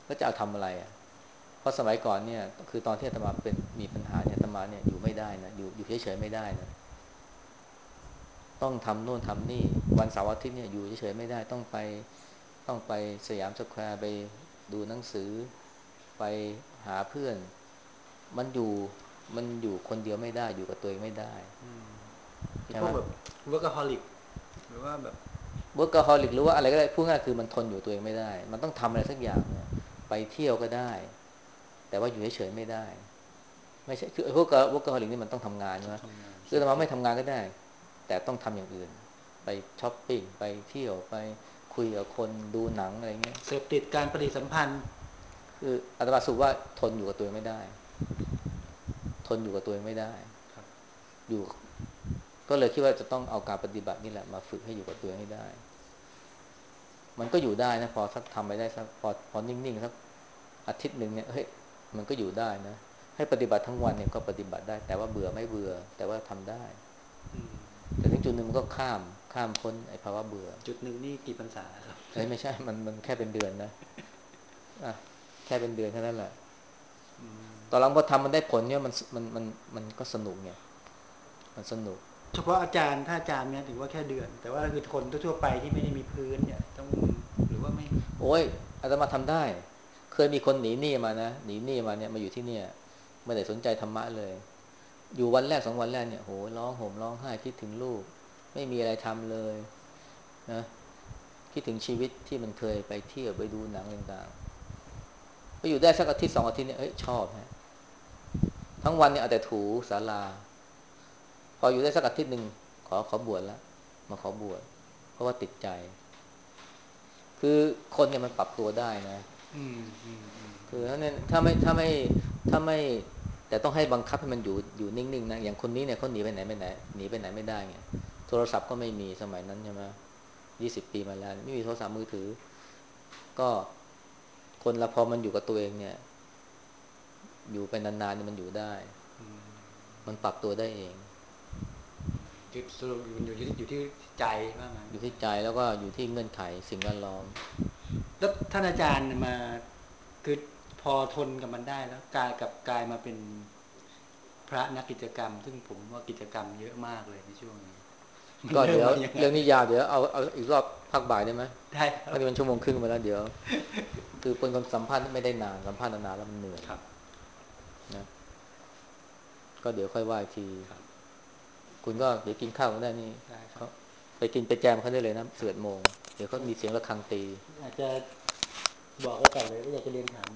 แล้วจะเอาทำอะไรอ่ะเพราะสมัยก่อนเนี่ยคือตอนที่อาตมาเป็นมีปัญหาเนี่ยอาตมาเนี่ยอยู่ไม่ได้นะอยู่อยู่เฉยๆไม่ได้นะต้องทำโน่นทำนี่วันเสาร์อาทิตย์เนี่ยอยู่เฉยๆไม่ได้ต้องไปต้องไปสยามสแควร์ไปดูหนังสือไปหาเพื่อนมันอยู่มันอยู่คนเดียวไม่ได้อยู่กับตัวเองไม่ได้ใช่ไหมพวกแบบ workaholic หรือว่าแบบเวิร์กฮอลิกหรือว่าอะไรก็ได้พูดง่ายคือมันทนอยู่ตัวเองไม่ได้มันต้องทำอะไรสักอย่างเนี่ยไปเที่ยวก็ได้แต่ว่าอยู่เฉยๆไม่ได้ไม่ใช่คือพวกเวิร์กฮอลิกนี่มันต้องทำงานใช่ไหมทำงานคือแต่ว่าขี้เกียจไม่ทำงานก็ได้แต่ต้องทำอย่างอื่นไปช้อปปิ้งไปเที่ยวไปคุยกับคนดูหนังอะไรเงี้ยเสพติดการปฏิสัมพันธ์คืออาตมาสูว่าทนอยู่กับตัวเองไม่ได้ทนอยู่กับตัวเองไม่ได้ครับอยู่ก็เลยคิดว่าจะต้องเอาการปฏิบัตินี่แหละมาฝึกให้อยู่กับตัวเองให้ได้มันก็อยู่ได้นะพอสักทำไปได้สักพอพอนิ่งๆสักอาทิตย์หนึ่งเนี่ยเฮ้ยมันก็อยู่ได้นะให้ปฏิบัติทั้งวันเนี่ยก็ปฏิบัติได้แต่ว่าเบื่อไม่เบื่อแต่ว่าทำได้แต่ถึงจุดหนึ่งมันก็ข้ามข้ามพ้นไอ้ภาวะเบื่อจุดหนึ่งนี่กี่พรรษาครับเอ้ยไม่ใช่มันมันแค่เป็นเดือนนะอ่ะแค่เป็นเดือนแค่นั้นแหละตอนหลังพอทำมันได้ผลเนี่ยมันมันมันมันก็สนุกไงมันสนุกเฉพาะอาจารย์ถ้าอาจารย์เนี่ยถือว่าแค่เดือนแต่ว่าคือคนทั่วๆไปที่ไม่ได้มีพื้นเนี่ยต้องหรือว่าไม่โอ้ยอาตมาทำได้เคยมีคนหนีหนี้มานะหนีหนี้มาเนี่ยมาอยู่ที่เนี่ยไม่ได้สนใจธรรมะเลยอยู่วันแรกสองวันแรกเนี่ยโหร้องห่มร้องไห้คิดถึงลูกไม่มีอะไรทำเลยนะคิดถึงชีวิตที่มันเคยไปเที่ยวไปดูหนังต่างๆไปอยู่ได้สักอาทิตย์สองอาทิตย์เนี่ยเอ้ยชอบฮะทั้งวันเนี่ยเอาแต่ถูศาลาพออยู่ได้สักอาทิตย์หนึ่งขอขอบวชแล้วมาขอบวชเพราะว่าติดใจคือคนเนี่ยมันปรับตัวได้นะอืมอืมอืมคือถ้าเนี่ยถ้าไม่ถ้าไม่ถ้าไม่แต่ต้องให้บังคับให้มันอยู่อยู่นิ่งๆนะอย่างคนนี้เนี่ยเขาหนีไปไหนไม่ไหนหนีไปไหนไม่ได้ไงโทรศัพท์ก็ไม่มีสมัยนั้นใช่ไหมยี่สิบปีมาแล้วไม่มีโทรศัพท์มือถือก็คนละพอมันอยู่กับตัวเองเนี่ยอยู่ไปนานๆเนี่ยมันอยู่ได้มันปรับตัวได้เองจุดสรุปมันอยู่ที่อยู่ที่ใจว่างั้นอยู่ที่ใจแล้วก็อยู่ที่เงื่อนไขสิ่งแวดล้อมแล้วท่านอาจารย์มาคือพอทนกับมันได้แล้วกลายกับกลายมาเป็นพระนักกิจกรรมซึ่งผมว่ากิจกรรมเยอะมากเลยในช่วงนี้มันเริ่มก็เดี๋ยวมายังไงเรื่องนี้ยาวเดี๋ยวเอาเอาอีกรอบพักบ่ายได้ไหมได้ครับเพราะนี่มันชั่วโมงครึ่งมาแล้วเดี๋ยวคือเป็นคนสัมภาษณ์ไม่ได้นานสัมภาษณ์นานๆแล้วมันเหนื่อยครับนะก็เดี๋ยวค่อยว่าอีกทีครับคุณก็เดี๋ยวกินข้าวกันได้นี่ได้ครับเขาไปกินไปแจมเขาได้เลยนะครับสิบเอ็ดโมงเดี๋ยวเขามีเสียงระฆังตีอาจจะบอกไว้ก่อนเลยว่าอยากจะเรียนถาม